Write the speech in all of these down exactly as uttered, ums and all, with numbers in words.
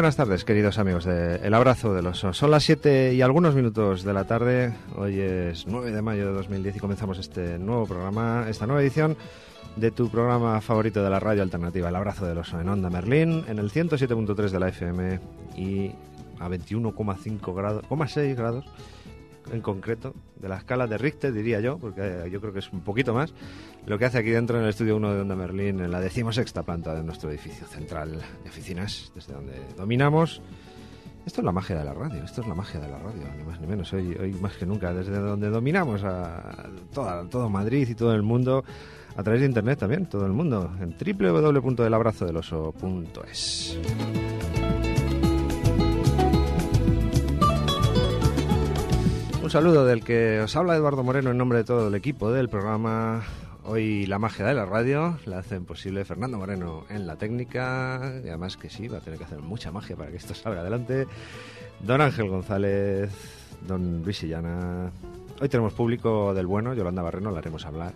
Muy buenas tardes, queridos amigos de El Abrazo del Oso. Son las siete y algunos minutos de la tarde. Hoy es nueve de mayo de dos mil diez y comenzamos este nuevo programa, esta nueva edición de tu programa favorito de la radio alternativa, El Abrazo del Oso, en Onda Merlín, en el ciento siete punto tres de la F M y a veintiuno coma cinco grados, coma seis grados en concreto, de la escala de Richter, diría yo, porque yo creo que es un poquito más, lo que hace aquí dentro en el estudio uno de Onda Merlín, en la decimosexta planta de nuestro edificio central de oficinas, desde donde dominamos. Esto es la magia de la radio, esto es la magia de la radio, ni más ni menos, hoy, hoy más que nunca, desde donde dominamos a toda, todo Madrid y todo el mundo, a través de internet también, todo el mundo, en doble u doble u doble u punto el abrazo del oso punto es. Un saludo del que os habla Eduardo Moreno en nombre de todo el equipo del programa. Hoy la magia de la radio la hacen posible Fernando Moreno en la técnica, y además que sí, va a tener que hacer mucha magia para que esto salga adelante. Don Ángel González, don Luis Illana. Hoy tenemos público del bueno, Yolanda Barreno, la haremos hablar.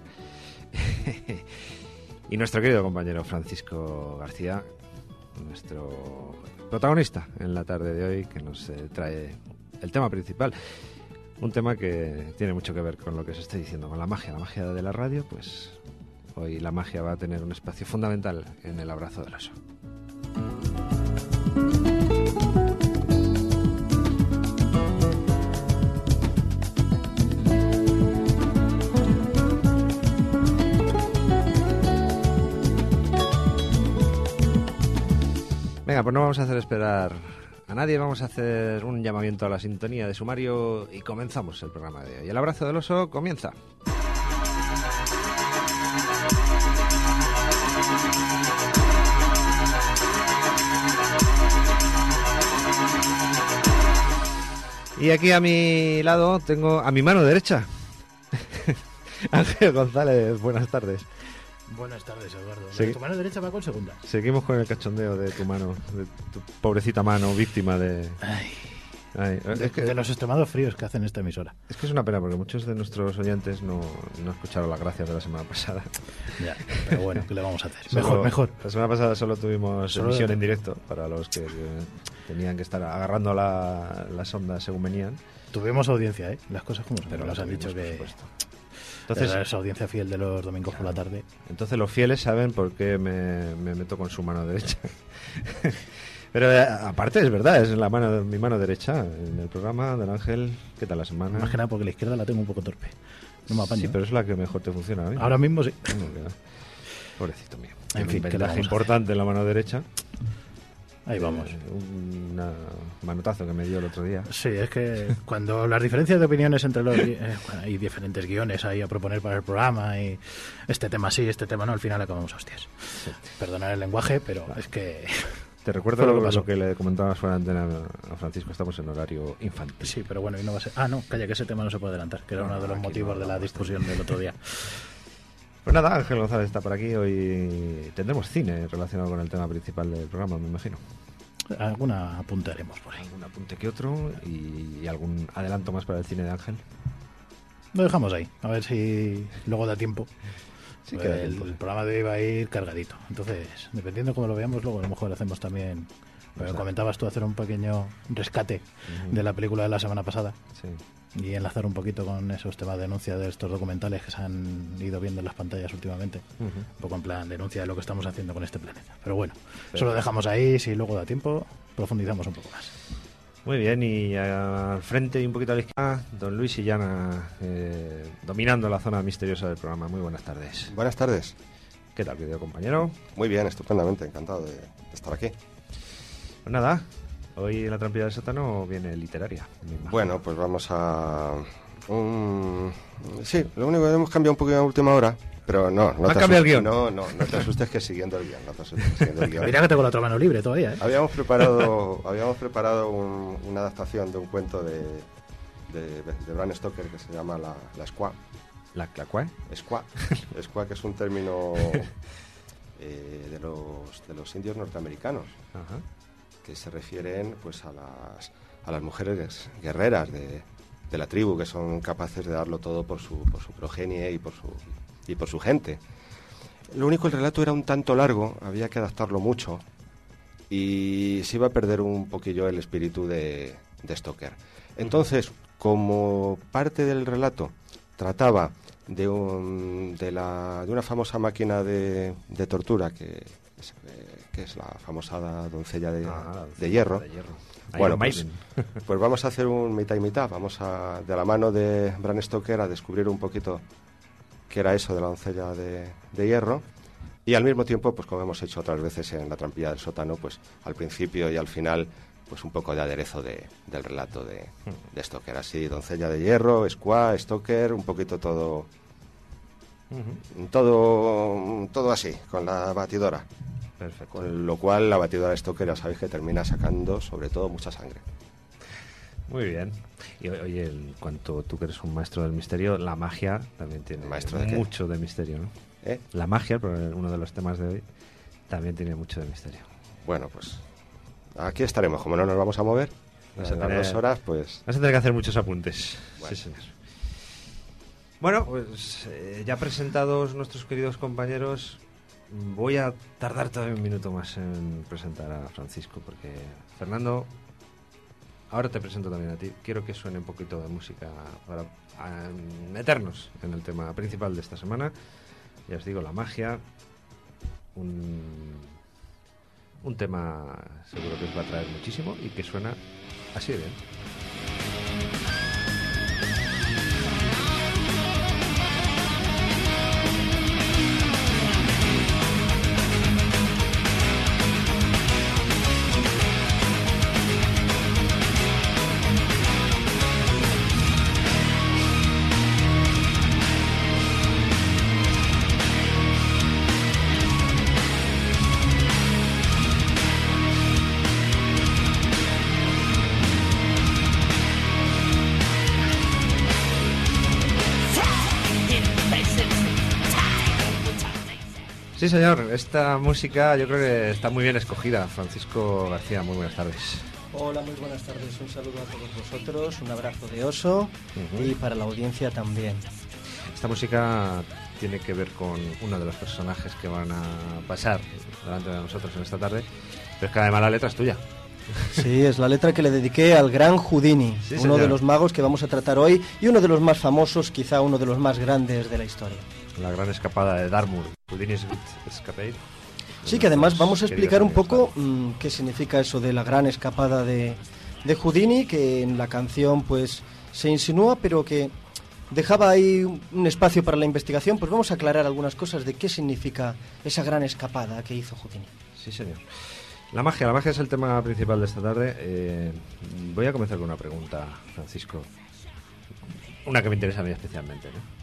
Y nuestro querido compañero Francisco García, nuestro protagonista en la tarde de hoy, que nos eh, trae el tema principal. Un tema que tiene mucho que ver con lo que os estoy diciendo, con la magia, la magia de la radio. Pues hoy la magia va a tener un espacio fundamental en El Abrazo del Oso. Venga, pues no vamos a hacer esperar a nadie, vamos a hacer un llamamiento a la sintonía de sumario y comenzamos el programa de hoy. El Abrazo del Oso comienza. Y aquí a mi lado tengo, a mi mano derecha, Ángel González, buenas tardes. Buenas tardes, Eduardo. Sí. Tu mano derecha va con segunda. Seguimos con el cachondeo de tu mano, de tu pobrecita mano, víctima de... Ay, Ay, de, es que, de los extremados fríos que hacen esta emisora. Es que es una pena porque muchos de nuestros oyentes no, no escucharon las gracias de la semana pasada. Ya, pero bueno, ¿qué le vamos a hacer? Solo, mejor, mejor. La semana pasada solo tuvimos Solo emisión de... en directo para los que, que tenían que estar agarrando la, las ondas según venían. Tuvimos audiencia, ¿eh? Las cosas como son. Pero nos han tuvimos, dicho que... por supuesto. Entonces, esa audiencia fiel de los domingos por la tarde. Entonces los fieles saben por qué me, me meto con su mano derecha. Pero eh, aparte es verdad, es la mano mi mano derecha en el programa del Ángel. ¿Qué tal la semana? Más que nada porque la izquierda la tengo un poco torpe. No me apaño. Sí, pero es la que mejor te funciona, ¿eh? Ahora mismo sí. Pobrecito mío. En fin, un que vendaje importante en la mano derecha. Ahí vamos. Eh, un manotazo que me dio el otro día. Sí, es que cuando las diferencias de opiniones entre los... Eh, bueno, hay diferentes guiones ahí a proponer para el programa y este tema sí, este tema no, al final acabamos hostias. Sí. Perdonad el lenguaje, pero vale. Es que... Te recuerdo lo, que lo que le comentabas fuera de antena a Francisco, estamos en horario infantil. Sí, pero bueno, y no va a ser... Ah, no, calla, que ese tema no se puede adelantar, que era no, uno de los motivos no de la discusión del otro día. Pues nada, Ángel González está por aquí. Hoy tendremos cine relacionado con el tema principal del programa, me imagino. Alguna apunte haremos por ahí. Algún apunte que otro y, y algún adelanto más para el cine de Ángel. Lo dejamos ahí, a ver si luego da tiempo. Sí, pues el, el programa de hoy va a ir cargadito. Entonces, dependiendo cómo lo veamos, luego a lo mejor hacemos también... Pero comentabas tú hacer un pequeño rescate uh-huh. de la película de la semana pasada. Sí. Y enlazar un poquito con esos temas de denuncia de estos documentales que se han ido viendo en las pantallas últimamente. Uh-huh. Un poco en plan denuncia de lo que estamos haciendo con este planeta. Pero bueno, Pero... eso lo dejamos ahí. Si luego da tiempo, profundizamos un poco más. Muy bien, y al frente y un poquito a la izquierda, don Luis Illana, eh, dominando la zona misteriosa del programa. Muy buenas tardes. Buenas tardes. ¿Qué tal, querido compañero? Muy bien, estupendamente, encantado de, de estar aquí. Pues nada, hoy en la trampilla del sótano viene literaria. Bueno, pues vamos a... Um, sí, lo único que hemos cambiado un poquito a última hora, pero no, no ¿Ha te cambiado asustes, el guión? No, no, no te asustes que siguiendo el guión, no te asustes siguiendo el guión. Mira que tengo la otra mano libre todavía, ¿eh? Habíamos preparado, habíamos preparado un, una adaptación de un cuento de, de, de Bram Stoker que se llama La, la Squaw. ¿La, la cuál? Squaw. Squaw, que es un término eh, de, los, de los indios norteamericanos. Ajá. Que se refieren pues a las, a las mujeres guerreras de, de la tribu, que son capaces de darlo todo por su, por su progenie y por su, y por su gente. Lo único, el relato era un tanto largo, había que adaptarlo mucho, y se iba a perder un poquillo el espíritu de, de Stoker. Entonces, como parte del relato trataba de, un, de, la, de una famosa máquina de, de tortura que es, que es la famosa doncella de, ah, de hierro, de hierro. bueno, pues, pues vamos a hacer un mitad y mitad. Vamos a, de la mano de Bram Stoker, a descubrir un poquito qué era eso de la doncella de, de hierro, y al mismo tiempo, pues como hemos hecho otras veces en La trampilla del sótano, pues al principio y al final, pues un poco de aderezo de, del relato de, de Stoker. Así, doncella de hierro, Squaw, Stoker, un poquito todo, uh-huh. todo, todo así, con la batidora. Perfecto. Con lo cual la batidora de Stoker, ya sabéis que termina sacando sobre todo mucha sangre. Muy bien. Y oye, en cuanto tú que eres un maestro del misterio, la magia también tiene ¿Maestro de mucho de misterio, ¿no? ¿Eh? La magia, uno de los temas de hoy, también tiene mucho de misterio. Bueno, pues aquí estaremos. Como no nos vamos a mover vas a las tener, dos horas, pues... vas a tener que hacer muchos apuntes. Bueno. Sí, señor. Bueno, pues eh, ya presentados nuestros queridos compañeros, voy a tardar todavía un minuto más en presentar a Francisco, porque Fernando, ahora te presento también a ti. Quiero que suene un poquito de música para a, meternos en el tema principal de esta semana. Ya os digo, la magia, un, un tema seguro que os va a traer muchísimo y que suena así de bien. Sí, señor, esta música yo creo que está muy bien escogida. Francisco García, muy buenas tardes. Hola, muy buenas tardes. Un saludo a todos vosotros, un abrazo de oso uh-huh. y para la audiencia también. Esta música tiene que ver con uno de los personajes que van a pasar delante de nosotros en esta tarde, pero es que además la letra es tuya. Sí, es la letra que le dediqué al gran Houdini, sí, uno señor. de los magos que vamos a tratar hoy y uno de los más famosos, quizá uno de los más grandes de la historia. La gran escapada de Dartmoor, Houdini's Escape. Sí, que además vamos a explicar un poco mmm, qué significa eso de la gran escapada de, de Houdini, que en la canción pues se insinúa, pero que dejaba ahí un espacio para la investigación. Pues vamos a aclarar algunas cosas de qué significa esa gran escapada que hizo Houdini. Sí, señor. La magia, la magia es el tema principal de esta tarde. Eh, voy a comenzar con una pregunta, Francisco. Una que me interesa a mí especialmente, ¿no?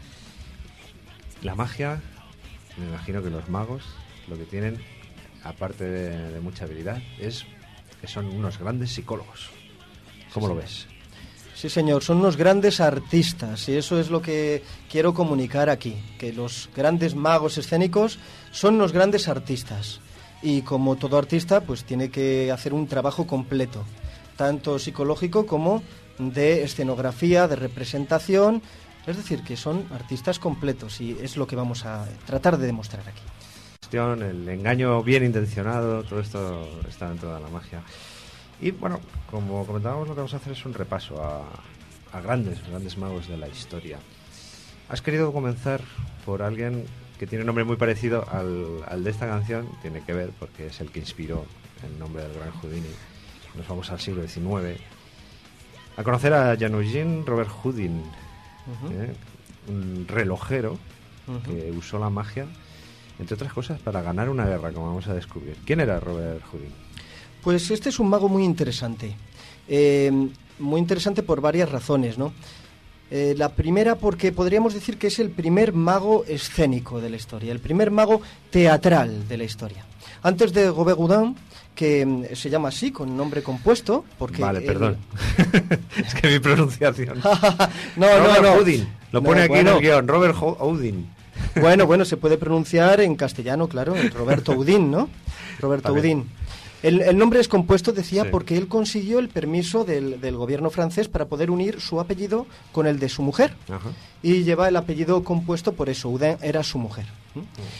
La magia, me imagino que los magos lo que tienen, aparte de, de mucha habilidad, es que son unos grandes psicólogos. ¿Cómo sí, lo ves? Sí, señor, son unos grandes artistas y eso es lo que quiero comunicar aquí, que los grandes magos escénicos son unos grandes artistas y como todo artista pues tiene que hacer un trabajo completo, tanto psicológico como de escenografía, de representación. Es decir, que son artistas completos y es lo que vamos a tratar de demostrar aquí. El engaño bien intencionado, todo esto está dentro de la magia. Y bueno, como comentábamos, lo que vamos a hacer es un repaso a, a grandes, grandes magos de la historia. Has querido comenzar por alguien que tiene un nombre muy parecido al, al de esta canción, tiene que ver porque es el que inspiró el nombre del gran Houdini. Nos vamos al siglo diecinueve a conocer a Jan Eugene Robert Houdin. Uh-huh. ¿eh? Un relojero uh-huh. que usó la magia, entre otras cosas, para ganar una guerra, como vamos a descubrir. ¿Quién era Robert Houdin? Pues este es un mago muy interesante, eh, muy interesante por varias razones, ¿no? Eh, la primera porque podríamos decir que es el primer mago escénico de la historia, el primer mago teatral de la historia. Antes de Robert Houdin, que se llama así, con nombre compuesto, porque... Vale, él... perdón. Es que mi pronunciación... no, Robert no, no. Houdin. Lo pone no, aquí bueno. en el guión, Robert Houdin. Bueno, bueno, se puede pronunciar en castellano, claro, Roberto Houdin, ¿no? Roberto Houdin. El, el nombre es compuesto, decía, sí. porque él consiguió el permiso del, del gobierno francés para poder unir su apellido con el de su mujer. Ajá. Y lleva el apellido compuesto por eso, Houdin era su mujer. ¿Mm?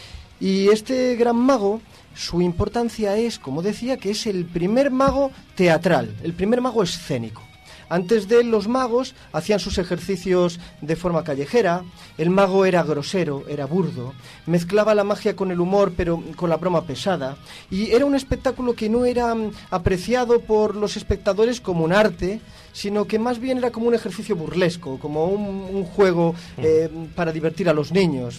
Y este gran mago, su importancia es, como decía, que es el primer mago teatral, el primer mago escénico. Antes de él, los magos hacían sus ejercicios de forma callejera, el mago era grosero, era burdo, mezclaba la magia con el humor, pero con la broma pesada, y era un espectáculo que no era um, apreciado por los espectadores como un arte, sino que más bien era como un ejercicio burlesco, como un, un juego eh, para divertir a los niños.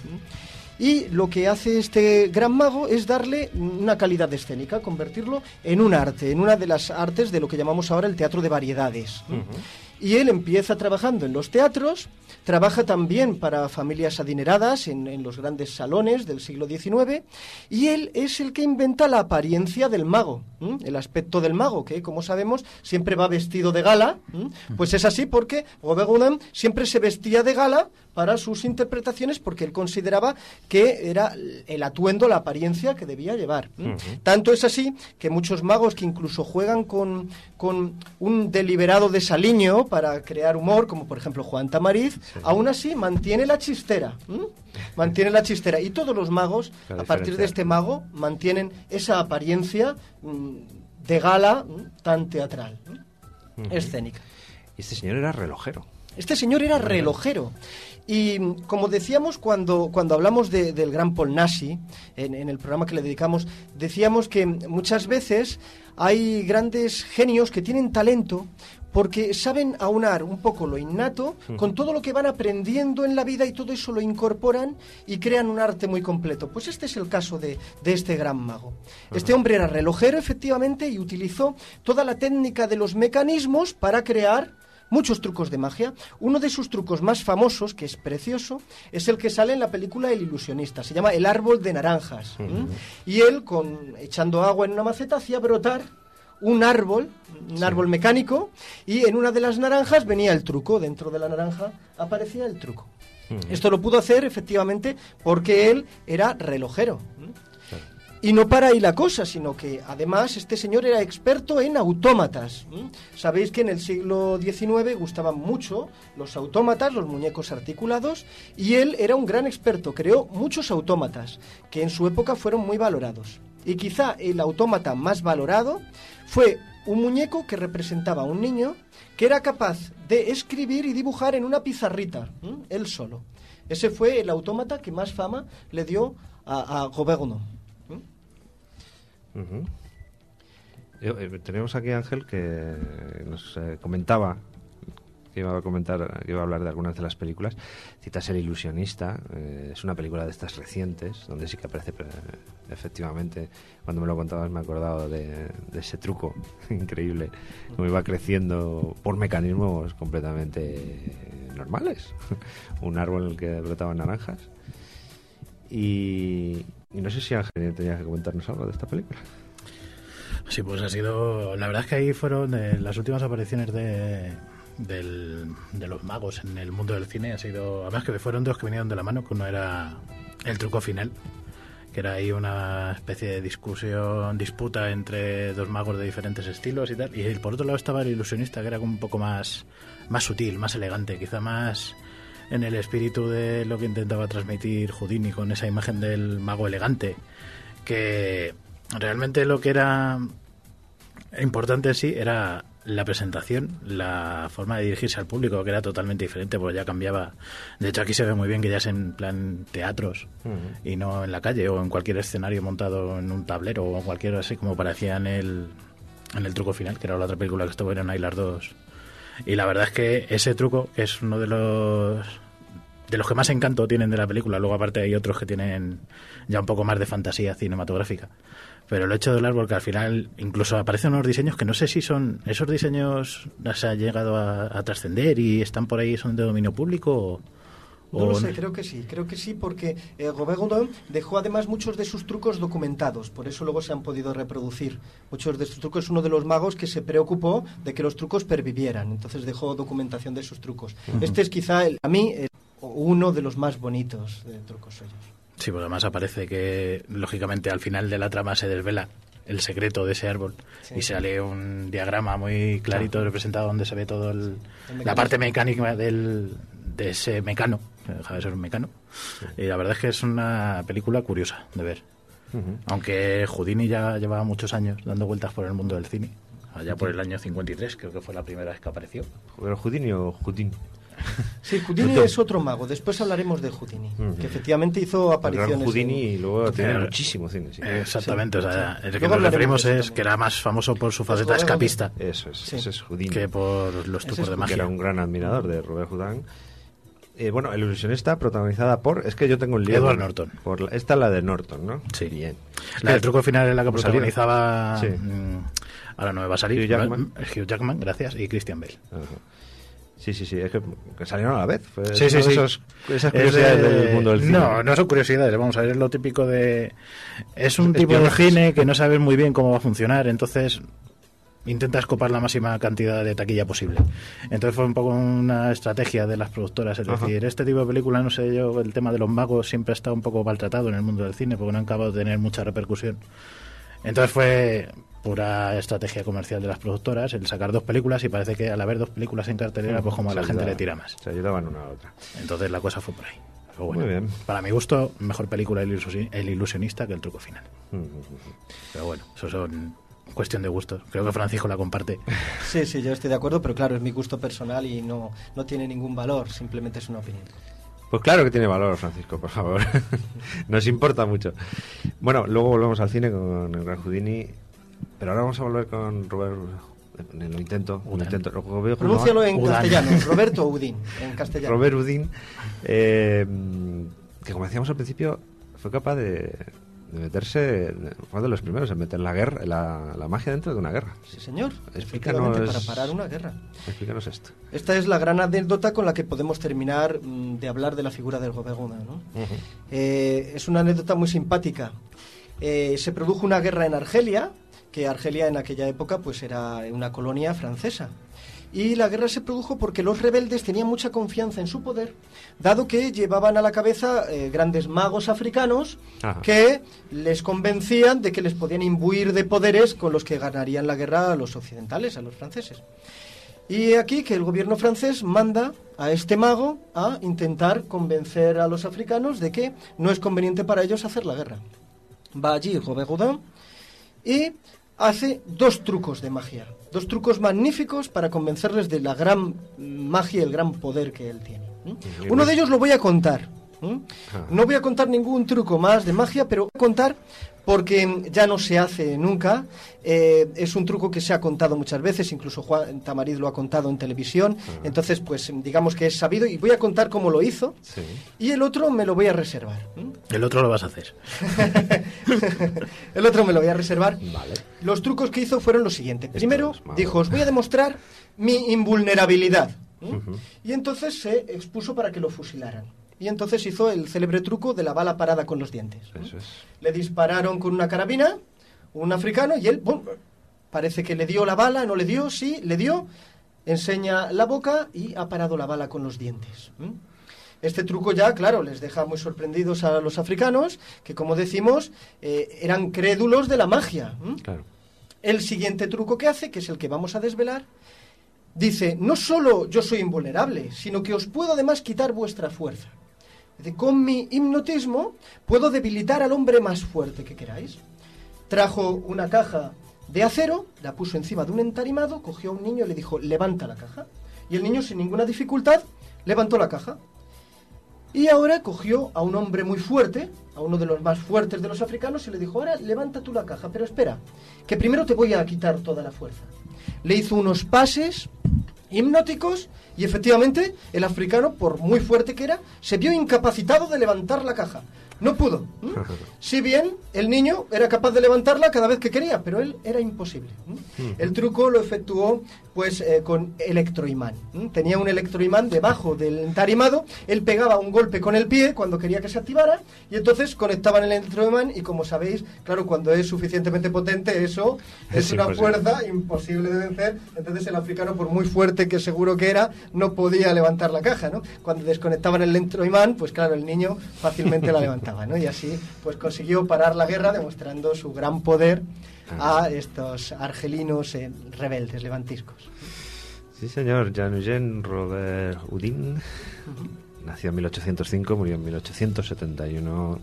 Y lo que hace este gran mago es darle una calidad escénica, convertirlo en un arte, en una de las artes de lo que llamamos ahora el teatro de variedades. Uh-huh. Y él empieza trabajando en los teatros, trabaja también para familias adineradas en, en los grandes salones del siglo diecinueve, y él es el que inventa la apariencia del mago, ¿m? El aspecto del mago, que como sabemos siempre va vestido de gala, ¿m? Pues es así porque Robert Houdin siempre se vestía de gala para sus interpretaciones porque él consideraba que era el atuendo, la apariencia que debía llevar. Uh-huh. Tanto es así que muchos magos que incluso juegan con, con un deliberado desaliño para crear humor, como por ejemplo Juan Tamariz, sí, aún así mantiene la chistera. ¿m? Mantiene la chistera. Y todos los magos, a partir de este mago, mantienen esa apariencia m, de gala m, tan teatral, uh-huh, escénica. Y este señor era relojero. Este señor era relojero. Y como decíamos cuando, cuando hablamos de, del gran Paul Naschy, en, en el programa que le dedicamos, decíamos que muchas veces hay grandes genios que tienen talento porque saben aunar un poco lo innato con todo lo que van aprendiendo en la vida y todo eso lo incorporan y crean un arte muy completo. Pues este es el caso de, de este gran mago. Este hombre era relojero, efectivamente, y utilizó toda la técnica de los mecanismos para crear muchos trucos de magia. Uno de sus trucos más famosos, que es precioso, es el que sale en la película El ilusionista. Se llama el árbol de naranjas. Uh-huh. Y él, con, echando agua en una maceta, hacía brotar un árbol, un sí. árbol mecánico, y en una de las naranjas venía el truco. Dentro de la naranja aparecía el truco. Uh-huh. Esto lo pudo hacer, efectivamente, porque él era relojero. Y no para ahí la cosa, sino que además este señor era experto en autómatas. ¿Mm? Sabéis que en el siglo diecinueve gustaban mucho los autómatas, los muñecos articulados, y él era un gran experto, creó muchos autómatas que en su época fueron muy valorados. Y quizá el autómata más valorado fue un muñeco que representaba a un niño que era capaz de escribir y dibujar en una pizarrita, ¿Mm? él solo. Ese fue el autómata que más fama le dio a, a Robert Houdin. Uh-huh. Eh, tenemos aquí a Ángel que nos eh, comentaba que iba a comentar, que iba a hablar de algunas de las películas. Citas El ilusionista, eh, es una película de estas recientes, donde sí que aparece eh, efectivamente. Cuando me lo contabas me he acordado de, de ese truco increíble, como iba creciendo por mecanismos completamente normales. Un árbol en el que brotaban naranjas. Y... Y no sé si Ángel tenía que comentarnos algo de esta película. Sí, pues ha sido... La verdad es que ahí fueron eh, las últimas apariciones de, del, de los magos en el mundo del cine. Ha sido... Además que fueron dos que vinieron de la mano, que uno era el truco final, que era ahí una especie de discusión, disputa entre dos magos de diferentes estilos y tal. Y por otro lado estaba el ilusionista, que era como un poco más, más sutil, más elegante, quizá más... en el espíritu de lo que intentaba transmitir Houdini con esa imagen del mago elegante, que realmente lo que era importante en sí era la presentación, la forma de dirigirse al público, que era totalmente diferente, porque ya cambiaba. De hecho, aquí se ve muy bien que ya es en plan teatros, uh-huh, y no en la calle o en cualquier escenario montado en un tablero o cualquier así como parecía en el, en el truco final, que era la otra película que estuvo en ahí las dos. Y la verdad es que ese truco es uno de los de los que más encanto tienen de la película. Luego aparte hay otros que tienen ya un poco más de fantasía cinematográfica. Pero el hecho del árbol, que al final incluso aparecen unos diseños que no sé si son... ¿Esos diseños se han llegado a, a trascender y están por ahí, son de dominio público o...? No lo sé, creo que sí, creo que sí, porque eh, Robert Houdin dejó además muchos de sus trucos documentados, por eso luego se han podido reproducir. Muchos de sus trucos, es uno de los magos que se preocupó de que los trucos pervivieran, entonces dejó documentación de sus trucos. Uh-huh. Este es quizá, el, a mí, el, uno de los más bonitos de trucos suyos. Sí, pues además aparece que, lógicamente, al final de la trama se desvela el secreto de ese árbol, sí, y sale un diagrama muy clarito, claro, representado donde se ve todo el, el la parte mecánica del, de ese mecano, que deja de ser un mecano. Sí. Y la verdad es que es una película curiosa de ver. Uh-huh. Aunque Houdini ya llevaba muchos años dando vueltas por el mundo del cine. Allá por el año cincuenta y tres, creo que fue la primera vez que apareció. ¿Pero Houdini o Houdini? Sí, Houdini es otro mago. Después hablaremos de Houdini, uh-huh. que efectivamente hizo apariciones. Houdini en... y luego tiene muchísimo cine. Sí. Exactamente, sí, o sea, sí. el que nos referimos es que era más famoso por su faceta escapista. Eso es, sí. Ese es Houdini. Que por los trucos de magia. Que era un gran admirador de Robert Houdin. Eh, bueno, El ilusionista, protagonizada por... Es que yo tengo un lío. Edward Norton. Por la, esta es la de Norton, ¿no? Sí. Bien. La del truco final es la que protagonizaba... Sí. Mmm, ahora no me va a salir. Hugh Jackman. Hugh Jackman, gracias, y Christian Bale. Uh-huh. Sí, sí, sí, es que, que salieron a la vez. Fue sí, sí, sí. Esos, esas curiosidades de... del mundo del cine. No, no son curiosidades, vamos a ver, es lo típico de... Es un tipo de cine que no sabes muy bien cómo va a funcionar, entonces intentas copar la máxima cantidad de taquilla posible. Entonces fue un poco una estrategia de las productoras, es Ajá. decir, este tipo de película, no sé yo, el tema de los magos siempre ha estado un poco maltratado en el mundo del cine porque no han acabado de tener mucha repercusión. Entonces fue pura estrategia comercial de las productoras el sacar dos películas y parece que al haber dos películas en cartelera, pues como a la se gente ayudaba, le tira más. Se ayudaban una a otra. Entonces la cosa fue por ahí. Pero bueno, muy bien. Para mi gusto, mejor película El ilusionista que El truco final. Pero bueno, eso son cuestión de gustos. Creo que Francisco la comparte. Sí, sí, yo estoy de acuerdo, pero claro, es mi gusto personal y no, no tiene ningún valor, simplemente es una opinión. Pues claro que tiene valor, Francisco, por favor. Nos importa mucho. Bueno, luego volvemos al cine con el gran Houdini, pero ahora vamos a volver con Robert. Lo intento, lo intento. Pronúncialo en Udán. Castellano, Roberto Houdin, en castellano. Robert Houdin, eh, que como decíamos al principio, fue capaz de, de meterse, fue de los primeros en meter la guerra, la, la magia dentro de una guerra. Sí, señor. Explícanos, para parar una guerra. Explícanos esto. Esta es la gran anécdota con la que podemos terminar mmm, de hablar de la figura del Robert Houdin, ¿no? Uh-huh. eh, es una anécdota muy simpática. Eh, se produjo una guerra en Argelia, que Argelia en aquella época pues era una colonia francesa. Y la guerra se produjo porque los rebeldes tenían mucha confianza en su poder, dado que llevaban a la cabeza eh, grandes magos africanos Ajá. que les convencían de que les podían imbuir de poderes con los que ganarían la guerra a los occidentales, a los franceses. Y aquí que el gobierno francés manda a este mago a intentar convencer a los africanos de que no es conveniente para ellos hacer la guerra. Va allí Robert Houdin y hace dos trucos de magia, dos trucos magníficos para convencerles de la gran magia y el gran poder que él tiene. ¿Mm? Uno de ellos lo voy a contar. ¿Mm? No voy a contar ningún truco más de magia, pero voy a contar porque ya no se hace nunca. Eh, es un truco que se ha contado muchas veces, incluso Juan Tamariz lo ha contado en televisión. Uh-huh. Entonces, pues digamos que es sabido y voy a contar cómo lo hizo. Sí. Y el otro me lo voy a reservar. ¿Mm? El otro lo vas a hacer. El otro me lo voy a reservar. Vale. Los trucos que hizo fueron los siguientes. Primero, dijo, os voy a demostrar mi invulnerabilidad. ¿Mm? Uh-huh. Y entonces se expuso para que lo fusilaran. Y entonces hizo el célebre truco de la bala parada con los dientes. Eso es. Le dispararon con una carabina, un africano, y él, ¡bum!, parece que le dio la bala, no le dio, sí, le dio, enseña la boca y ha parado la bala con los dientes. ¿Mm? Este truco ya, claro, les deja muy sorprendidos a los africanos, que como decimos, eh, eran crédulos de la magia. ¿Mm? Claro. El siguiente truco que hace, que es el que vamos a desvelar, dice, no solo yo soy invulnerable, sino que os puedo además quitar vuestra fuerza. Dice, con mi hipnotismo puedo debilitar al hombre más fuerte que queráis. Trajo una caja de acero, la puso encima de un entarimado, cogió a un niño y le dijo, levanta la caja. Y el niño, sin ninguna dificultad, levantó la caja. Y ahora cogió a un hombre muy fuerte, a uno de los más fuertes de los africanos, y le dijo, ahora levanta tú la caja, pero espera, que primero te voy a quitar toda la fuerza. Le hizo unos pases hipnóticos y efectivamente el africano, por muy fuerte que era, se vio incapacitado de levantar la caja. No pudo. ¿Mm? Si bien el niño era capaz de levantarla cada vez que quería, pero él era imposible. ¿Mm? El truco lo efectuó pues eh, con electroimán. ¿Mm? Tenía un electroimán debajo del entarimado, él pegaba un golpe con el pie cuando quería que se activara y entonces conectaban el electroimán y como sabéis, claro, cuando es suficientemente potente eso es, es una imposible. Fuerza imposible de vencer, entonces el africano, por muy fuerte que seguro que era, no podía levantar la caja, ¿no? Cuando desconectaban el electroimán, pues claro, el niño fácilmente la levantaba, ¿no? Y así pues consiguió parar la guerra demostrando su gran poder a estos argelinos eh, rebeldes, levantiscos. Sí, Sí, señor. Jean-Eugène Robert Houdin uh-huh. nació en mil ochocientos cinco, murió en mil ochocientos setenta y uno.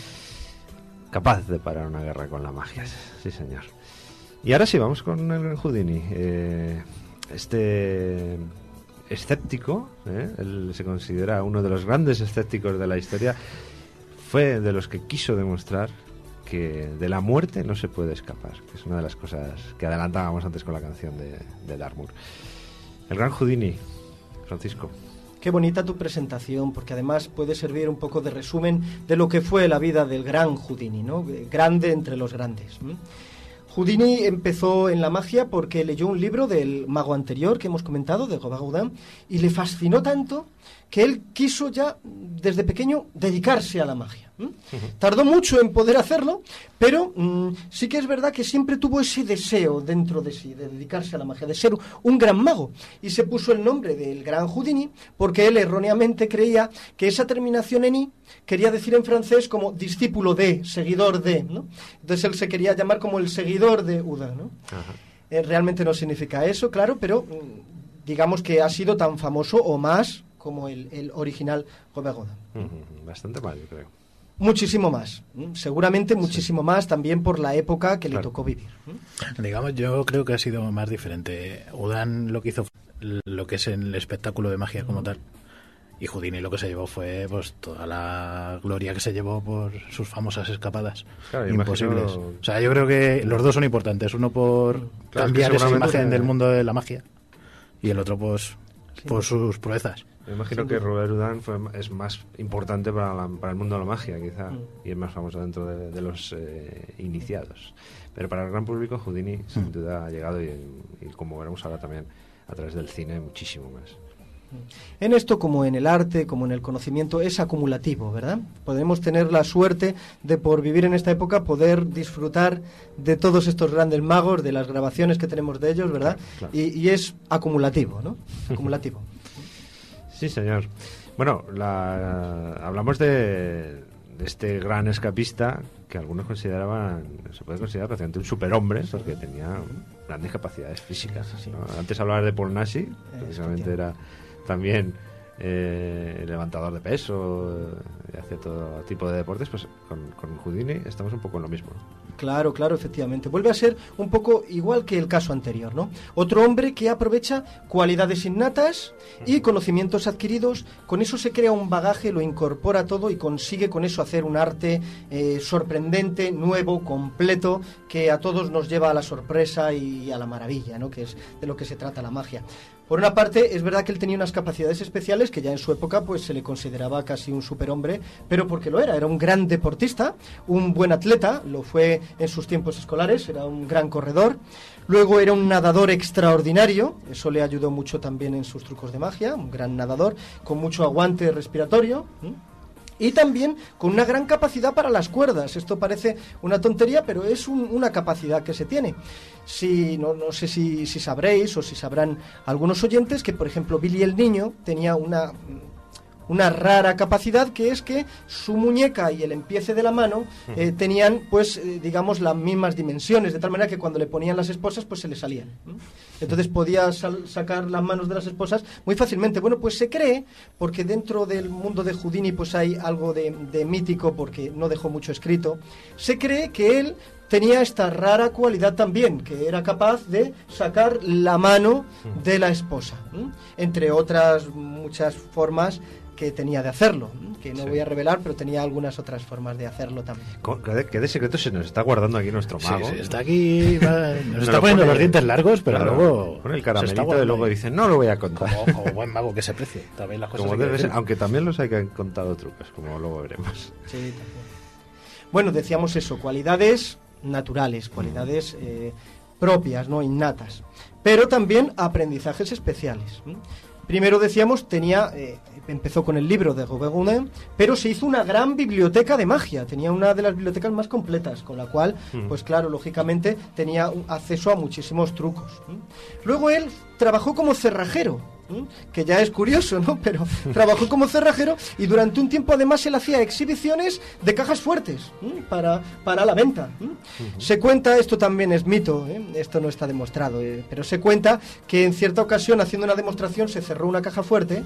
Capaz de parar una guerra con la magia. Sí, señor. Y ahora sí, vamos con el gran Houdini. Eh, este escéptico, ¿eh? Él se considera uno de los grandes escépticos de la historia. Fue de los que quiso demostrar que de la muerte no se puede escapar, que es una de las cosas que adelantábamos antes con la canción de, de Dartmoor. El gran Houdini, Francisco. Qué bonita tu presentación, porque además puede servir un poco de resumen de lo que fue la vida del gran Houdini, ¿no? Grande entre los grandes. ¿Mm? Houdini empezó en la magia porque leyó un libro del mago anterior que hemos comentado, de Robert Houdin, y le fascinó tanto que él quiso ya, desde pequeño, dedicarse a la magia. ¿Mm? Uh-huh. Tardó mucho en poder hacerlo, pero mmm, sí que es verdad que siempre tuvo ese deseo dentro de sí, de dedicarse a la magia, de ser un gran mago. Y se puso el nombre del gran Houdini porque él erróneamente creía que esa terminación en I quería decir en francés como discípulo de, seguidor de, ¿no? Entonces él se quería llamar como el seguidor de Houdin, ¿no? Uh-huh. Eh, realmente no significa eso, claro, pero mmm, digamos que ha sido tan famoso o más como el, el original Robert Houdin. Uh-huh. Bastante mal, yo creo. Muchísimo más, seguramente muchísimo sí. más también por la época que claro. le tocó vivir. Digamos, yo creo que ha sido más diferente. Houdin lo que hizo lo que es el espectáculo de magia como tal, y Houdini lo que se llevó fue pues toda la gloria que se llevó por sus famosas escapadas claro, imposibles. Imagino... O sea, yo creo que los dos son importantes, uno por claro, cambiar es esa imagen del mundo de la magia y el otro pues sí. por sus proezas. Me imagino sí, que Robert Houdin fue, es más importante para, la, para el mundo de la magia, quizá, mm. y es más famoso dentro de, de los eh, iniciados. Pero para el gran público, Houdini, mm. sin duda, ha llegado, y, y como veremos ahora también, a través del cine, muchísimo más. En esto, como en el arte, como en el conocimiento, es acumulativo, ¿verdad? Podemos tener la suerte de, por vivir en esta época, poder disfrutar de todos estos grandes magos, de las grabaciones que tenemos de ellos, ¿verdad? Claro, claro. Y, y es acumulativo, ¿no? Acumulativo. Sí, señor. Bueno, la, hablamos de, de este gran escapista que algunos consideraban, se puede considerar prácticamente un superhombre, porque tenía grandes capacidades físicas, sí, sí, sí. ¿no? Antes hablabas de Paul Nashi, precisamente era también eh, levantador de peso, y hacía todo tipo de deportes. Pues con, con Houdini estamos un poco en lo mismo. Claro, claro, efectivamente. Vuelve a ser un poco igual que el caso anterior, ¿no? Otro hombre que aprovecha cualidades innatas y conocimientos adquiridos, con eso se crea un bagaje, lo incorpora todo y consigue con eso hacer un arte eh, sorprendente, nuevo, completo, que a todos nos lleva a la sorpresa y a la maravilla, ¿no? Que es de lo que se trata la magia. Por una parte, es verdad que él tenía unas capacidades especiales que ya en su época pues se le consideraba casi un superhombre, pero porque lo era, era un gran deportista, un buen atleta, lo fue en sus tiempos escolares, era un gran corredor. Luego era un nadador extraordinario, eso le ayudó mucho también en sus trucos de magia, un gran nadador con mucho aguante respiratorio. ¿Mm? Y también con una gran capacidad para las cuerdas. Esto parece una tontería, pero es un, una capacidad que se tiene. Si, no, no sé si, si sabréis o si sabrán algunos oyentes que, por ejemplo, Billy el Niño tenía una, una rara capacidad, que es que su muñeca y el empiece de la mano eh, tenían, pues, eh, digamos, las mismas dimensiones, de tal manera que cuando le ponían las esposas, pues se le salían. ¿no? Entonces podía sal- sacar las manos de las esposas muy fácilmente. Bueno, pues se cree, porque dentro del mundo de Houdini pues hay algo de, de mítico, porque no dejó mucho escrito, se cree que él tenía esta rara cualidad también, que era capaz de sacar la mano de la esposa, ¿eh? Entre otras muchas formas que tenía de hacerlo, que no sí. voy a revelar, pero tenía algunas otras formas de hacerlo también. ¿Qué de secreto se nos está guardando aquí nuestro mago? Sí, sí, está aquí, va, nos está poniendo pone, los dientes largos, pero claro, luego pone el caramelito y luego dice, no lo voy a contar. Como, como buen mago que se precie. También las cosas como debe ser, aunque también los hay que han contado trucos, como luego veremos. Sí, también. Bueno, decíamos eso, cualidades naturales, cualidades eh, propias, no innatas, pero también aprendizajes especiales. ¿sí? Primero decíamos, tenía, eh, empezó con el libro de Robert Houdin, pero se hizo una gran biblioteca de magia, tenía una de las bibliotecas más completas, con la cual, mm. pues claro, lógicamente tenía acceso a muchísimos trucos. ¿sí? Luego él trabajó como cerrajero, ¿eh? Que ya es curioso, ¿no? Pero trabajó como cerrajero y durante un tiempo además él hacía exhibiciones de cajas fuertes, ¿eh? para, para la venta. ¿eh? Uh-huh. Se cuenta, esto también es mito, ¿eh? Esto no está demostrado, ¿eh? Pero se cuenta que en cierta ocasión, haciendo una demostración, se cerró una caja fuerte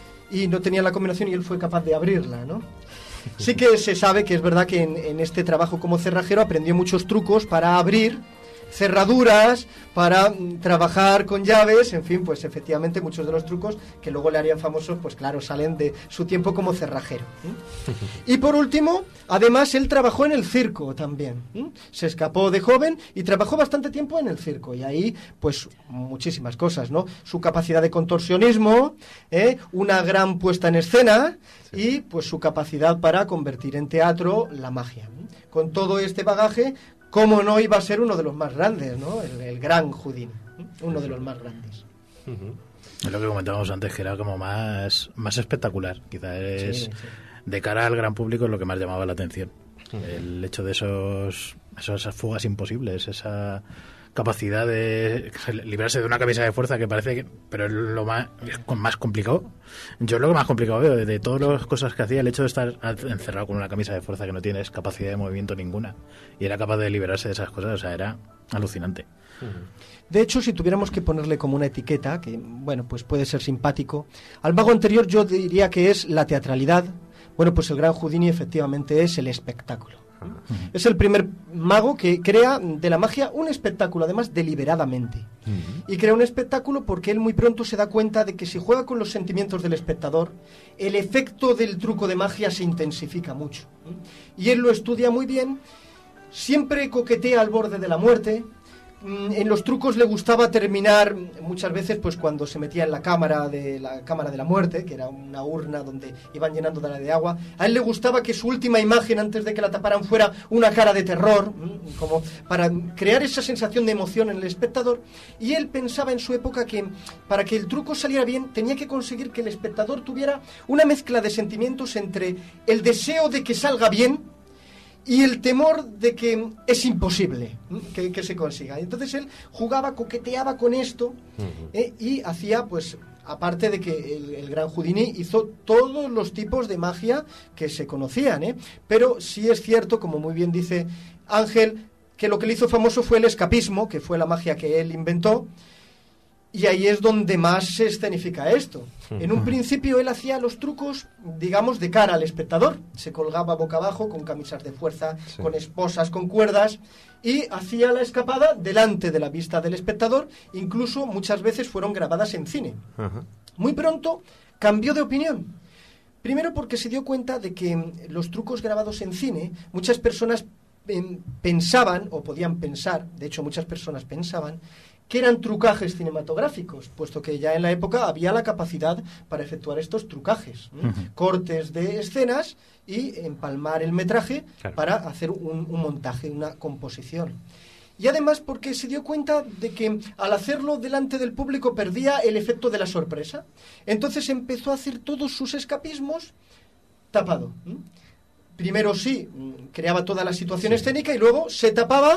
y no tenía la combinación y él fue capaz de abrirla, ¿no? Sí que se sabe que es verdad que en, en este trabajo como cerrajero aprendió muchos trucos para abrir cerraduras, para mm, trabajar con llaves, en fin, pues efectivamente muchos de los trucos que luego le harían famosos, pues claro, salen de su tiempo como cerrajero. ¿eh? Y por último, además él trabajó en el circo también. ¿eh? Se escapó de joven y trabajó bastante tiempo en el circo y ahí, pues muchísimas cosas, ¿no? Su capacidad de contorsionismo, ¿eh? Una gran puesta en escena y pues su capacidad para convertir en teatro la magia. ¿eh? Con todo este bagaje, ¿cómo no iba a ser uno de los más grandes, ¿no? El, el gran Houdini, ¿eh? Uno de los más grandes. Uh-huh. Es lo que comentábamos antes, que era como más, más espectacular. Quizás es, sí, sí. De cara al gran público, es lo que más llamaba la atención. Uh-huh. El hecho de esos, esas fugas imposibles, esa capacidad de librarse de una camisa de fuerza que parece que, pero es lo más, es más complicado. Yo lo que más complicado veo de, de todas las cosas que hacía, el hecho de estar encerrado con una camisa de fuerza que no tienes capacidad de movimiento ninguna y era capaz de liberarse de esas cosas, o sea, era alucinante. De hecho, si tuviéramos que ponerle como una etiqueta, que bueno, pues puede ser simpático, al mago anterior yo diría que es la teatralidad. Bueno, pues el gran Houdini efectivamente es el espectáculo. Uh-huh. Es el primer mago que crea de la magia un espectáculo, además deliberadamente. Uh-huh. Y crea un espectáculo porque él muy pronto se da cuenta de que si juega con los sentimientos del espectador, el efecto del truco de magia se intensifica mucho. Y él lo estudia muy bien, siempre coquetea al borde de la muerte. En los trucos le gustaba terminar muchas veces pues cuando se metía en la cámara de la cámara de la muerte, que era una urna donde iban llenando de agua. A él le gustaba que su última imagen antes de que la taparan fuera una cara de terror, como para crear esa sensación de emoción en el espectador. Y él pensaba en su época que para que el truco saliera bien tenía que conseguir que el espectador tuviera una mezcla de sentimientos entre el deseo de que salga bien y el temor de que es imposible que, que se consiga. Entonces él jugaba, coqueteaba con esto, uh-huh. eh, y hacía, pues, aparte de que el, el gran Houdini hizo todos los tipos de magia que se conocían, ¿eh? Pero sí es cierto, como muy bien dice Ángel, que lo que le hizo famoso fue el escapismo, que fue la magia que él inventó, y ahí es donde más se escenifica esto. En un principio él hacía los trucos, digamos, de cara al espectador. Se colgaba boca abajo con camisas de fuerza, sí. con esposas, con cuerdas, y hacía la escapada delante de la vista del espectador. Incluso muchas veces fueron grabadas en cine. Uh-huh. Muy pronto cambió de opinión. Primero porque se dio cuenta de que los trucos grabados en cine, muchas personas eh, pensaban, o podían pensar, de hecho muchas personas pensaban, que eran trucajes cinematográficos, puesto que ya en la época había la capacidad para efectuar estos trucajes, ¿eh? Uh-huh. Cortes de escenas y empalmar el metraje, claro, para hacer un, un montaje, una composición. Y además porque se dio cuenta de que al hacerlo delante del público perdía el efecto de la sorpresa. Entonces empezó a hacer todos sus escapismos tapado. ¿eh? Primero sí, creaba toda la situación sí. escénica y luego se tapaba.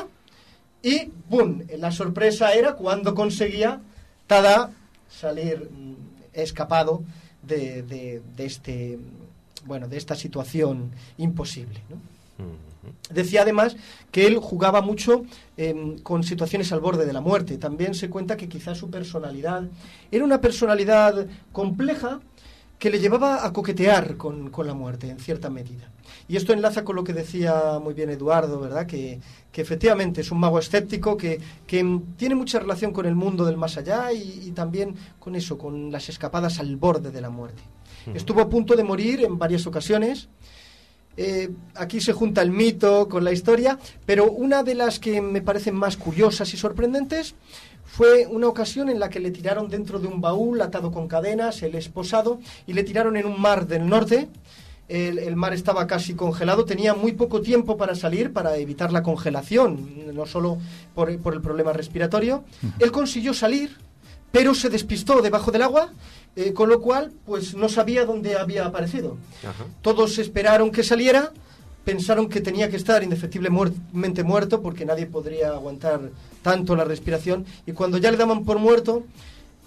Y ¡bum! La sorpresa era cuando conseguía tada salir mm, escapado de, de, de este bueno de esta situación imposible, ¿no? Uh-huh. Decía además que él jugaba mucho eh, con situaciones al borde de la muerte. También se cuenta que quizás su personalidad era una personalidad compleja que le llevaba a coquetear con, con la muerte en cierta medida. Y esto enlaza con lo que decía muy bien Eduardo, ¿verdad? Que, que efectivamente es un mago escéptico que, que tiene mucha relación con el mundo del más allá y, y también con eso, con las escapadas al borde de la muerte. Uh-huh. Estuvo a punto de morir en varias ocasiones. Eh, aquí se junta el mito con la historia, pero una de las que me parecen más curiosas y sorprendentes fue una ocasión en la que le tiraron dentro de un baúl atado con cadenas, el esposado, y le tiraron en un mar del norte. El, el mar estaba casi congelado, tenía muy poco tiempo para salir, para evitar la congelación, no solo por, por el problema respiratorio. Uh-huh. Él consiguió salir, pero se despistó debajo del agua, eh, con lo cual pues no sabía dónde había aparecido. Uh-huh. Todos esperaron que saliera, pensaron que tenía que estar indefectiblemente muerto porque nadie podría aguantar tanto la respiración, y cuando ya le daban por muerto,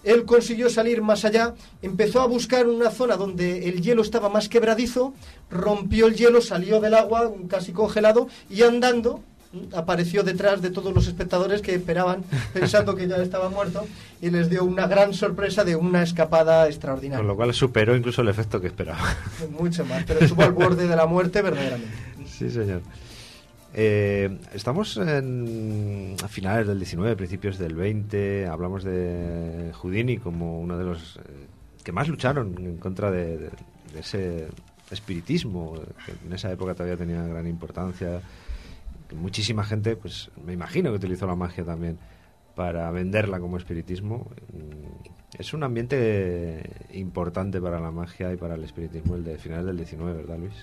él consiguió salir más allá, empezó a buscar una zona donde el hielo estaba más quebradizo, rompió el hielo, salió del agua casi congelado y andando apareció detrás de todos los espectadores que esperaban pensando que ya estaba muerto y les dio una gran sorpresa de una escapada extraordinaria. Con lo cual superó incluso el efecto que esperaba. Mucho más, pero estuvo al borde de la muerte verdaderamente. Sí, señor. Eh, estamos en, a finales del diecinueve, principios del veinte. Hablamos de Houdini como uno de los eh, que más lucharon en contra de, de, de ese espiritismo que en esa época todavía tenía gran importancia. Muchísima gente, pues me imagino que utilizó la magia también para venderla como espiritismo. Es un ambiente importante para la magia y para el espiritismo el de finales del diecinueve, ¿verdad, Luis?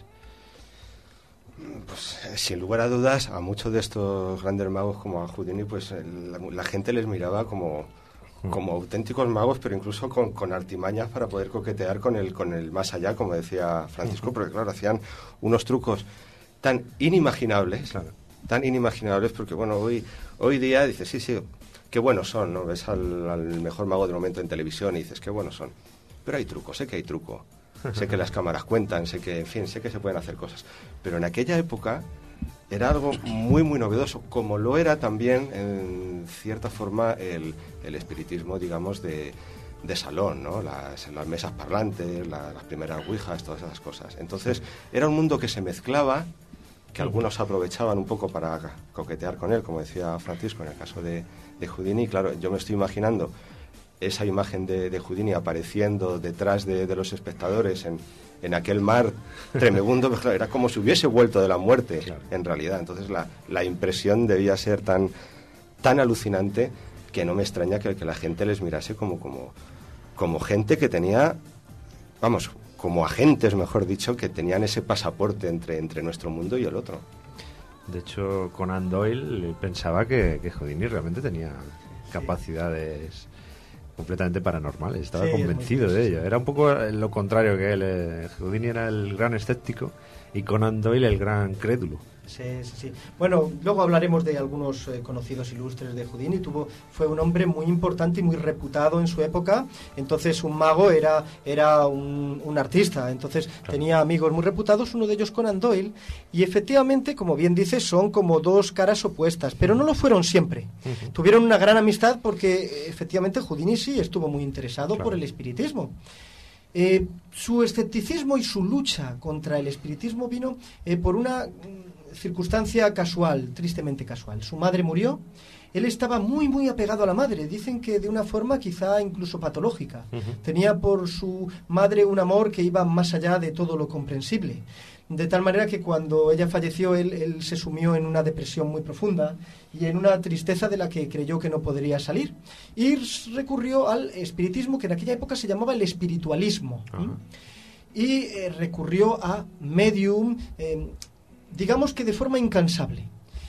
Pues sin lugar a dudas, a muchos de estos grandes magos como a Houdini, pues la, la gente les miraba como, como auténticos magos, pero incluso con, con artimañas para poder coquetear con el, con el más allá, como decía Francisco, porque claro, hacían unos trucos tan inimaginables, claro. tan inimaginables, porque bueno, hoy, hoy día dices, sí, sí, qué buenos son, ¿no? Ves al, al mejor mago del momento en televisión y dices, qué buenos son. Pero hay truco, sé que hay truco. Sé que las cámaras cuentan, sé que, en fin, sé que se pueden hacer cosas. Pero en aquella época era algo muy, muy novedoso, como lo era también, en cierta forma, el, el espiritismo, digamos, de, de salón, ¿no? Las, las mesas parlantes, la, las primeras ouijas, todas esas cosas. Entonces, era un mundo que se mezclaba, que algunos aprovechaban un poco para coquetear con él, como decía Francisco, en el caso de, de Houdini. Claro, yo me estoy imaginando esa imagen de, de Houdini apareciendo detrás de, de los espectadores en, en aquel mar tremebundo, pues claro, era como si hubiese vuelto de la muerte, claro. en realidad. Entonces la, la impresión debía ser tan, tan alucinante que no me extraña que, que la gente les mirase como, como, como gente que tenía, vamos, como agentes, mejor dicho, que tenían ese pasaporte entre, entre nuestro mundo y el otro. De hecho, Conan Doyle pensaba que, que Houdini realmente tenía capacidades completamente paranormales, estaba sí, convencido de ello. Era un poco lo contrario que él. Eh, Houdini era el gran escéptico y Conan Doyle el gran crédulo. Sí, sí, sí. Bueno, luego hablaremos de algunos eh, conocidos ilustres de Houdini. Tuvo, fue un hombre muy importante y muy reputado en su época. Entonces, un mago era, era un, un artista. Entonces, claro. tenía amigos muy reputados, uno de ellos Conan Doyle. Y efectivamente, como bien dices, son como dos caras opuestas. Pero no lo fueron siempre. Uh-huh. Tuvieron una gran amistad porque, efectivamente, Houdini sí estuvo muy interesado claro. por el espiritismo. Eh, su escepticismo y su lucha contra el espiritismo vino eh, por una circunstancia casual, tristemente casual. Su madre murió, él estaba muy muy apegado a la madre, dicen que de una forma quizá incluso patológica. Uh-huh. Tenía por su madre un amor que iba más allá de todo lo comprensible, de tal manera que cuando ella falleció él, él se sumió en una depresión muy profunda y en una tristeza de la que creyó que no podría salir, y recurrió al espiritismo, que en aquella época se llamaba el espiritualismo. Uh-huh. Y eh, recurrió a medium, eh, digamos que de forma incansable,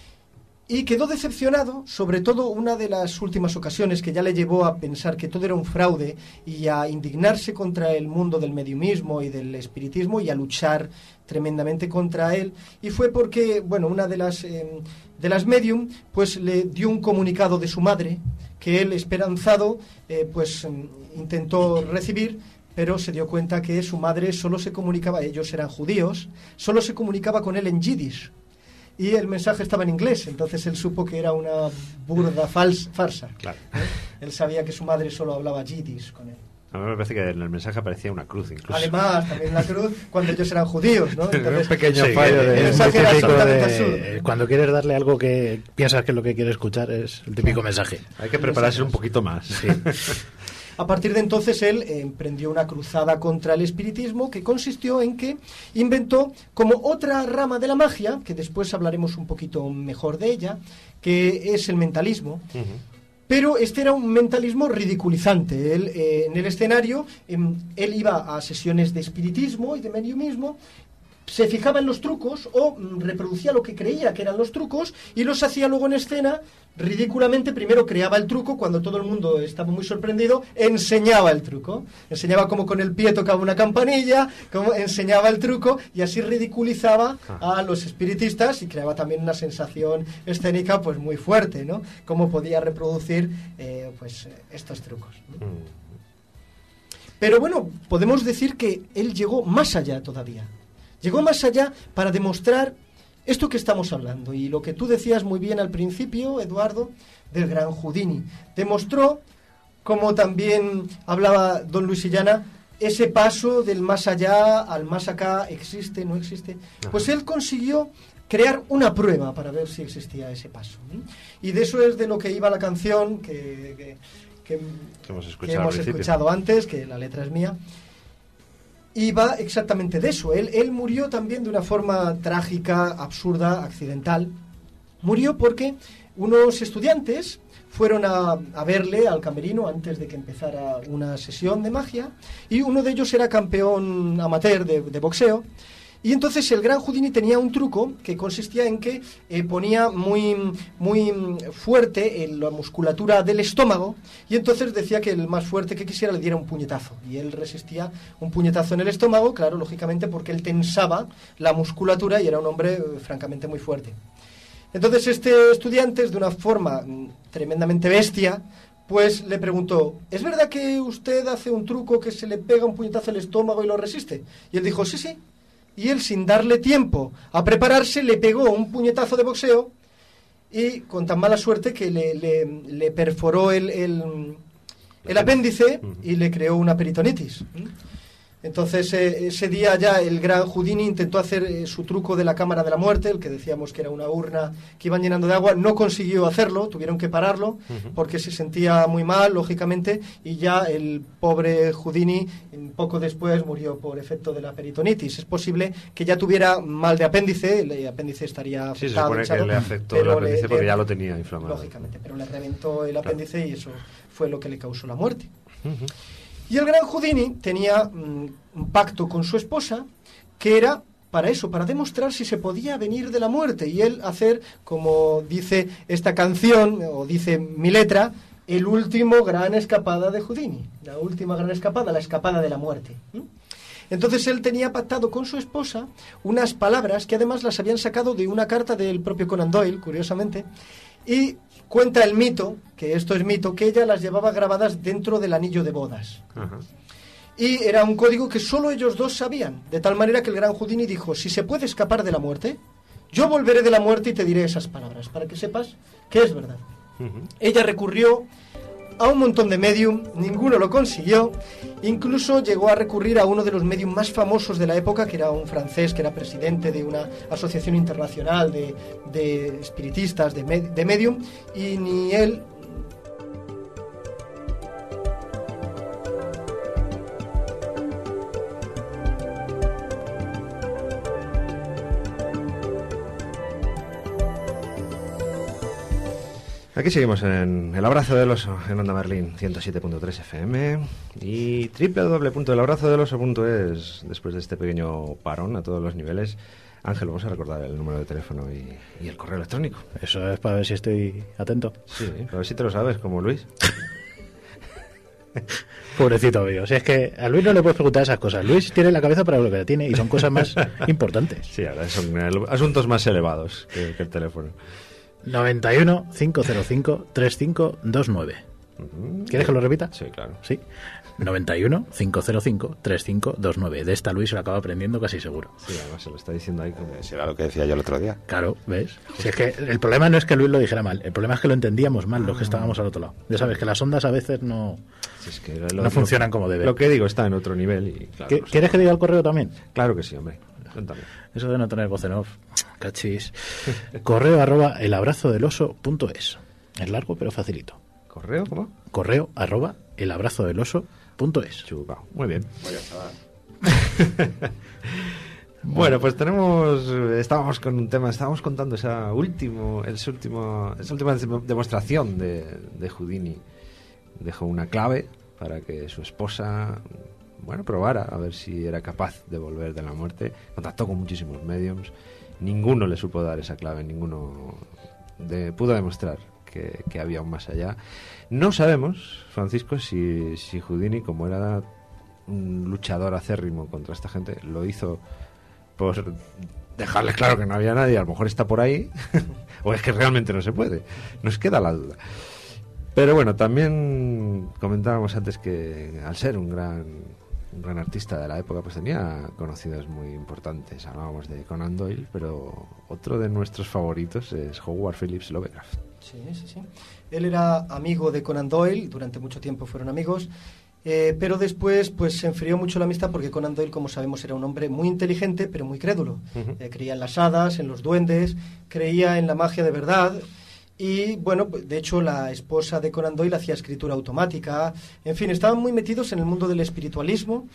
y quedó decepcionado, sobre todo una de las últimas ocasiones que ya le llevó a pensar que todo era un fraude y a indignarse contra el mundo del mediumismo y del espiritismo y a luchar tremendamente contra él, y fue porque, bueno, una de las eh, de las medium pues le dio un comunicado de su madre que él, esperanzado, eh, pues intentó recibir, pero se dio cuenta que su madre solo se comunicaba, ellos eran judíos, solo se comunicaba con él en yiddish, y el mensaje estaba en inglés. Entonces él supo que era una burda fals, farsa. Claro. ¿Eh? Él sabía que su madre solo hablaba yiddish con él. A mí me parece que en el mensaje aparecía una cruz incluso. Además, también la cruz cuando ellos eran judíos, ¿no? Entonces, un pequeño sí, fallo de... El mensaje era absolutamente absurdo. Cuando quieres darle algo que piensas que es lo que quiere escuchar, es el típico mensaje. Hay que prepararse un poquito más. Sí. A partir de entonces él eh, emprendió una cruzada contra el espiritismo que consistió en que inventó como otra rama de la magia, que después hablaremos un poquito mejor de ella, que es el mentalismo. Uh-huh. Pero este era un mentalismo ridiculizante. Él, eh, en el escenario, eh, él iba a sesiones de espiritismo y de mediumismo, se fijaba en los trucos o mm, reproducía lo que creía que eran los trucos y los hacía luego en escena. Ridículamente, primero creaba el truco, cuando todo el mundo estaba muy sorprendido, enseñaba el truco. Enseñaba cómo con el pie tocaba una campanilla, cómo enseñaba el truco, y así ridiculizaba a los espiritistas y creaba también una sensación escénica pues muy fuerte, ¿no? Cómo podía reproducir eh, pues estos trucos, ¿no? Pero bueno, podemos decir que él llegó más allá todavía. Llegó más allá para demostrar esto que estamos hablando, y lo que tú decías muy bien al principio, Eduardo, del gran Houdini. Demostró, como también hablaba don Luis Illana, ese paso del más allá al más acá, existe, no existe. Pues él consiguió crear una prueba para ver si existía ese paso, ¿sí? Y de eso es de lo que iba la canción que, que, que, que hemos, escuchado, que hemos escuchado antes, que la letra es mía. Y va exactamente de eso. Él, él murió también de una forma trágica, absurda, accidental. Murió porque unos estudiantes fueron a, a verle al camerino antes de que empezara una sesión de magia, y uno de ellos era campeón amateur de, de boxeo. Y entonces el gran Houdini tenía un truco que consistía en que eh, ponía muy, muy fuerte en la musculatura del estómago, y entonces decía que el más fuerte que quisiera le diera un puñetazo. Y él resistía un puñetazo en el estómago, claro, lógicamente porque él tensaba la musculatura y era un hombre eh, francamente muy fuerte. Entonces este estudiante, de una forma mm, tremendamente bestia, pues le preguntó: ¿es verdad que usted hace un truco que se le pega un puñetazo al estómago y lo resiste? Y él dijo: sí, sí. Y él, sin darle tiempo a prepararse, le pegó un puñetazo de boxeo, y con tan mala suerte que le, le, le perforó el, el, el apéndice y le creó una peritonitis. Entonces eh, ese día ya el gran Houdini intentó hacer eh, su truco de la cámara de la muerte, el que decíamos que era una urna que iban llenando de agua. No consiguió hacerlo, tuvieron que pararlo porque se sentía muy mal, lógicamente, y ya el pobre Houdini poco después murió por efecto de la peritonitis. Es posible que ya tuviera mal de apéndice, el apéndice estaría afectado. Sí, se supone echado, que le afectó el apéndice le, porque ya lo tenía inflamado. Lógicamente, pero le reventó el apéndice, claro. Y eso fue lo que le causó la muerte. Uh-huh. Y el gran Houdini tenía mm, un pacto con su esposa que era para eso, para demostrar si se podía venir de la muerte, y él hacer, como dice esta canción, o dice mi letra, el último gran escapada de Houdini, la última gran escapada, la escapada de la muerte. ¿Mm? Entonces él tenía pactado con su esposa unas palabras que además las habían sacado de una carta del propio Conan Doyle, curiosamente, y cuenta el mito, que esto es mito, que ella las llevaba grabadas dentro del anillo de bodas. Ajá. Y era un código que solo ellos dos sabían, de tal manera que el gran Houdini dijo: si se puede escapar de la muerte, yo volveré de la muerte y te diré esas palabras, para que sepas que es verdad. Uh-huh. Ella recurrió a un montón de medium, ninguno lo consiguió, incluso llegó a recurrir a uno de los medium más famosos de la época, que era un francés, que era presidente de una asociación internacional de, de espiritistas, de, med, de medium, y ni él... Aquí seguimos en El Abrazo del Oso, en Onda Merlín ciento siete punto tres F M y doble u doble u doble u punto el abrazo del oso punto es. Después de este pequeño parón a todos los niveles, Ángel, vamos a recordar el número de teléfono y, y el correo electrónico. Eso es para ver si estoy atento. Sí, para ver si te lo sabes, como Luis. Pobrecito mío, o sea, es que a Luis no le puedes preguntar esas cosas. Luis tiene la cabeza para lo que la tiene y son cosas más importantes. Sí, ahora son asuntos más elevados que, que el teléfono. noventa y uno, cinco cero cinco, treinta y cinco veintinueve. Uh-huh. ¿Quieres que lo repita? Sí, claro. Sí. noventa y uno, cinco cero cinco, treinta y cinco veintinueve. De esta Luis se lo acaba aprendiendo casi seguro. Sí, además se lo está diciendo ahí como... Será lo que decía yo el otro día. Claro, ¿ves? Si es que el problema no es que Luis lo dijera mal, el problema es que lo entendíamos mal, ah, los que estábamos al otro lado. Ya sabes que las ondas a veces no, sí, es que lo, no funcionan lo, como deben. Lo que digo está en otro nivel y claro. ¿Qué, ¿Quieres que diga el correo también? Claro que sí, hombre. Cuéntame. Eso de no tener voz en off, cachis. Correo arroba elabrazodeloso.es. Es largo pero facilito. ¿Correo? ¿Cómo? Correo arroba elabrazodeloso.es. Chupao. Muy bien. Bueno, pues tenemos, estábamos con un tema, estábamos contando esa último, ese último, esa última demostración de, de Houdini. Dejó una clave para que su esposa bueno, probara a ver si era capaz de volver de la muerte. Contactó con muchísimos mediums, ninguno le supo dar esa clave, ninguno de, pudo demostrar que, que había un más allá. No sabemos, Francisco, si, si Houdini, como era un luchador acérrimo contra esta gente, lo hizo por dejarles claro que no había nadie, a lo mejor está por ahí, o es que realmente no se puede. Nos queda la duda. Pero bueno, también comentábamos antes que al ser un gran, un gran artista de la época, pues tenía conocidos muy importantes. Hablábamos de Conan Doyle, pero otro de nuestros favoritos es Howard Phillips Lovecraft. Sí, sí, sí. Él era amigo de Conan Doyle, durante mucho tiempo fueron amigos, eh, pero después pues se enfrió mucho la amistad porque Conan Doyle, como sabemos, era un hombre muy inteligente, pero muy crédulo. Uh-huh. Eh, creía en las hadas, en los duendes, creía en la magia de verdad. Y, bueno, de hecho, la esposa de Conan Doyle hacía escritura automática. En fin, estaban muy metidos en el mundo del espiritualismo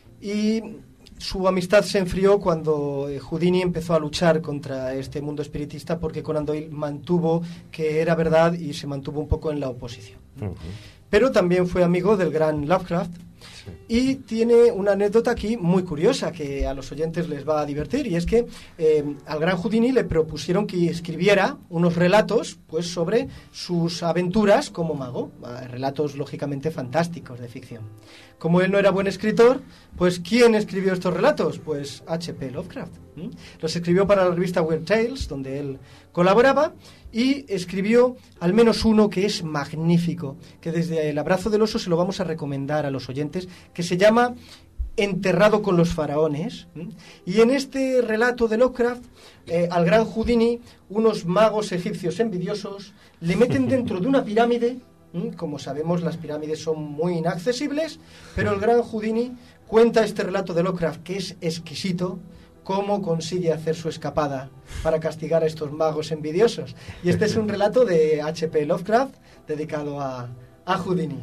y su amistad se enfrió cuando Houdini empezó a luchar contra este mundo espiritista porque Conan Doyle mantuvo que era verdad y se mantuvo un poco en la oposición. Uh-huh. Pero también fue amigo del gran Lovecraft. Sí. Y tiene una anécdota aquí muy curiosa que a los oyentes les va a divertir, y es que eh, al gran Houdini le propusieron que escribiera unos relatos pues sobre sus aventuras como mago, relatos lógicamente fantásticos de ficción. Como él no era buen escritor, pues ¿quién escribió estos relatos? Pues H P Lovecraft. ¿Mm? Los escribió para la revista Weird Tales, donde él colaboraba, y escribió al menos uno que es magnífico, que desde El abrazo del oso se lo vamos a recomendar a los oyentes, que se llama Enterrado con los faraones. ¿Mm? Y en este relato de Lovecraft, eh, al gran Houdini, unos magos egipcios envidiosos le meten dentro de una pirámide. Como sabemos, las pirámides son muy inaccesibles, pero el gran Houdini cuenta este relato de Lovecraft, que es exquisito, cómo consigue hacer su escapada para castigar a estos magos envidiosos. Y este es un relato de H P Lovecraft dedicado a, a Houdini.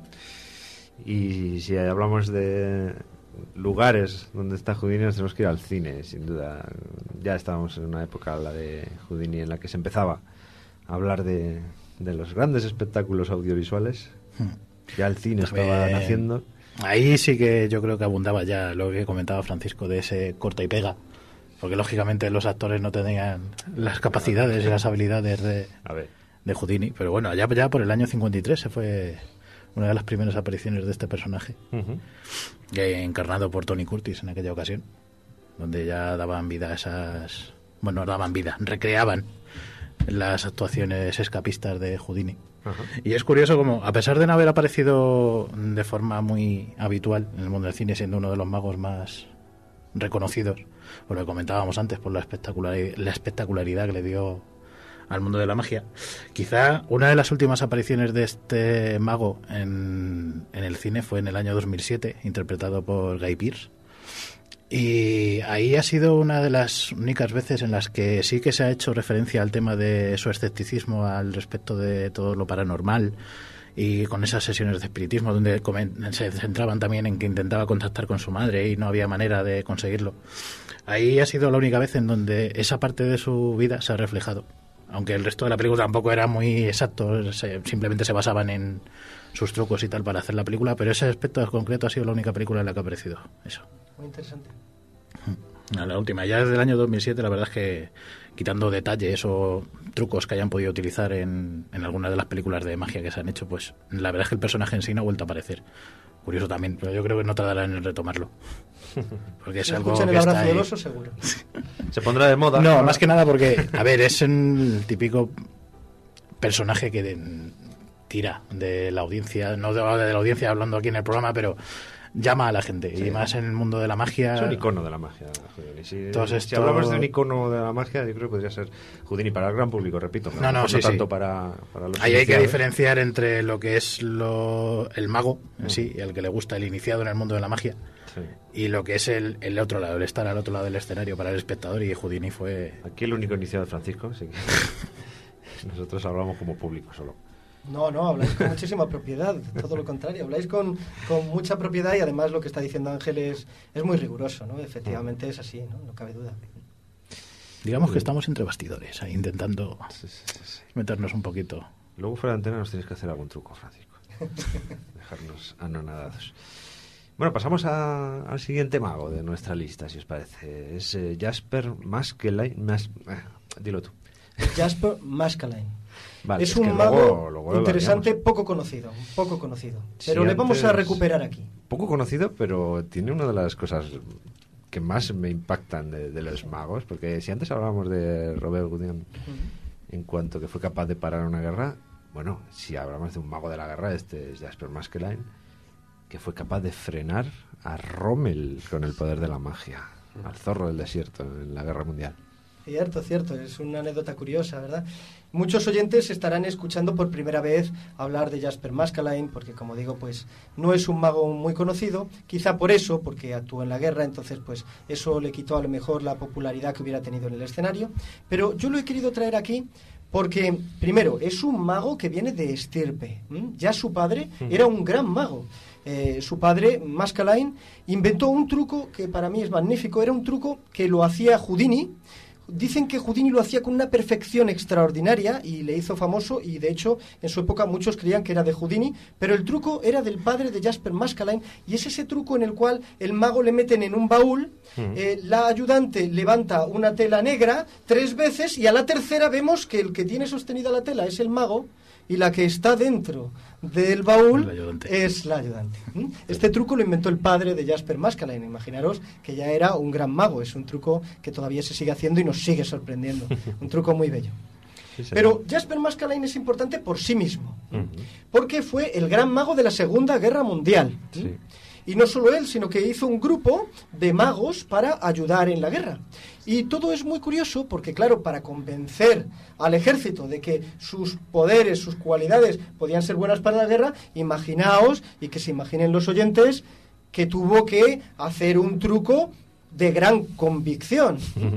Y si hablamos de lugares donde está Houdini, nos tenemos que ir al cine, sin duda. Ya estábamos en una época, la de Houdini, en la que se empezaba a hablar de... de los grandes espectáculos audiovisuales. Ya el cine estaba eh, naciendo. Ahí sí que yo creo que abundaba ya lo que comentaba Francisco de ese corta y pega, porque lógicamente los actores no tenían las capacidades y las habilidades de, A ver. de Houdini, pero bueno, allá ya por el año cincuenta y tres se fue una de las primeras apariciones de este personaje, uh-huh. que, encarnado por Tony Curtis en aquella ocasión, donde ya daban vida a esas... bueno, daban vida, recreaban las actuaciones escapistas de Houdini. Ajá. Y es curioso como, a pesar de no haber aparecido de forma muy habitual en el mundo del cine, siendo uno de los magos más reconocidos, por lo que comentábamos antes, por la espectacularidad, la espectacularidad que le dio al mundo de la magia, quizá una de las últimas apariciones de este mago en, en el cine fue en el año dos mil siete, interpretado por Guy Pearce. Y ahí ha sido una de las únicas veces en las que sí que se ha hecho referencia al tema de su escepticismo al respecto de todo lo paranormal, y con esas sesiones de espiritismo donde se centraban también en que intentaba contactar con su madre y no había manera de conseguirlo. Ahí ha sido la única vez en donde esa parte de su vida se ha reflejado, aunque el resto de la película tampoco era muy exacto, se, simplemente se basaban en sus trucos y tal para hacer la película, pero ese aspecto concreto ha sido la única película en la que ha aparecido eso. Muy interesante. La última, ya desde el año dos mil siete, la verdad es que, quitando detalles o trucos que hayan podido utilizar en, en algunas de las películas de magia que se han hecho, pues la verdad es que el personaje en sí no ha vuelto a aparecer. Curioso también, pero yo creo que no tardarán en retomarlo. Porque es si algo escuchan que el abrazo está del ahí. oso, seguro. Se pondrá de moda. No, más que nada porque, a ver, es el típico personaje que de, tira de la audiencia, no de, de la audiencia hablando aquí en el programa, pero llama a la gente, sí. Y más en el mundo de la magia. Es un icono de la magia, Houdini. Si, Entonces, si hablamos de un icono de la magia, yo creo que podría ser Houdini para el gran público, repito. No, no, no, sí, no tanto sí. Para, para los Ahí iniciados. hay que diferenciar entre lo que es lo, el mago en uh-huh. sí, el que le gusta, el iniciado en el mundo de la magia, sí. Y lo que es el, el otro lado, el estar al otro lado del escenario para el espectador, y Houdini fue... Aquí el único iniciado es Francisco, así que nosotros hablamos como público solo. No, no, habláis con muchísima propiedad, todo lo contrario, habláis con, con mucha propiedad, y además lo que está diciendo Ángel es, es muy riguroso, ¿no? Efectivamente es así, ¿no? No cabe duda. Digamos que estamos entre bastidores, ahí intentando sí, sí, sí. meternos un poquito. Luego fuera de antena nos tienes que hacer algún truco, Francisco. Dejarnos anonadados. Bueno, pasamos a, al siguiente mago de nuestra lista, si os parece. Es eh, Jasper Maskelyne. Mas, eh, dilo tú. Jasper Maskelyne. Vale, es, es un mago luego, luego interesante, poco conocido, poco conocido. Pero sí, le vamos a recuperar aquí. Poco conocido, pero tiene una de las cosas que más me impactan de, de los magos, porque si antes hablábamos de Robert Houdin uh-huh. en cuanto que fue capaz de parar una guerra, bueno, si hablamos de un mago de la guerra, este es Jasper Maskelyne, que fue capaz de frenar a Rommel con el poder de la magia, uh-huh. al zorro del desierto en la guerra mundial. Cierto, cierto, es una anécdota curiosa, ¿verdad? Muchos oyentes estarán escuchando por primera vez hablar de Jasper Maskelyne, porque como digo, pues no es un mago muy conocido, quizá por eso, porque actuó en la guerra, entonces pues eso le quitó a lo mejor la popularidad que hubiera tenido en el escenario, pero yo lo he querido traer aquí porque, primero, es un mago que viene de estirpe, ¿m? Ya su padre era un gran mago. Eh, su padre, Maskelyne, inventó un truco que para mí es magnífico, era un truco que lo hacía Houdini. Dicen que Houdini lo hacía con una perfección extraordinaria y le hizo famoso, y de hecho en su época muchos creían que era de Houdini, pero el truco era del padre de Jasper Maskelyne, y es ese truco en el cual el mago le meten en un baúl, uh-huh. eh, la ayudante levanta una tela negra tres veces y a la tercera vemos que el que tiene sostenida la tela es el mago y la que está dentro del baúl es la ayudante. ¿Mm? Este truco lo inventó el padre de Jasper Maskelyne. Imaginaros que ya era un gran mago. Es un truco que todavía se sigue haciendo y nos sigue sorprendiendo. Un truco muy bello. Sí, pero Jasper Maskelyne es importante por sí mismo, uh-huh. porque fue el gran mago de la Segunda Guerra Mundial. Sí. Y no solo él, sino que hizo un grupo de magos para ayudar en la guerra. Y todo es muy curioso porque, claro, para convencer al ejército de que sus poderes, sus cualidades podían ser buenas para la guerra, imaginaos, y que se imaginen los oyentes, que tuvo que hacer un truco de gran convicción.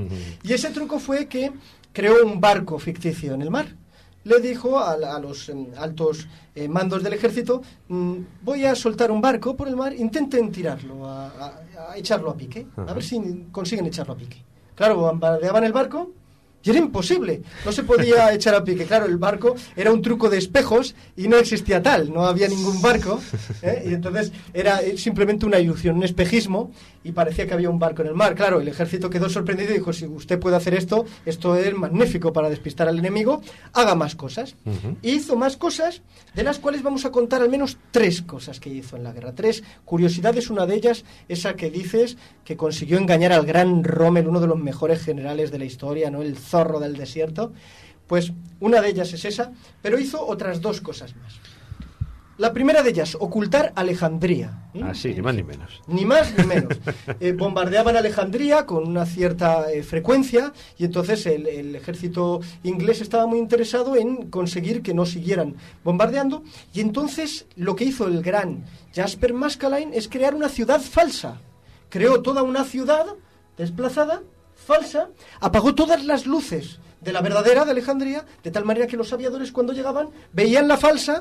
Y ese truco fue que creó un barco ficticio en el mar. Le dijo a, a los eh, altos eh, mandos del ejército, mmm, voy a soltar un barco por el mar, intenten tirarlo, a, a, a echarlo a pique, a ver si consiguen echarlo a pique. Claro, bombardeaban el barco y era imposible, no se podía echar a pique. Claro, el barco era un truco de espejos y no existía tal, no había ningún barco, ¿eh? Y entonces era simplemente una ilusión, un espejismo, y parecía que había un barco en el mar. Claro, el ejército quedó sorprendido y dijo, si usted puede hacer esto, esto es magnífico para despistar al enemigo, haga más cosas. Uh-huh. Y hizo más cosas, de las cuales vamos a contar al menos tres cosas que hizo en la guerra. Tres curiosidades, una de ellas, esa que dices, que consiguió engañar al gran Rommel, uno de los mejores generales de la historia, ¿no? El zorro del desierto. Pues una de ellas es esa, pero hizo otras dos cosas más. La primera de ellas, ocultar Alejandría. ¿Mm? Ah, sí, ni más ni menos. Ni más ni menos. Eh, bombardeaban Alejandría con una cierta eh, frecuencia, y entonces el, el ejército inglés estaba muy interesado en conseguir que no siguieran bombardeando, y entonces lo que hizo el gran Jasper Maskelyne es crear una ciudad falsa. Creó toda una ciudad desplazada, falsa, apagó todas las luces de la verdadera de Alejandría, de tal manera que los aviadores cuando llegaban veían la falsa,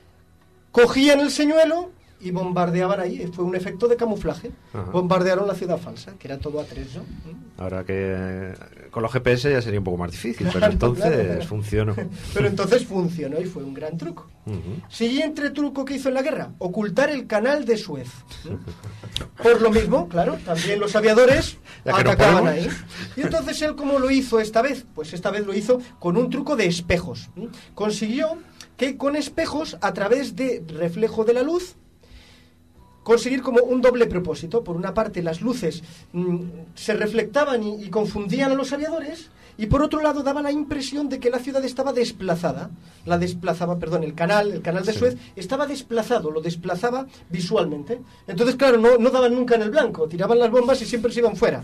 cogían el señuelo y bombardeaban ahí. Fue un efecto de camuflaje. Ajá. Bombardearon la ciudad falsa, que era todo a tres, ¿no? Ahora que con los G P S ya sería un poco más difícil, claro, pero entonces claro, claro. funcionó. Pero entonces funcionó y fue un gran truco. Uh-huh. Siguiente truco que hizo en la guerra, ocultar el canal de Suez. ¿Mm? Por lo mismo, claro, también los aviadores atacaban no ahí. Y entonces él, ¿cómo lo hizo esta vez? Pues esta vez lo hizo con un truco de espejos. ¿Mm? Consiguió que con espejos, a través de reflejo de la luz, conseguir como un doble propósito. Por una parte, las luces mmm, se reflectaban y, y confundían a los aviadores, y por otro lado daba la impresión de que la ciudad estaba desplazada. La desplazaba, perdón, el canal, el canal de sí. Suez estaba desplazado, lo desplazaba visualmente. Entonces, claro, no, no daban nunca en el blanco, tiraban las bombas y siempre se iban fuera.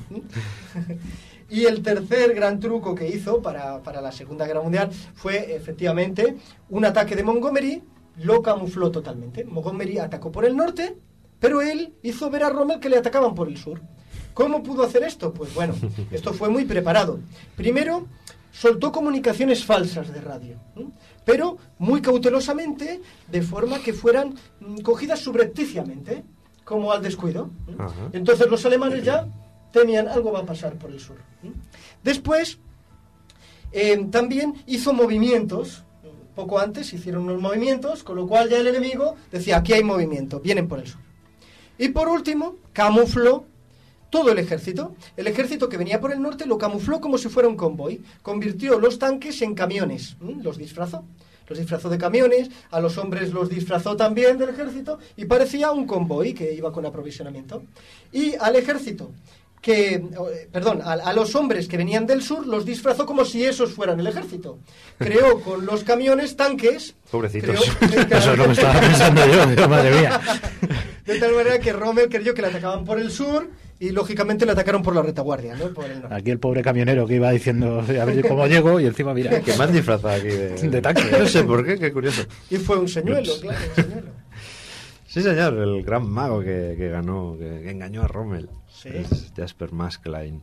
Y el tercer gran truco que hizo para, para la Segunda Guerra Mundial fue, efectivamente, un ataque de Montgomery. Lo camufló totalmente. Montgomery atacó por el norte, pero él hizo ver a Rommel que le atacaban por el sur. ¿Cómo pudo hacer esto? Pues bueno, esto fue muy preparado. Primero, soltó comunicaciones falsas de radio, ¿eh? pero muy cautelosamente, de forma que fueran mm, cogidas subrepticiamente, como al descuido. ¿eh? Entonces los alemanes ya temían, algo va a pasar por el sur. ¿eh? Después, eh, también hizo movimientos. Poco antes hicieron unos movimientos, con lo cual ya el enemigo decía, aquí hay movimiento, vienen por el sur. Y por último, camufló todo el ejército. El ejército que venía por el norte lo camufló como si fuera un convoy. Convirtió los tanques en camiones. ¿Mm? Los disfrazó. Los disfrazó de camiones, a los hombres los disfrazó también del ejército y parecía un convoy que iba con aprovisionamiento. Y al ejército que, perdón, a, a los hombres que venían del sur los disfrazó como si esos fueran el ejército. Creó con los camiones tanques. Pobrecitos. Creó, Eso es lo que estaba pensando yo, digo, madre mía. De tal manera que Rommel creyó que le atacaban por el sur y lógicamente le atacaron por la retaguardia, ¿no? Por el norte. Aquí el pobre camionero que iba diciendo a ver cómo llego y encima mira Que me han disfrazado aquí de, de tanque. No sé por qué, qué curioso. Y fue un señuelo, claro, un señuelo. Sí, señor, el gran mago que, que ganó, que, que engañó a Rommel. Sí. Es Jasper Maskelyne.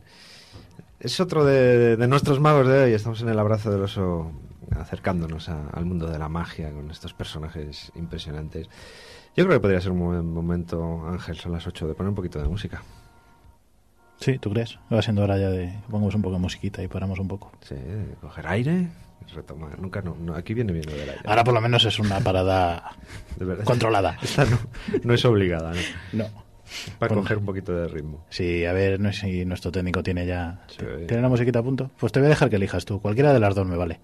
Es otro de, de nuestros magos de hoy. Estamos en el abrazo del oso acercándonos a, al mundo de la magia con estos personajes impresionantes. Yo creo que podría ser un buen momento, Ángel, son las ocho, de poner un poquito de música. Sí, ¿tú crees? Va siendo hora ya de que pongamos un poco de musiquita y paramos un poco. Sí, de coger aire, retomar. Nunca, no, no, aquí viene bien lo del aire. Ahora por lo menos es una parada De verdad. controlada. Esta no, no es obligada, ¿no? No. Para Bueno. coger un poquito de ritmo. Sí, a ver, no sé si nuestro técnico tiene ya... Sí. ¿Tiene la musiquita a punto? Pues te voy a dejar que elijas tú. Cualquiera de las dos me vale.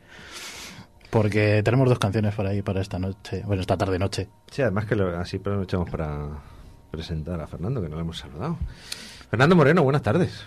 Porque tenemos dos canciones por ahí para esta noche. Bueno, esta tarde-noche. Sí, además que lo, así aprovechamos para presentar a Fernando, que no le hemos saludado. Fernando Moreno, buenas tardes.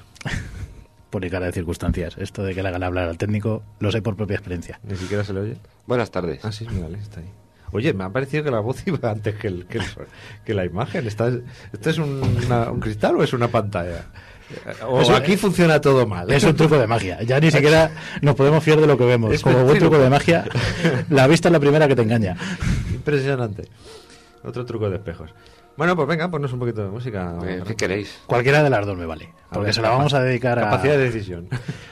Por cara de circunstancias. Esto de que le hagan hablar al técnico lo sé por propia experiencia. Ni siquiera se le oye. Buenas tardes. Ah, sí, vale, está ahí. Oye, me ha parecido que la voz iba antes que, el, que, el- que la imagen. ¿Está, ¿Esto es un, una- un cristal o es una pantalla? O Eso- aquí funciona todo mal. Es un truco de magia. Ya ni siquiera nos podemos fiar de lo que vemos. Es Como buen mentira. truco de magia, la vista es la primera que te engaña. Impresionante. Otro truco de espejos. Bueno, pues venga, ponnos un poquito de música. Eh, ¿Qué queréis? Cualquiera de las dos me vale. A Porque ver, se la vamos a dedicar a... Capacidad de decisión.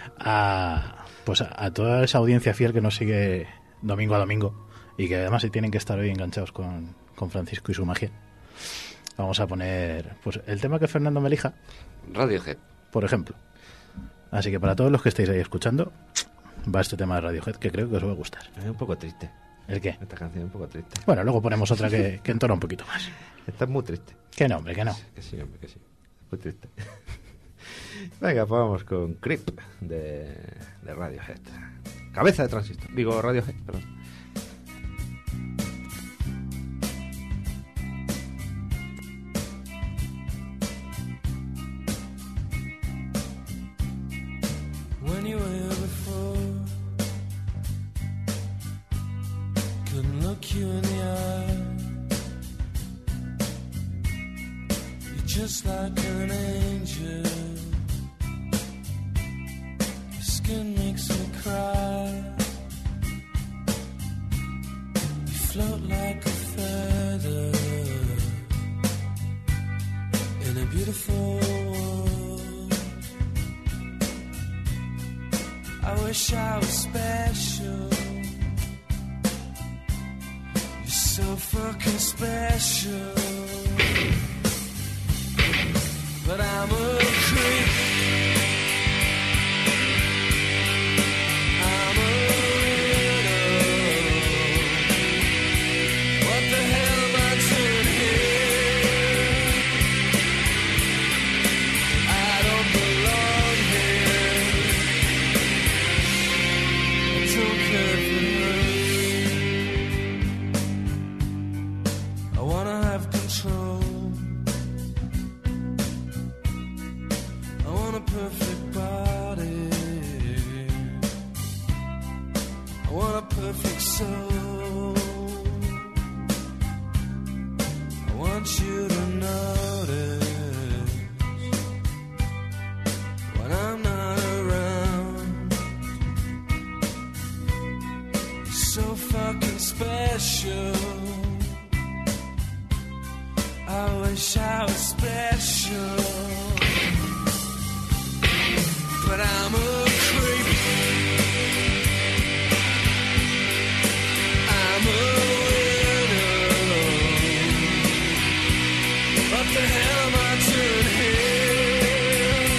a pues a, a toda esa audiencia fiel que nos sigue domingo a domingo y que además se tienen que estar hoy enganchados con, con Francisco y su magia. Vamos a poner pues el tema que Fernando me elija, Radiohead. por ejemplo. Así que para todos los que estéis ahí escuchando, va este tema de Radiohead que creo que os va a gustar. Es un poco triste. ¿El qué? Esta canción es un poco triste. Bueno, luego ponemos otra que, que entona un poquito más. Esta es muy triste. Que no, hombre, que no. Que sí, hombre, que sí. Muy triste. Venga, pues vamos con Creep de, de Radiohead. Cabeza de transistor. Digo Radiohead, perdón. When you were here before, couldn't look you in the eye. You're just like an angel. Your skin makes me cry. You float like a feather in a beautiful world. I wish I was special. You're so fucking special. But I'm a creep. I'm a widow. What the hell am I doing here? I don't belong here. I don't care for her. I wanna have control. I want a perfect body. I want a perfect soul. I want you to notice when I'm not around. You're so fucking special. I wish I was special. But I'm a creep. I'm a widow. What the hell am I doing here?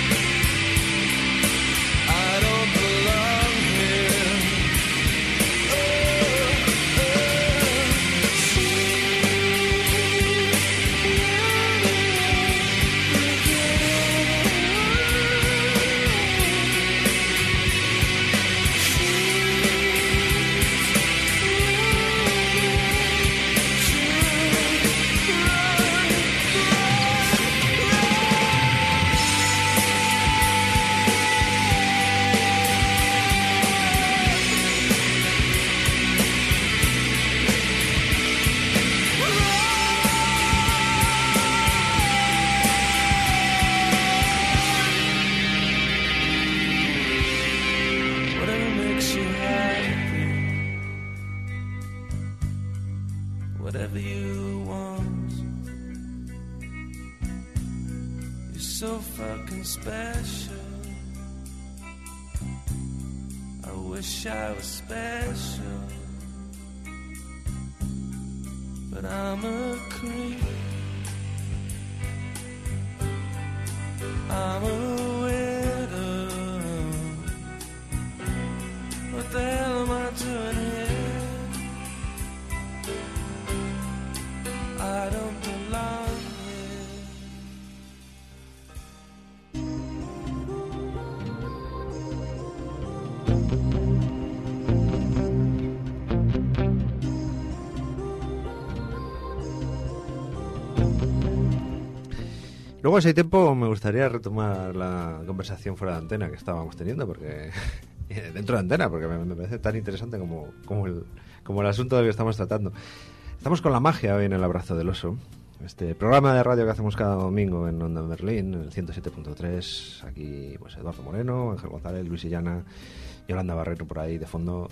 I don't belong here. Oh, oh. wasn't special. I wish I was special, but I'm a creep. I'm a widow. What the hell am I doing here? I don't belong here. Luego, si hay tiempo, me gustaría retomar la conversación fuera de antena que estábamos teniendo, porque dentro de antena, porque me, me parece tan interesante como, como, el, como el asunto del que estamos tratando. Estamos con la magia hoy en El Abrazo del Oso, este programa de radio que hacemos cada domingo en Onda Berlín, en el ciento siete punto tres. Aquí pues Eduardo Moreno, Ángel González, Luis Illana, Yolanda Barreto por ahí de fondo.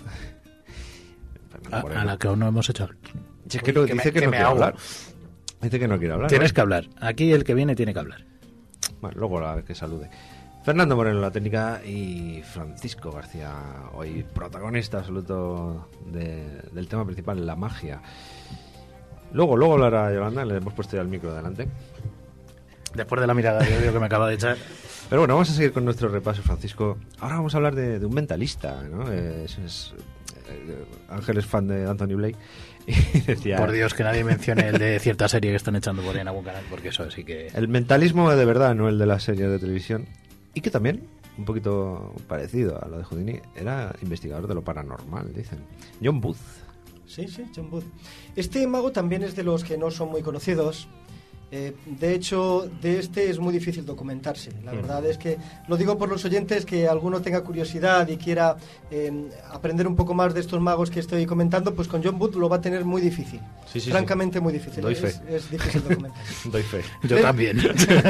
A, a la que aún no hemos hecho. Si es que no, que dice me, que, que no me quiere hago. hablar. Dice que no quiere hablar. Tienes ¿no? que hablar. Aquí el que viene tiene que hablar. Bueno, luego la que salude. Fernando Moreno, la técnica, y Francisco García, hoy protagonista absoluto de, del tema principal, la magia. Luego, luego hablará Yolanda, le hemos puesto ya el micro delante. Después de la mirada de odio que me acaba de echar. Pero bueno, vamos a seguir con nuestro repaso, Francisco. Ahora vamos a hablar de, de un mentalista, ¿no? Es, es, eh, Ángel es fan de Anthony Blake y decía... Por Dios, que nadie mencione el de cierta serie que están echando por ahí en algún canal, porque eso sí que... El mentalismo de verdad, no el de las series de televisión. Y que también, un poquito parecido a lo de Houdini, era investigador de lo paranormal, dicen. John Booth. Sí, sí, John Booth. Este mago también es de los que no son muy conocidos. Eh, de hecho, de este es muy difícil documentarse. La verdad es que, lo digo por los oyentes, que alguno tenga curiosidad y quiera eh, aprender un poco más de estos magos que estoy comentando, pues con John Booth lo va a tener muy difícil. Sí, sí, Francamente sí. muy difícil. Doy es, fe. es difícil documentarse. Doy fe. Yo también.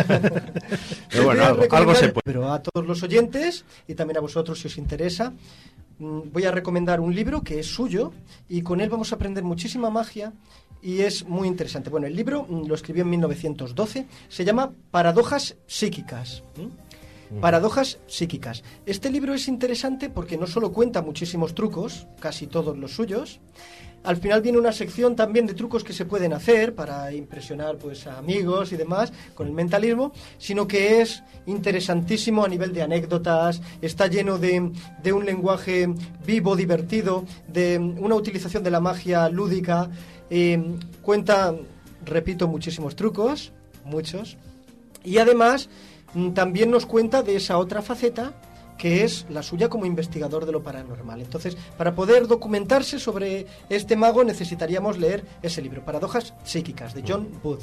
Pero bueno, Voy a algo, recomendar, algo se puede. Pero a todos los oyentes y también a vosotros si os interesa, mm, voy a recomendar un libro que es suyo y con él vamos a aprender muchísima magia y es muy interesante. Bueno, el libro mm, lo escribió en mil novecientos doce, se llama Paradojas Psíquicas. ¿Mm? Paradojas psíquicas. Este libro es interesante porque no solo cuenta muchísimos trucos, casi todos los suyos. Al final viene una sección también de trucos que se pueden hacer para impresionar pues a amigos y demás con el mentalismo, sino que es interesantísimo a nivel de anécdotas, está lleno de, de un lenguaje vivo, divertido, de una utilización de la magia lúdica, eh, cuenta, repito, muchísimos trucos, muchos, y además también nos cuenta de esa otra faceta que es la suya como investigador de lo paranormal. Entonces, para poder documentarse sobre este mago necesitaríamos leer ese libro, Paradojas Psíquicas, de John Booth.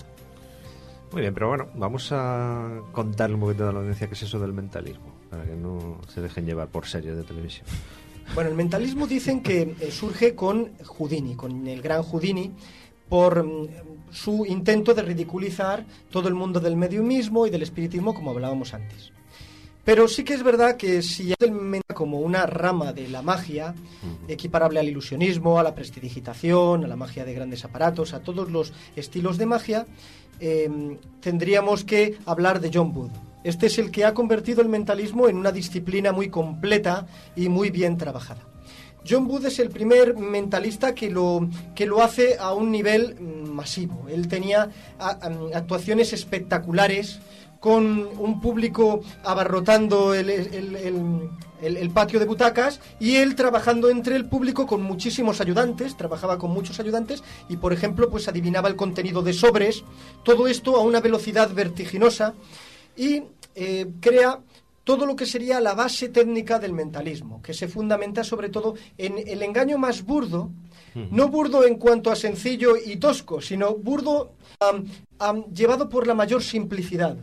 Muy bien, pero bueno, vamos a contarle un poquito a la audiencia qué es eso del mentalismo, para que no se dejen llevar por series de televisión. Bueno, el mentalismo dicen que eh, surge con Houdini, con el gran Houdini, por mm, su intento de ridiculizar todo el mundo del mediumismo y del espiritismo, como hablábamos antes. Pero sí que es verdad que si es el mentalismo como una rama de la magia, uh-huh. equiparable al ilusionismo, a la prestidigitación, a la magia de grandes aparatos, a todos los estilos de magia, eh, tendríamos que hablar de John Booth. Este es el que ha convertido el mentalismo en una disciplina muy completa y muy bien trabajada. John Booth es el primer mentalista que lo, que lo hace a un nivel masivo. Él tenía a, a, actuaciones espectaculares, con un público abarrotando el, el, el, el, el patio de butacas y él trabajando entre el público con muchísimos ayudantes, trabajaba con muchos ayudantes y, por ejemplo, pues adivinaba el contenido de sobres, todo esto a una velocidad vertiginosa y eh, crea todo lo que sería la base técnica del mentalismo, que se fundamenta sobre todo en el engaño más burdo, no burdo en cuanto a sencillo y tosco, sino burdo um, um, llevado por la mayor simplicidad.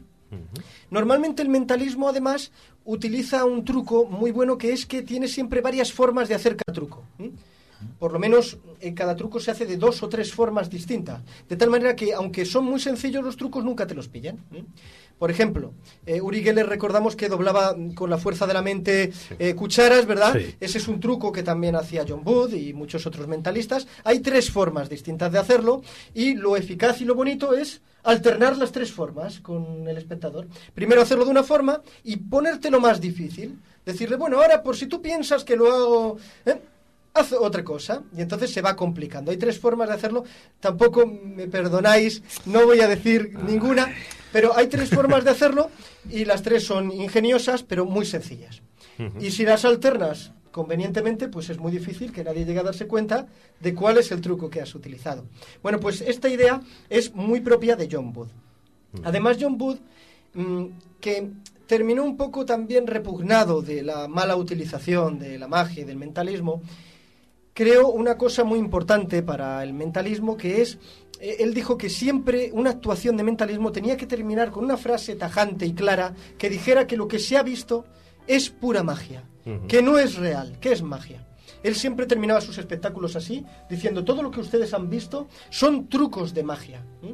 Normalmente el mentalismo, además, utiliza un truco muy bueno que es que tiene siempre varias formas de hacer cada truco. por lo menos en cada truco se hace de dos o tres formas distintas, de tal manera que aunque son muy sencillos los trucos nunca te los pillan. ¿eh? Por ejemplo, eh, Uri Geller recordamos que doblaba con la fuerza de la mente eh, cucharas, ¿verdad? Sí. Ese es un truco que también hacía John Booth y muchos otros mentalistas. Hay tres formas distintas de hacerlo y lo eficaz y lo bonito es alternar las tres formas con el espectador. Primero hacerlo de una forma y ponértelo más difícil. Decirle, bueno, ahora por si tú piensas que lo hago... ¿eh? Haz otra cosa, y entonces se va complicando. Hay tres formas de hacerlo, tampoco me perdonáis, no voy a decir ninguna, pero hay tres formas de hacerlo y las tres son ingeniosas, pero muy sencillas. Uh-huh. Y si las alternas convenientemente, pues es muy difícil que nadie llegue a darse cuenta de cuál es el truco que has utilizado. Bueno, pues esta idea es muy propia de John Booth. Uh-huh. Además, John Booth, mmm, que terminó un poco también repugnado de la mala utilización de la magia y del mentalismo, creó una cosa muy importante para el mentalismo, que es, eh, él dijo que siempre una actuación de mentalismo tenía que terminar con una frase tajante y clara que dijera que lo que se ha visto es pura magia, uh-huh. que no es real, que es magia. Él siempre terminaba sus espectáculos así, diciendo, todo lo que ustedes han visto son trucos de magia. ¿Mm?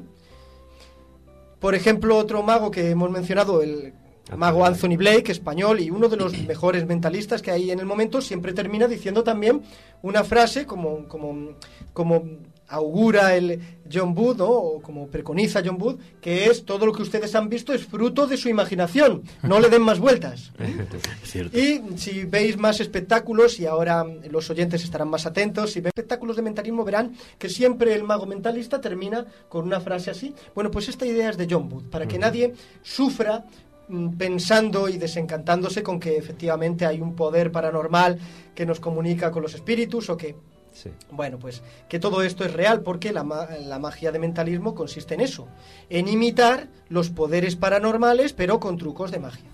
Por ejemplo, otro mago que hemos mencionado, el mago Anthony Blake, español y uno de los mejores mentalistas que hay en el momento, siempre termina diciendo también una frase como, como, como augura el John Booth, ¿no? O como preconiza John Booth, que es todo lo que ustedes han visto es fruto de su imaginación, no le den más vueltas. Y si veis más espectáculos, y ahora los oyentes estarán más atentos, si ven espectáculos de mentalismo verán que siempre el mago mentalista termina con una frase así. Bueno, pues esta idea es de John Booth, para que nadie sufra pensando y desencantándose con que efectivamente hay un poder paranormal que nos comunica con los espíritus o que, sí. bueno, pues que todo esto es real, porque la, ma- la magia de mentalismo consiste en eso, en imitar los poderes paranormales pero con trucos de magia.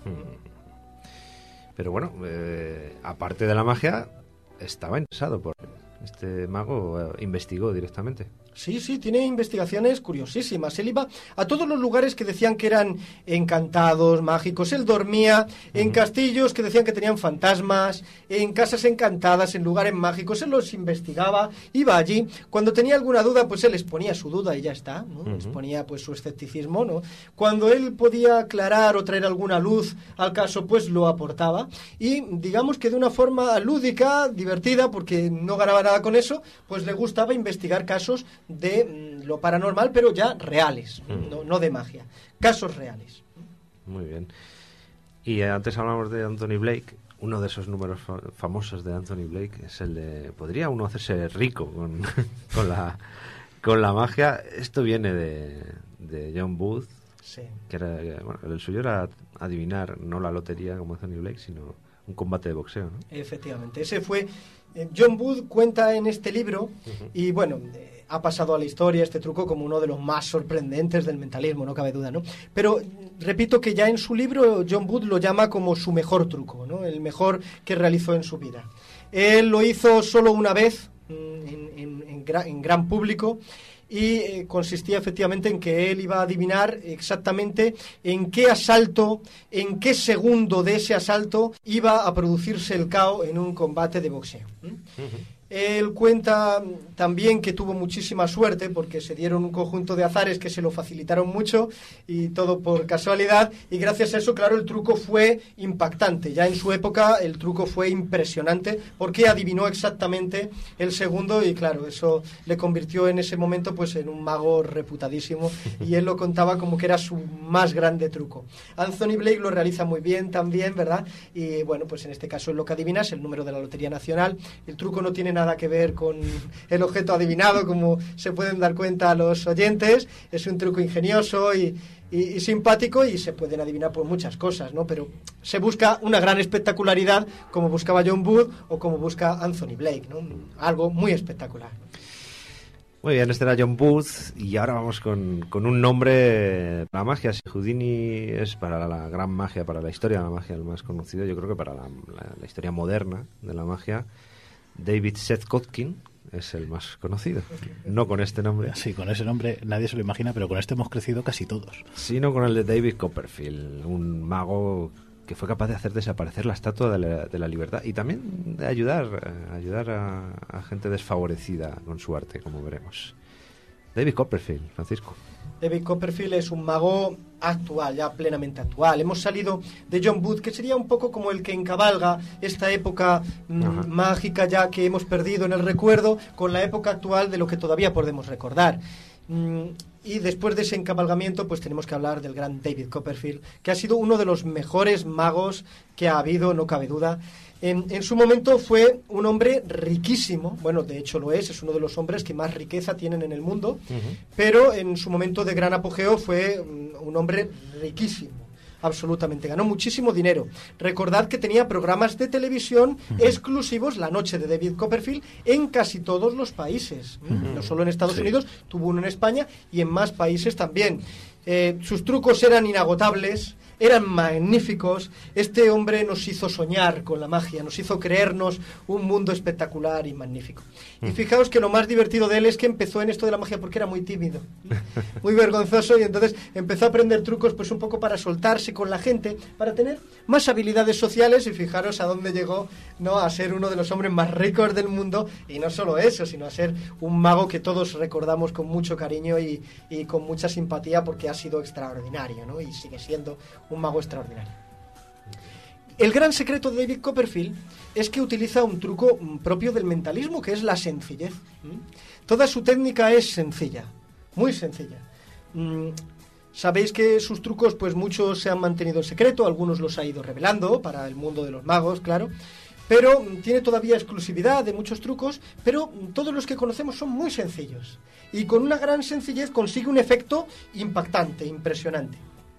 Pero bueno, eh, aparte de la magia, estaba interesado por este mago, eh, investigó directamente. Sí, sí, tiene investigaciones curiosísimas. Él iba a todos los lugares que decían que eran encantados, mágicos. Él dormía en uh-huh. castillos que decían que tenían fantasmas, en casas encantadas, en lugares mágicos. Él los investigaba, iba allí. Cuando tenía alguna duda, pues él exponía su duda y ya está, ¿no? Uh-huh. Exponía pues su escepticismo, ¿no? Cuando él podía aclarar o traer alguna luz al caso, pues lo aportaba. Y digamos que de una forma lúdica, divertida, porque no ganaba nada con eso, pues le gustaba investigar casos de lo paranormal, pero ya reales, mm. no, no de magia, casos reales. Muy bien. Y antes hablamos de Anthony Blake. Uno de esos números fa- famosos de Anthony Blake es el de, ¿podría uno hacerse rico con, con la con la magia? Esto viene de, de John Booth, sí. que era, bueno, el suyo era adivinar no la lotería como Anthony Blake, sino un combate de boxeo, ¿no? Efectivamente, ese fue eh, John Booth cuenta en este libro uh-huh. y bueno, eh, ha pasado a la historia este truco como uno de los más sorprendentes del mentalismo, no cabe duda, ¿no? Pero repito que ya en su libro John Booth lo llama como su mejor truco, ¿no? El mejor que realizó en su vida. Él lo hizo solo una vez en, en, en, gra, en gran público. Y eh, consistía efectivamente en que él iba a adivinar exactamente en qué asalto, en qué segundo de ese asalto iba a producirse el K O en un combate de boxeo. ¿Mm? Uh-huh. Él cuenta también que tuvo muchísima suerte porque se dieron un conjunto de azares que se lo facilitaron mucho y todo por casualidad, y gracias a eso, claro, el truco fue impactante. Ya en su época el truco fue impresionante porque adivinó exactamente el segundo y claro, eso le convirtió en ese momento pues en un mago reputadísimo y él lo contaba como que era su más grande truco. Anthony Blake lo realiza muy bien también, ¿verdad? Y bueno, pues en este caso es lo que adivinas, el número de la Lotería Nacional. El truco no tiene nada nada que ver con el objeto adivinado, como se pueden dar cuenta los oyentes. Es un truco ingenioso y, y, y simpático y se pueden adivinar por muchas cosas, ¿no? Pero se busca una gran espectacularidad como buscaba John Booth o como busca Anthony Blake, ¿no? Algo muy espectacular. Muy bien, este era John Booth y ahora vamos con, con un nombre para la magia. Si Houdini es para la gran magia, para la historia de la magia el más conocido, yo creo que para la, la, la historia moderna de la magia, David Seth Kotkin es el más conocido. No con este nombre. Sí, con ese nombre nadie se lo imagina, pero con este hemos crecido casi todos. Sino con el de David Copperfield, un mago que fue capaz de hacer desaparecer la Estatua de la, de la Libertad y también de ayudar, eh, ayudar a, a gente desfavorecida con su arte, como veremos. David Copperfield, Francisco. David Copperfield es un mago actual, ya plenamente actual. Hemos salido de John Booth, que sería un poco como el que encabalga esta época mm, mágica ya que hemos perdido en el recuerdo, con la época actual de lo que todavía podemos recordar. Mm, y después de ese encabalgamiento, pues tenemos que hablar del gran David Copperfield, que ha sido uno de los mejores magos que ha habido, no cabe duda. En, en su momento fue un hombre riquísimo, bueno, de hecho lo es, es uno de los hombres que más riqueza tienen en el mundo, uh-huh. pero en su momento de gran apogeo fue un, un hombre riquísimo, absolutamente, ganó muchísimo dinero. Recordad que tenía programas de televisión uh-huh. exclusivos, La Noche de David Copperfield, en casi todos los países, uh-huh. no solo en Estados sí. Unidos, tuvo uno en España y en más países también. Eh, sus trucos eran inagotables, eran magníficos. Este hombre nos hizo soñar con la magia, nos hizo creernos un mundo espectacular y magnífico. Y fijaos que lo más divertido de él es que empezó en esto de la magia porque era muy tímido, muy vergonzoso, y entonces empezó a aprender trucos pues un poco para soltarse con la gente, para tener más habilidades sociales, y fijaros a dónde llegó, ¿no?, a ser uno de los hombres más ricos del mundo, y no solo eso, sino a ser un mago que todos recordamos con mucho cariño y, y con mucha simpatía, porque ha sido extraordinario, ¿no?, y sigue siendo un mago extraordinario. El gran secreto de David Copperfield es que utiliza un truco propio del mentalismo, que es la sencillez. ¿Mm? Toda su técnica es sencilla, muy sencilla. Mm, Sabéis que sus trucos, pues muchos se han mantenido en secreto, algunos los ha ido revelando para el mundo de los magos, claro, pero mm, tiene todavía exclusividad de muchos trucos, pero mm, todos los que conocemos son muy sencillos. Y con una gran sencillez consigue un efecto impactante, impresionante.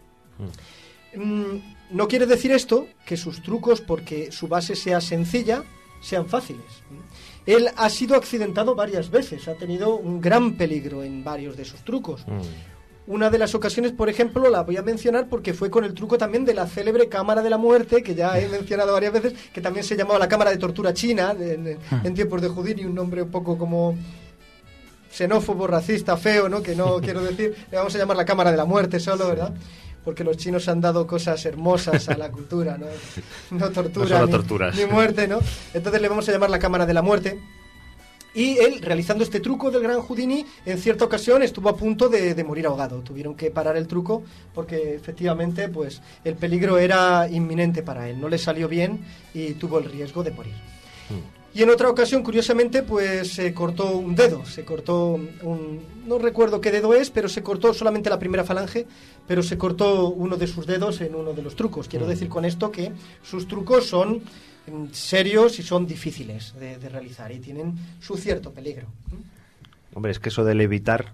Mm. No quiere decir esto que sus trucos, porque su base sea sencilla, sean fáciles. Él ha sido accidentado varias veces, ha tenido un gran peligro en varios de sus trucos. Mm. Una de las ocasiones, por ejemplo, la voy a mencionar porque fue con el truco también de la célebre cámara de la muerte, que ya he mencionado varias veces, que también se llamaba la cámara de tortura china, en, en tiempos de Houdini, un nombre un poco como xenófobo, racista, feo, ¿no?, que no quiero decir, le vamos a llamar la cámara de la muerte solo, ¿verdad?, porque los chinos han dado cosas hermosas a la cultura, ¿no? No tortura, no ni, torturas. ni muerte, ¿no? Entonces le vamos a llamar la cámara de la muerte. Y él, realizando este truco del gran Houdini, en cierta ocasión estuvo a punto de, de morir ahogado. Tuvieron que parar el truco porque efectivamente pues el peligro era inminente para él. No le salió bien y tuvo el riesgo de morir. Mm. Y en otra ocasión, curiosamente, pues se cortó un dedo, se cortó un... no recuerdo qué dedo es, pero se cortó solamente la primera falange, pero se cortó uno de sus dedos en uno de los trucos. Quiero decir con esto que sus trucos son serios y son difíciles de, de realizar y tienen su cierto peligro. Hombre, es que eso de levitar,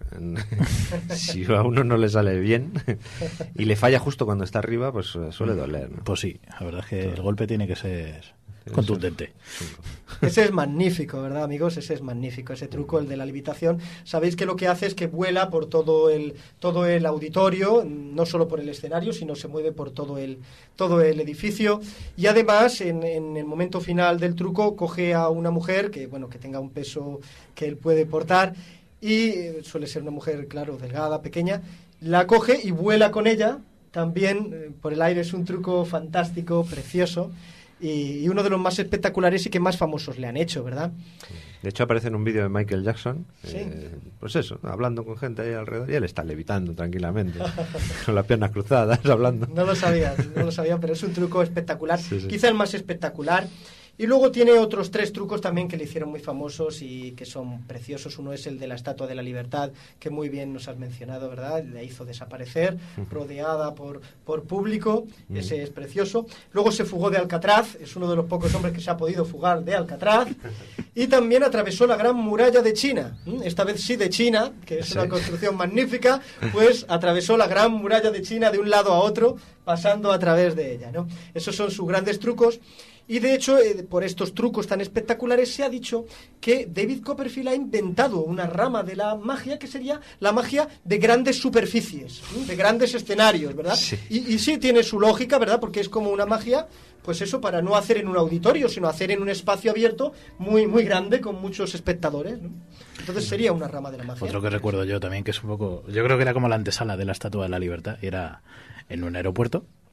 si a uno no le sale bien y le falla justo cuando está arriba, pues suele doler, ¿no? Pues sí, la verdad es que el golpe tiene que ser contundente. Ese es magnífico, ¿verdad, amigos? Ese es magnífico, ese truco, el de la levitación. Sabéis que lo que hace es que vuela por todo el todo el auditorio, no solo por el escenario, sino se mueve por todo el todo el edificio. Y además, en, en el momento final del truco, coge a una mujer que, bueno, que tenga un peso que él puede portar, y suele ser una mujer, claro, delgada, pequeña, la coge y vuela con ella, también eh, por el aire. Es un truco fantástico, precioso, y uno de los más espectaculares y que más famosos le han hecho, ¿verdad? De hecho, aparece en un vídeo de Michael Jackson, ¿sí? eh, pues eso, hablando con gente ahí alrededor, y él está levitando tranquilamente, con las piernas cruzadas, hablando. No lo sabía, no lo sabía, pero es un truco espectacular, sí, sí. Quizá el más espectacular. Y luego tiene otros tres trucos también que le hicieron muy famosos y que son preciosos. Uno es el de la Estatua de la Libertad, que muy bien nos has mencionado, ¿verdad? La hizo desaparecer, rodeada por, por público. Ese es precioso. Luego se fugó de Alcatraz, es uno de los pocos hombres que se ha podido fugar de Alcatraz. Y también atravesó la Gran Muralla de China. Esta vez sí de China, que es ¿sí? una construcción magnífica, pues atravesó la Gran Muralla de China de un lado a otro, pasando a través de ella, ¿no? Esos son sus grandes trucos. Y de hecho, eh, por estos trucos tan espectaculares, se ha dicho que David Copperfield ha inventado una rama de la magia que sería la magia de grandes superficies, ¿sí? De grandes escenarios, ¿verdad? Sí. Y, y sí tiene su lógica, ¿verdad? Porque es como una magia, pues eso, para no hacer en un auditorio, sino hacer en un espacio abierto muy, muy grande con muchos espectadores, ¿no? Entonces sería una rama de la magia. Otro que recuerdo yo también, que es un poco... Yo creo que era como la antesala de la Estatua de la Libertad, y era en un aeropuerto.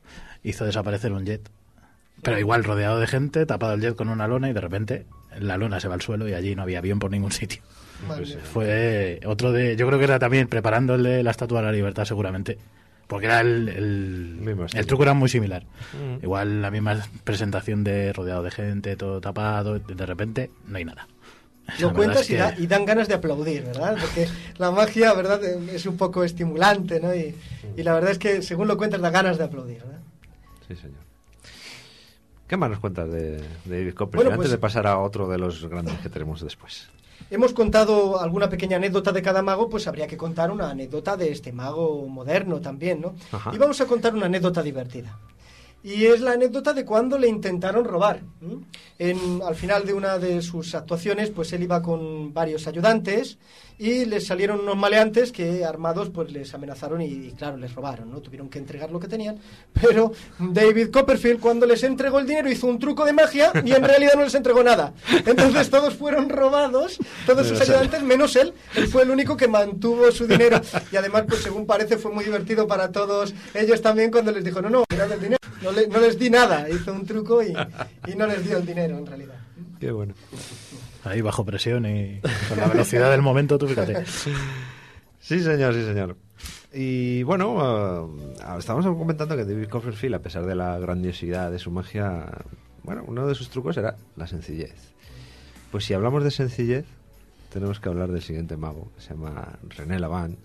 hizo desaparecer un jet. Pero igual rodeado de gente, tapado el jet con una lona y de repente la lona se va al suelo y allí no había avión por ningún sitio. Madre. Fue otro de... Yo creo que era también preparando el de la Estatua de la Libertad seguramente. Porque era el, el, el truco era muy similar. Uh-huh. Igual la misma presentación de rodeado de gente, todo tapado, de repente no hay nada. Lo cuentas es que... y, da, y dan ganas de aplaudir, ¿verdad? Porque la magia, ¿verdad?, es un poco estimulante, ¿no? Y, y la verdad es que según lo cuentas da ganas de aplaudir, ¿verdad? Sí, señor. ¿Qué más nos cuentas de, de David Copperfield bueno, antes pues, de pasar a otro de los grandes que tenemos después? Hemos contado alguna pequeña anécdota de cada mago, pues habría que contar una anécdota de este mago moderno también, ¿no? Ajá. Y vamos a contar una anécdota divertida. Y es la anécdota de cuando le intentaron robar. En, al final de una de sus actuaciones, pues él iba con varios ayudantes y les salieron unos maleantes que armados pues les amenazaron y, y claro, les robaron, ¿no? Tuvieron que entregar lo que tenían, pero David Copperfield cuando les entregó el dinero hizo un truco de magia y en realidad no les entregó nada. Entonces todos fueron robados, todos sus ayudantes, menos él. Él fue el único que mantuvo su dinero y además, pues según parece, fue muy divertido para todos ellos también cuando les dijo, no, no, mirad el dinero. No, le, no les di nada, hizo un truco y, y no les dio el dinero en realidad. Qué bueno. Ahí bajo presión y con la velocidad del momento, tú fíjate. Sí, señor, sí, señor. Y bueno, uh, estábamos comentando que David Copperfield, a pesar de la grandiosidad de su magia, bueno, uno de sus trucos era la sencillez. Pues si hablamos de sencillez, tenemos que hablar del siguiente mago, que se llama René Lavand.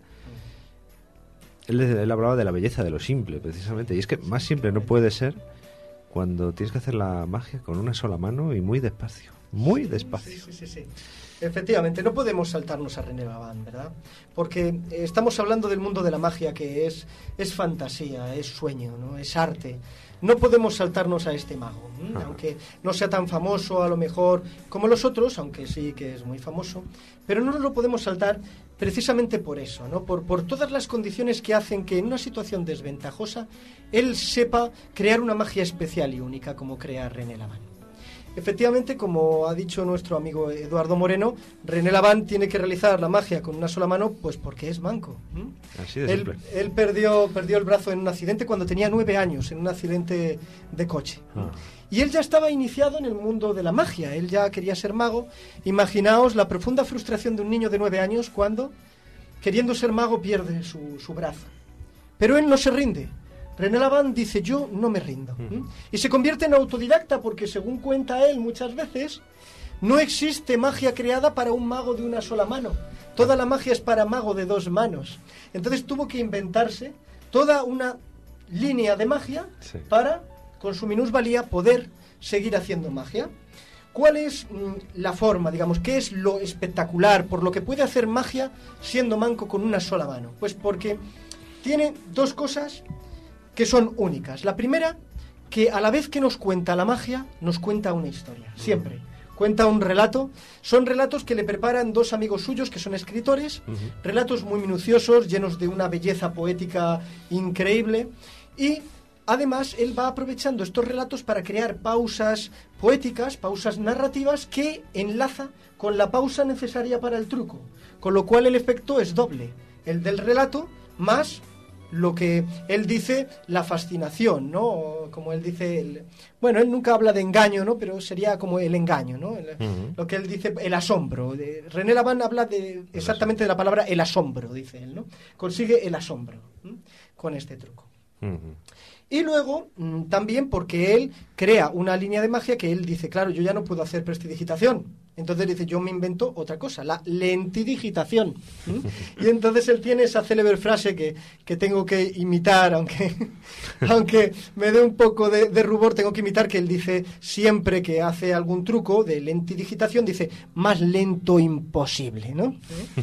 Él, él hablaba de la belleza de lo simple, precisamente. Y es que más simple no puede ser cuando tienes que hacer la magia con una sola mano y muy despacio. Muy despacio. Sí, sí, sí, sí. Efectivamente, no podemos saltarnos a René Lavand, ¿verdad? Porque estamos hablando del mundo de la magia, que es, es fantasía, es sueño, ¿no? Es arte. No podemos saltarnos a este mago, ¿eh? Ah. Aunque no sea tan famoso a lo mejor como los otros, aunque sí que es muy famoso, pero no nos lo podemos saltar precisamente por eso, ¿no? Por, por todas las condiciones que hacen que en una situación desventajosa él sepa crear una magia especial y única como crea René Lavand. Efectivamente, como ha dicho nuestro amigo Eduardo Moreno, René Lavand tiene que realizar la magia con una sola mano, pues porque es manco. ¿Mm? Así de simple. Él, él perdió, perdió el brazo en un accidente cuando tenía nueve años, en un accidente de coche. Ah. Y él ya estaba iniciado en el mundo de la magia, él ya quería ser mago. Imaginaos la profunda frustración de un niño de nueve años cuando, queriendo ser mago, pierde su, su brazo. Pero él no se rinde. René Lavand dice, yo no me rindo. ¿Mm? Y se convierte en autodidacta porque, según cuenta él muchas veces, no existe magia creada para un mago de una sola mano. Toda la magia es para mago de dos manos. Entonces tuvo que inventarse toda una línea de magia sí. para, con su minusvalía, poder seguir haciendo magia. ¿Cuál es mm, la forma, digamos, qué es lo espectacular, por lo que puede hacer magia siendo manco con una sola mano? Pues porque tiene dos cosas que son únicas. La primera, que a la vez que nos cuenta la magia, nos cuenta una historia, siempre. Cuenta un relato. Son relatos que le preparan dos amigos suyos que son escritores, uh-huh. relatos muy minuciosos, llenos de una belleza poética increíble, y además él va aprovechando estos relatos para crear pausas poéticas, pausas narrativas que enlaza con la pausa necesaria para el truco, con lo cual el efecto es doble, el del relato más lo que él dice, la fascinación, ¿no? Como él dice, el, bueno, él nunca habla de engaño, ¿no? Pero sería como el engaño, ¿no? El, uh-huh. Lo que él dice, el asombro. De, René Lavand habla de exactamente de la palabra el asombro, dice él, ¿no? Consigue el asombro ¿sí? con este truco. Uh-huh. Y luego, mmm, también porque él crea una línea de magia que él dice, claro, yo ya no puedo hacer prestidigitación. Entonces dice, yo me invento otra cosa, la lentidigitación. ¿Mm? Y entonces él tiene esa célebre frase que, que tengo que imitar, aunque, aunque me dé un poco de, de rubor, tengo que imitar, que él dice siempre que hace algún truco de lentidigitación, dice, más lento imposible, ¿no?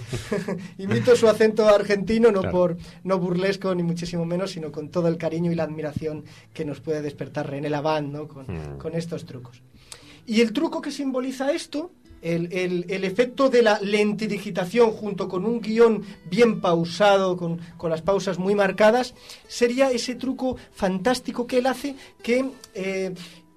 Imito su acento argentino, no, claro. por, no burlesco ni muchísimo menos, sino con todo el cariño y la admiración que nos puede despertar René Lavand, ¿no? con, mm. con estos trucos. Y el truco que simboliza esto, el, el, el efecto de la lentidigitación junto con un guión bien pausado, con, con las pausas muy marcadas, sería ese truco fantástico que él hace, que eh,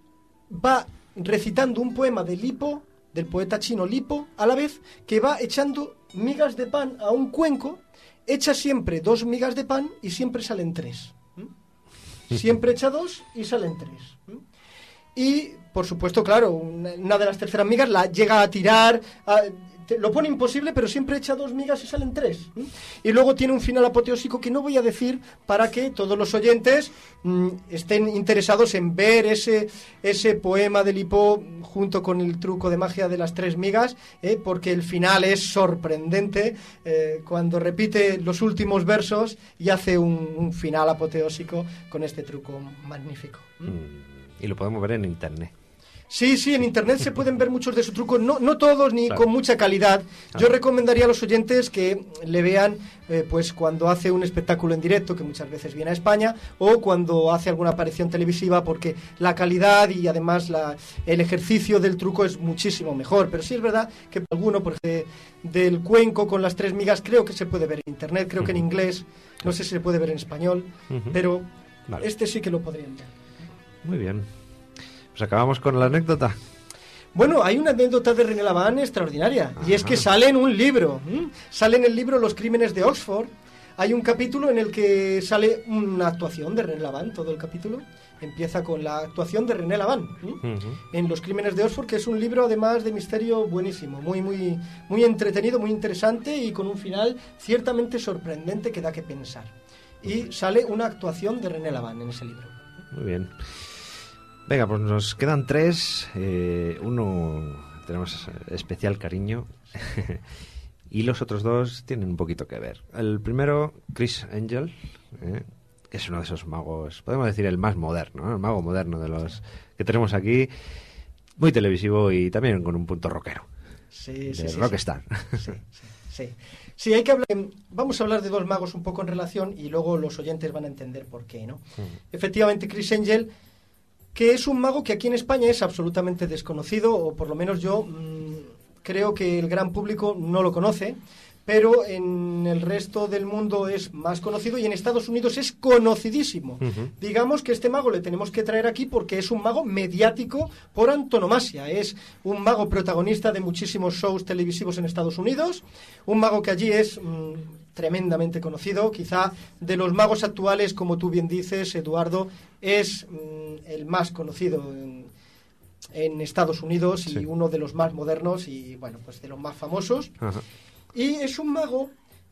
va recitando un poema de Lipo, del poeta chino Lipo, a la vez que va echando migas de pan a un cuenco, echa siempre dos migas de pan y siempre salen tres. ¿Mm? siempre echa dos y salen tres. Y, por supuesto, claro, una, una de las terceras migas la llega a tirar, a, te, lo pone imposible, pero siempre echa dos migas y salen tres. ¿Mm? Y luego tiene un final apoteósico que no voy a decir para que todos los oyentes mm, estén interesados en ver ese, ese poema de Lipo junto con el truco de magia de las tres migas, eh, porque el final es sorprendente eh, cuando repite los últimos versos y hace un, un final apoteósico con este truco magnífico. ¿Mm? Mm. Y lo podemos ver en internet. Sí, sí, en internet se pueden ver muchos de sus trucos, no, no todos ni claro. con mucha calidad. Yo Ah. recomendaría a los oyentes que le vean eh, pues cuando hace un espectáculo en directo, que muchas veces viene a España, o cuando hace alguna aparición televisiva, porque la calidad y además la, el ejercicio del truco es muchísimo mejor. Pero sí es verdad que alguno, por ejemplo, del cuenco con las tres migas, creo que se puede ver en internet, creo uh-huh. que en inglés, no sé si se puede ver en español, uh-huh. pero vale. Este sí que lo podrían ver. Muy bien. Pues acabamos con la anécdota. Bueno, hay una anécdota de René Laván extraordinaria. Ajá. Y es que sale en un libro. ¿m? Sale en el libro Los crímenes de Oxford. Hay un capítulo en el que sale una actuación de René Laván, todo el capítulo. Empieza con la actuación de René Laván uh-huh. en Los crímenes de Oxford, que es un libro además de misterio buenísimo, muy, muy, muy entretenido, muy interesante y con un final ciertamente sorprendente que da que pensar. Y sale una actuación de René Laván en ese libro. Muy bien. Venga, pues nos quedan tres. Eh, uno tenemos especial cariño y los otros dos tienen un poquito que ver. El primero, Criss Angel, eh, que es uno de esos magos, podemos decir el más moderno, ¿no? El mago moderno de los que tenemos aquí, muy televisivo y también con un punto rockero. Sí, sí, de sí, rockstar. Sí, sí, sí. Sí, hay que hablar. Vamos a hablar de dos magos un poco en relación y luego los oyentes van a entender por qué, ¿no? Uh-huh. Efectivamente, Criss Angel, que es un mago que aquí en España es absolutamente desconocido, o por lo menos yo mmm, creo que el gran público no lo conoce, pero en el resto del mundo es más conocido y en Estados Unidos es conocidísimo. Uh-huh. Digamos que este mago le tenemos que traer aquí porque es un mago mediático por antonomasia. Es un mago protagonista de muchísimos shows televisivos en Estados Unidos, un mago que allí es mmm, tremendamente conocido. Quizá de los magos actuales, como tú bien dices, Eduardo, es mmm, el más conocido en, en Estados Unidos y sí. uno de los más modernos y, bueno, pues de los más famosos. Uh-huh. Y es un mago,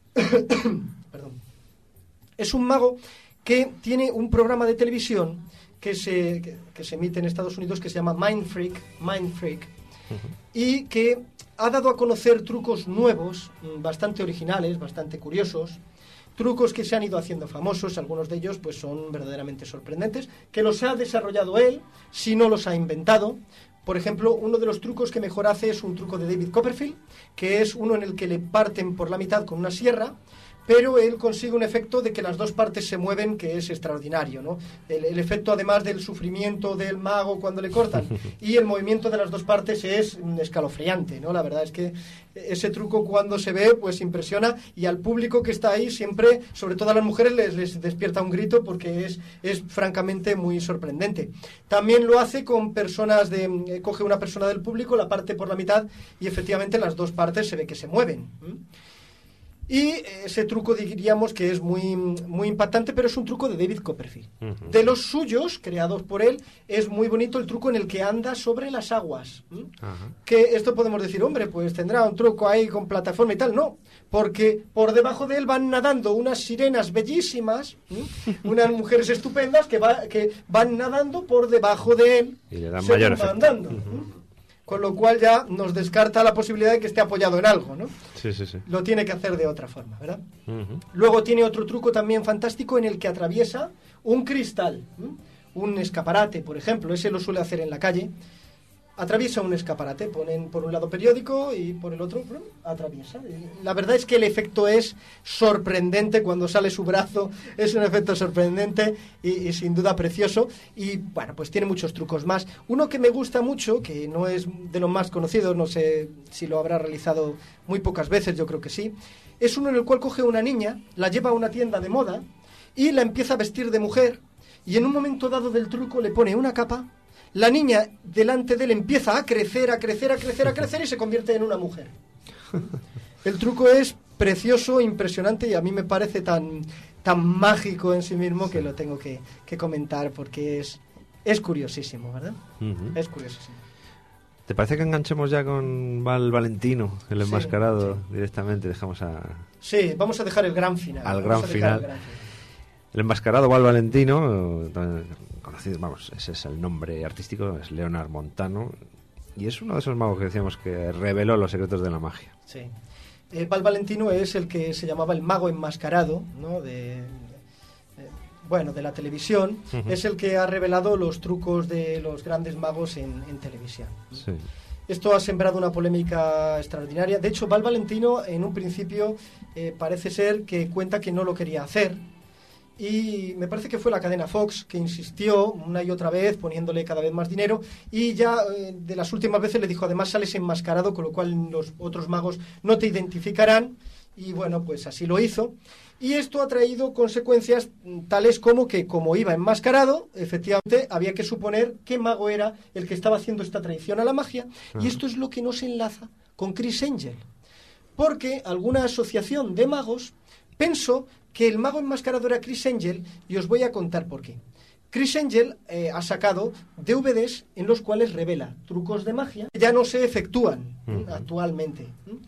perdón, es un mago que tiene un programa de televisión que se, que, que se emite en Estados Unidos que se llama Mind Freak, Mind Freak, uh-huh. y que ha dado a conocer trucos nuevos, bastante originales, bastante curiosos, trucos que se han ido haciendo famosos, algunos de ellos pues son verdaderamente sorprendentes, que los ha desarrollado él, si no los ha inventado. Por ejemplo, uno de los trucos que mejor hace es un truco de David Copperfield, que es uno en el que le parten por la mitad con una sierra, pero él consigue un efecto de que las dos partes se mueven que es extraordinario, ¿no? El, el efecto, además del sufrimiento del mago cuando le cortan, y el movimiento de las dos partes es escalofriante, ¿no? La verdad es que ese truco cuando se ve, pues impresiona, y al público que está ahí siempre, sobre todo a las mujeres, les, les despierta un grito porque es, es francamente muy sorprendente. También lo hace con personas de... Eh, coge una persona del público, la parte por la mitad, y efectivamente las dos partes se ve que se mueven. ¿Mm? Y ese truco diríamos que es muy, muy impactante, pero es un truco de David Copperfield. Uh-huh. De los suyos, creados por él, es muy bonito el truco en el que anda sobre las aguas. ¿Mm? Uh-huh. Que esto podemos decir, hombre, pues tendrá un truco ahí con plataforma y tal. No, porque por debajo de él van nadando unas sirenas bellísimas, ¿Mm? unas mujeres estupendas que, va, que van nadando por debajo de él. Y le dan mayor efecto. Andando. Uh-huh. Con lo cual ya nos descarta la posibilidad de que esté apoyado en algo, ¿no? Sí, sí, sí. Lo tiene que hacer de otra forma, ¿verdad? Uh-huh. Luego tiene otro truco también fantástico en el que atraviesa un cristal, ¿eh? un escaparate, por ejemplo, ese lo suele hacer en la calle. Atraviesa un escaparate, ponen por un lado periódico y por el otro ¡brum! Atraviesa. La verdad es que el efecto es sorprendente cuando sale su brazo, es un efecto sorprendente y, y sin duda precioso. Y bueno, pues tiene muchos trucos más. Uno que me gusta mucho, que no es de los más conocidos, no sé si lo habrá realizado muy pocas veces, yo creo que sí, es uno en el cual coge a una niña, la lleva a una tienda de moda y la empieza a vestir de mujer y en un momento dado del truco le pone una capa. La niña delante de él empieza a crecer, a crecer, a crecer, a crecer y se convierte en una mujer. El truco es precioso, impresionante y a mí me parece tan, tan mágico en sí mismo sí. que lo tengo que, que comentar porque es, es curiosísimo, ¿verdad? Uh-huh. Es curiosísimo. ¿Te parece que enganchemos ya con Val Valentino, el enmascarado, sí, sí. directamente? Dejamos a... Sí, vamos a dejar el gran final. Al gran final. El, gran final. El enmascarado Val Valentino, conocido, vamos, ese es el nombre artístico, es Leonard Montano, y es uno de esos magos que decíamos que reveló los secretos de la magia. Sí. Eh, Val Valentino es el que se llamaba el mago enmascarado, ¿no? De... bueno, de la televisión, uh-huh. es el que ha revelado los trucos de los grandes magos en, en televisión. Sí. Esto ha sembrado una polémica extraordinaria. De hecho, Val Valentino, en un principio, eh, parece ser que cuenta que no lo quería hacer. Y me parece que fue la cadena Fox que insistió una y otra vez, poniéndole cada vez más dinero. Y ya eh, de las últimas veces le dijo, además sales enmascarado, con lo cual los otros magos no te identificarán. Y bueno, pues así lo hizo. Y esto ha traído consecuencias tales como que, como iba enmascarado, efectivamente había que suponer qué mago era el que estaba haciendo esta traición a la magia. Uh-huh. Y esto es lo que nos enlaza con Criss Angel. Porque alguna asociación de magos pensó que el mago enmascarado era Criss Angel, y os voy a contar por qué. Criss Angel eh, ha sacado D V Ds en los cuales revela trucos de magia que ya no se efectúan uh-huh. actualmente.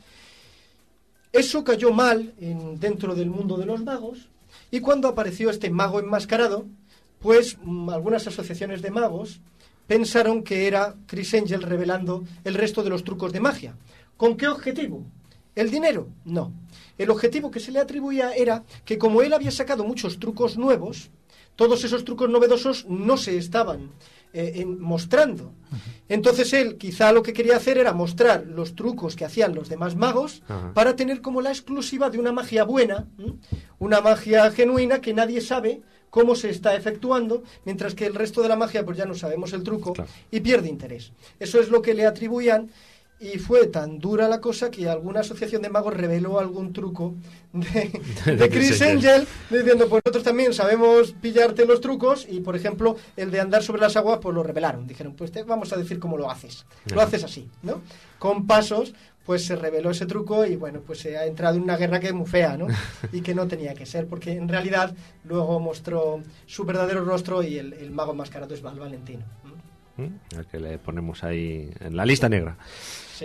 Eso cayó mal en, dentro del mundo de los magos, y cuando apareció este mago enmascarado, pues m, algunas asociaciones de magos pensaron que era Criss Angel revelando el resto de los trucos de magia. ¿Con qué objetivo? ¿El dinero? No. El objetivo que se le atribuía era que como él había sacado muchos trucos nuevos, todos esos trucos novedosos no se estaban eh, en, mostrando. Entonces él quizá lo que quería hacer era mostrar los trucos que hacían los demás magos Ajá. para tener como la exclusiva de una magia buena, ¿m? una magia genuina que nadie sabe cómo se está efectuando, mientras que el resto de la magia pues ya no sabemos el truco claro. y pierde interés. Eso es lo que le atribuían. Y fue tan dura la cosa que alguna asociación de magos reveló algún truco de, de, de Criss Angel, diciendo, pues nosotros también sabemos pillarte los trucos, y por ejemplo, el de andar sobre las aguas, pues lo revelaron. Dijeron, pues te vamos a decir cómo lo haces. Lo haces así, ¿no? Con pasos, pues se reveló ese truco y bueno, pues se ha entrado en una guerra que es muy fea, ¿no? Y que no tenía que ser, porque en realidad luego mostró su verdadero rostro y el, el mago enmascarado es Val Valentino. ¿Mm? Al que le ponemos ahí en la lista negra. Sí.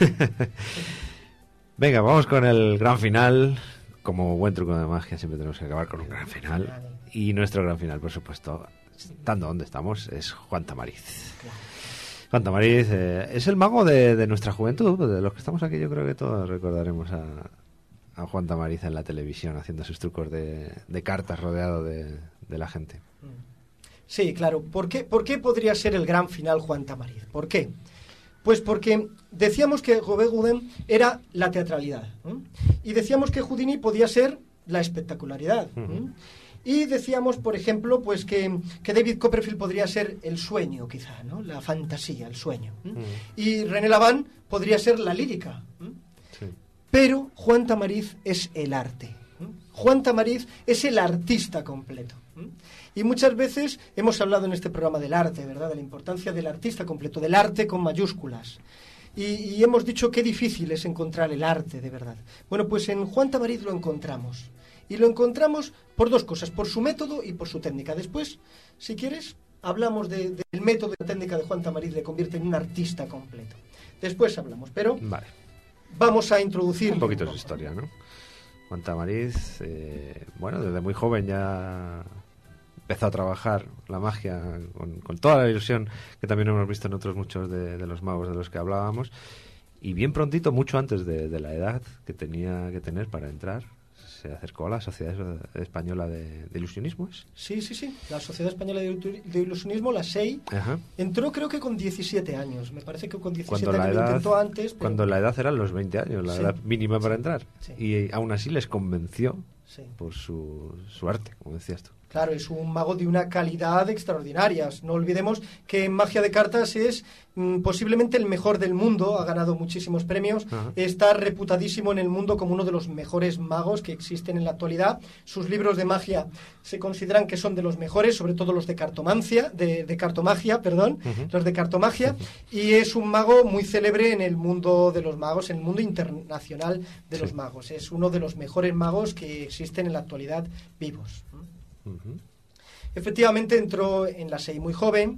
Venga, vamos con el gran final. Como buen truco de magia siempre tenemos que acabar con un gran final. Y nuestro gran final, por supuesto, estando donde estamos, es Juan Tamariz. Juan Tamariz eh, es el mago de, de nuestra juventud. De los que estamos aquí, yo creo que todos recordaremos a, a Juan Tamariz en la televisión haciendo sus trucos de, de cartas rodeado de, de la gente. Sí, claro. ¿Por qué, ¿Por qué podría ser el gran final Juan Tamariz? ¿Por qué? Pues porque decíamos que Robert Houdin era la teatralidad, ¿eh? Y decíamos que Houdini podía ser la espectacularidad, ¿eh? Uh-huh. Y decíamos, por ejemplo, pues que, que David Copperfield podría ser el sueño, quizá, ¿no? La fantasía, el sueño. ¿eh? Uh-huh. Y René Laván podría ser la lírica. ¿eh? Sí. Pero Juan Tamariz es el arte. ¿eh? Juan Tamariz es el artista completo. ¿eh? Y muchas veces hemos hablado en este programa del arte, ¿verdad? De la importancia del artista completo, del arte con mayúsculas. Y, y hemos dicho qué difícil es encontrar el arte, de verdad. Bueno, pues en Juan Tamariz lo encontramos. Y lo encontramos por dos cosas, por su método y por su técnica. Después, si quieres, hablamos de, de, del método y la técnica de Juan Tamariz, le convierte en un artista completo. Después hablamos, pero vale. Vamos a introducir... Un poquito su historia, ¿no? Juan Tamariz, eh, bueno, desde muy joven ya... empezó a trabajar la magia con, con toda la ilusión que también hemos visto en otros muchos de, de los magos de los que hablábamos, y bien prontito, mucho antes de, de la edad que tenía que tener para entrar, se acercó a la Sociedad Española de, de Ilusionismo. ¿Es? Sí, sí, sí, la Sociedad Española de, de Ilusionismo, la S E I, Ajá. entró creo que con diecisiete años, me parece que con diecisiete cuando años, la edad, lo intentó antes. Pero... Cuando la edad eran los veinte años, la sí, edad mínima para entrar, sí. y aún así les convenció sí. por su, su arte, como decías tú. Claro, es un mago de una calidad extraordinaria. No olvidemos que en magia de cartas es mm, posiblemente el mejor del mundo, ha ganado muchísimos premios, uh-huh. Está reputadísimo en el mundo como uno de los mejores magos que existen en la actualidad. Sus libros de magia se consideran que son de los mejores, sobre todo los de cartomancia, de, de cartomagia, perdón, uh-huh. los de cartomagia, uh-huh. Y es un mago muy célebre en el mundo de los magos, en el mundo internacional de sí. los magos. Es uno de los mejores magos que existen en la actualidad vivos. Uh-huh. Efectivamente entró en la S E I muy joven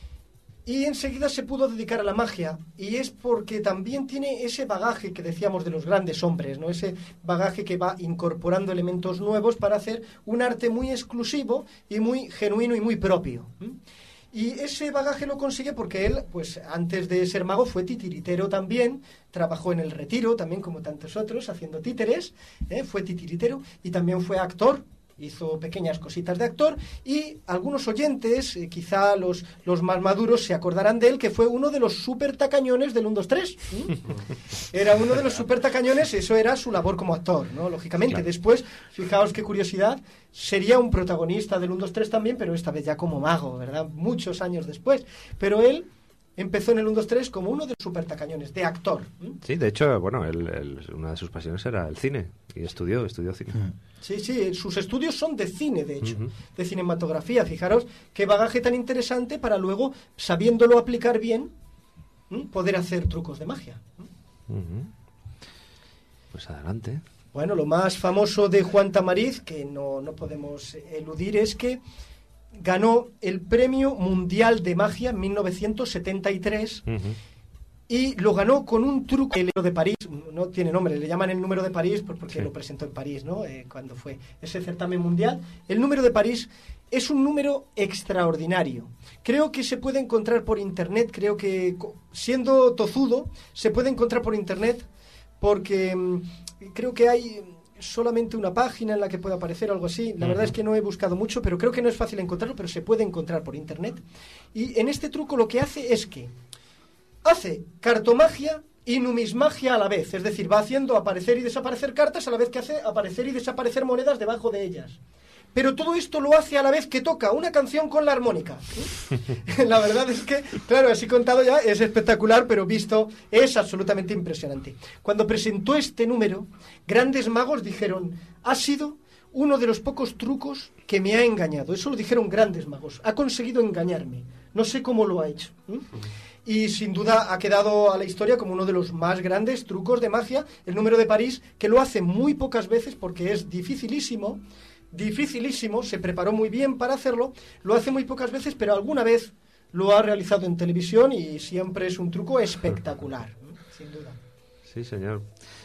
y enseguida se pudo dedicar a la magia, y es porque también tiene ese bagaje que decíamos de los grandes hombres, ¿no? Ese bagaje que va incorporando elementos nuevos para hacer un arte muy exclusivo y muy genuino y muy propio. ¿Mm? Y ese bagaje lo consigue porque él, pues antes de ser mago, fue titiritero también, trabajó en el Retiro también como tantos otros haciendo títeres, ¿eh? Fue titiritero y también fue actor. Hizo pequeñas cositas de actor, y algunos oyentes, eh, quizá los, los más maduros, se acordarán de él, que fue uno de los super tacañones del uno dos tres. ¿Mm? Era uno de los super tacañones, eso era su labor como actor, ¿no? Lógicamente. Claro. Después, fijaos qué curiosidad, sería un protagonista del uno dos tres también, pero esta vez ya como mago, ¿verdad? Muchos años después. Pero él empezó en el uno dos tres como uno de los super tacañones, de actor. ¿Mm? Sí, de hecho, bueno, él, él, una de sus pasiones era el cine, y estudió, estudió cine. Mm. Sí, sí, sus estudios son de cine, de hecho, uh-huh. de cinematografía. Fijaros qué bagaje tan interesante para luego, sabiéndolo aplicar bien, ¿m? Poder hacer trucos de magia. Uh-huh. Pues adelante. Bueno, lo más famoso de Juan Tamariz, que no, no podemos eludir, es que ganó el Premio Mundial de Magia en mil novecientos setenta y tres, uh-huh. y lo ganó con un truco, el número de París, no tiene nombre, le llaman el número de París porque sí. lo presentó en París, ¿no? Eh, cuando fue ese certamen mundial. El número de París es un número extraordinario. Creo que se puede encontrar por internet, creo que siendo tozudo se puede encontrar por internet, porque mmm, creo que hay solamente una página en la que puede aparecer algo así. La uh-huh. verdad es que no he buscado mucho, pero creo que no es fácil encontrarlo, pero se puede encontrar por internet. Y en este truco lo que hace es que hace cartomagia y numismagia a la vez, es decir, va haciendo aparecer y desaparecer cartas a la vez que hace aparecer y desaparecer monedas debajo de ellas. Pero todo esto lo hace a la vez que toca una canción con la armónica. ¿Sí? La verdad es que, claro, así contado ya es espectacular, pero visto es absolutamente impresionante. Cuando presentó este número, grandes magos dijeron, ha sido uno de los pocos trucos que me ha engañado. Eso lo dijeron grandes magos. Ha conseguido engañarme. No sé cómo lo ha hecho. ¿Sí? Y sin duda ha quedado a la historia como uno de los más grandes trucos de magia, el número de París, que lo hace muy pocas veces porque es dificilísimo, dificilísimo, se preparó muy bien para hacerlo, lo hace muy pocas veces, pero alguna vez lo ha realizado en televisión y siempre es un truco espectacular, sin duda. Sí, señor.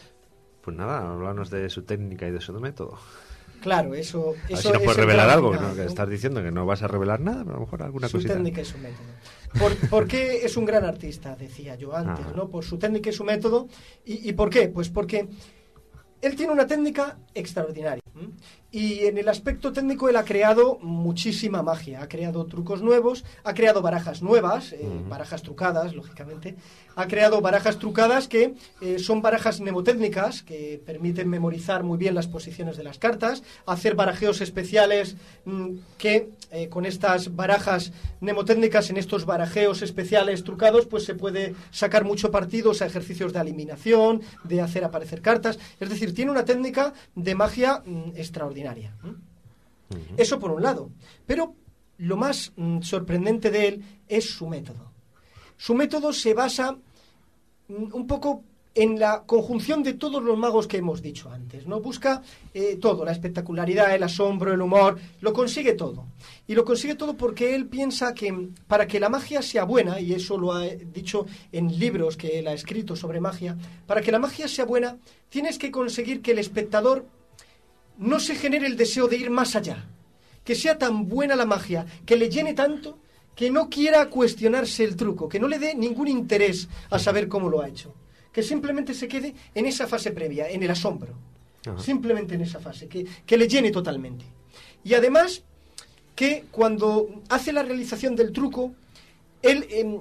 Pues nada, háblanos de su técnica y de su método. Claro, eso... A ver eso si nos puedes revelar algo, final, ¿no? Que ¿no? estás diciendo que no vas a revelar nada, pero a lo mejor alguna su cosita. Su técnica y su método. ¿Por, ¿Por qué es un gran artista? Decía yo antes, ah. ¿no? Por su técnica y su método. ¿Y, y por qué? Pues porque él tiene una técnica extraordinaria. ¿Mm? Y en el aspecto técnico él ha creado muchísima magia, ha creado trucos nuevos, ha creado barajas nuevas, eh, uh-huh. barajas trucadas, lógicamente, ha creado barajas trucadas que eh, son barajas mnemotécnicas, que permiten memorizar muy bien las posiciones de las cartas, hacer barajeos especiales mmm, que eh, con estas barajas mnemotécnicas, en estos barajeos especiales trucados, pues se puede sacar mucho partido a ejercicios de eliminación, de hacer aparecer cartas, es decir, tiene una técnica de magia mmm, extraordinaria. Uh-huh. Eso por un lado. Pero lo más mm, sorprendente de él es su método. Su método se basa mm, un poco en la conjunción de todos los magos que hemos dicho antes, ¿no? Busca eh, todo, la espectacularidad, el asombro, el humor, lo consigue todo. Y lo consigue todo porque él piensa que para que la magia sea buena, y eso lo ha dicho en libros que él ha escrito sobre magia, para que la magia sea buena, tienes que conseguir que el espectador no se genere el deseo de ir más allá, que sea tan buena la magia, que le llene tanto, que no quiera cuestionarse el truco, que no le dé ningún interés a saber cómo lo ha hecho, que simplemente se quede en esa fase previa, en el asombro, Ajá. simplemente en esa fase, que, que le llene totalmente. Y además, que cuando hace la realización del truco, él eh,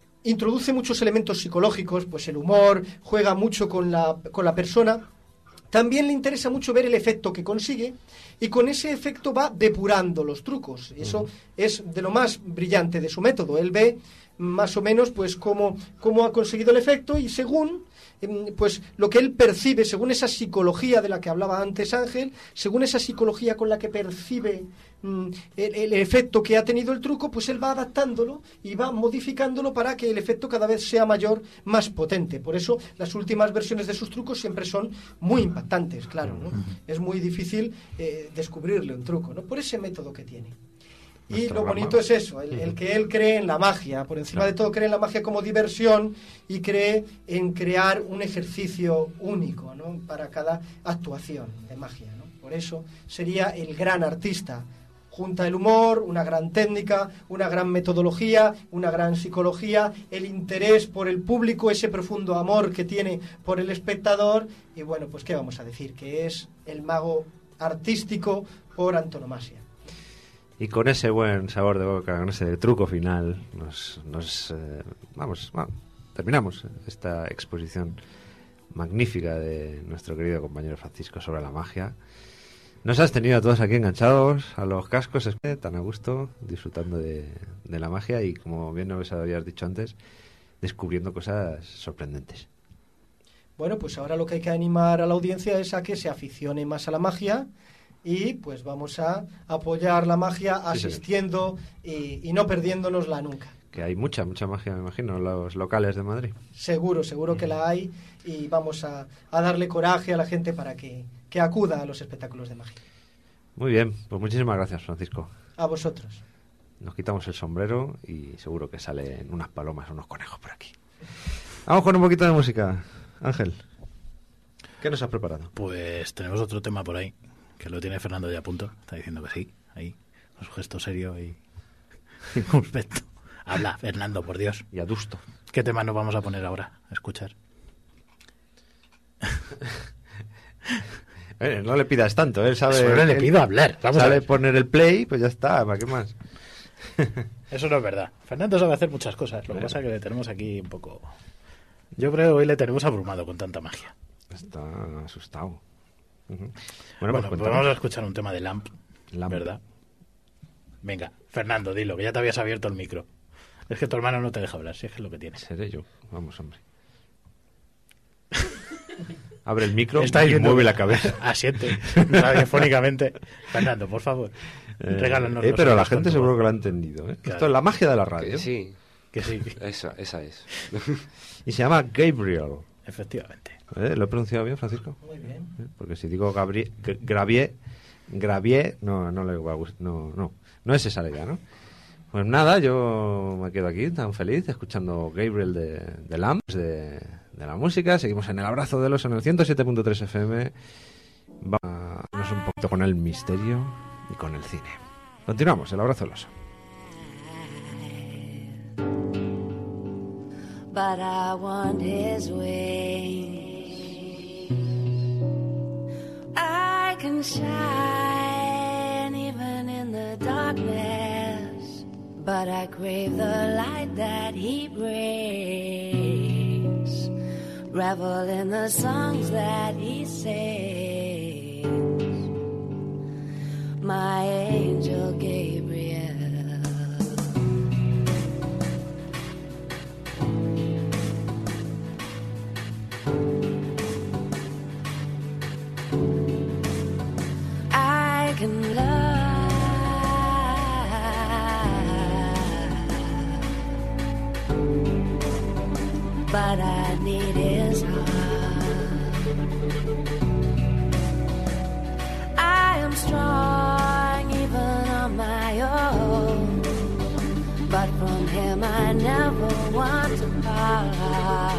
introduce muchos elementos psicológicos, pues el humor, juega mucho con la, con la persona. también le interesa mucho ver el efecto que consigue, y con ese efecto va depurando los trucos. Eso uh-huh. es de lo más brillante de su método. Él ve más o menos pues cómo, cómo ha conseguido el efecto, y según pues lo que él percibe, según esa psicología de la que hablaba antes Ángel, según esa psicología con la que percibe mm, el, el efecto que ha tenido el truco, pues él va adaptándolo y va modificándolo para que el efecto cada vez sea mayor, más potente. Por eso las últimas versiones de sus trucos siempre son muy impactantes, claro, ¿no? Es muy difícil eh, descubrirle un truco, ¿no? Por ese método que tiene. Y lo bonito es eso, el, el que él cree en la magia, por encima de todo cree en la magia como diversión, y cree en crear un ejercicio único, ¿no? Para cada actuación de magia, ¿no? Por eso sería el gran artista. Junta el humor, una gran técnica, una gran metodología, una gran psicología, el interés por el público, ese profundo amor que tiene por el espectador, y bueno, pues qué vamos a decir, que es el mago artístico por antonomasia. Y con ese buen sabor de boca, con ese truco final, nos, nos eh, vamos, bueno, terminamos esta exposición magnífica de nuestro querido compañero Francisco sobre la magia. Nos has tenido a todos aquí enganchados a los cascos, tan a gusto, disfrutando de, de la magia y, como bien nos habías dicho antes, descubriendo cosas sorprendentes. Bueno, pues ahora lo que hay que animar a la audiencia es a que se aficione más a la magia. Y pues vamos a apoyar la magia asistiendo sí, y, y no perdiéndonosla nunca. Que hay mucha, mucha magia, me imagino, en los locales de Madrid. Seguro, seguro que la hay, y vamos a, a darle coraje a la gente para que, que acuda a los espectáculos de magia. Muy bien, pues muchísimas gracias, Francisco. A vosotros. Nos quitamos el sombrero y seguro que salen unas palomas o unos conejos por aquí. Vamos con un poquito de música. Ángel, ¿qué nos has preparado? Pues tenemos otro tema por ahí, que lo tiene Fernando ya a punto. Está diciendo que sí, ahí, con su gesto serio y respecto. Habla, Fernando, por Dios. Y adusto. ¿Qué tema nos vamos a poner ahora a escuchar? Eh, no le pidas tanto, él sabe... Solo le pido hablar. Vamos sabe a ver. Poner el play, pues ya está, ¿para qué más? Eso no es verdad. Fernando sabe hacer muchas cosas. Lo que pasa es que le tenemos aquí un poco... Yo creo que hoy le tenemos abrumado con tanta magia. Está asustado. Uh-huh. Bueno, Bueno, pues, pues vamos a escuchar un tema de Lamp, Lamp. ¿verdad? Venga, Fernando, dilo, que ya te habías abierto el micro. Es que tu hermano no te deja hablar, si es que es lo que tienes. Seré yo. Vamos, hombre. Abre el micro Está y diciendo- mueve la cabeza. Asiente radiofónicamente. Fernando, por favor, Eh, regálanos eh, los pero la oídos con gente tu seguro voz. que lo ha entendido. ¿eh? Claro. Esto es la magia de la radio. Que sí, Que sí, esa, esa es. Y se llama Gabriel. efectivamente. ¿Eh? ¿Lo he pronunciado bien, Francisco? Muy bien. ¿Eh? Porque si digo Gabriel, Gravier, Gravier, no, no le va a gustar. No, no, no es esa la idea, ¿no? Pues nada, yo me quedo aquí tan feliz escuchando Gabriel de, de Lamps, de, de la música. Seguimos en el abrazo del oso en el ciento siete punto tres F M. Vamos a irnos un poquito con el misterio y con el cine. Continuamos, el abrazo del oso. But I want his wings. I can shine even in the darkness, but I crave the light that he brings. Revel in the songs that he sings. My angel Gabriel. I can love, but I need his heart. I am strong even on my own, but from him I never want to part.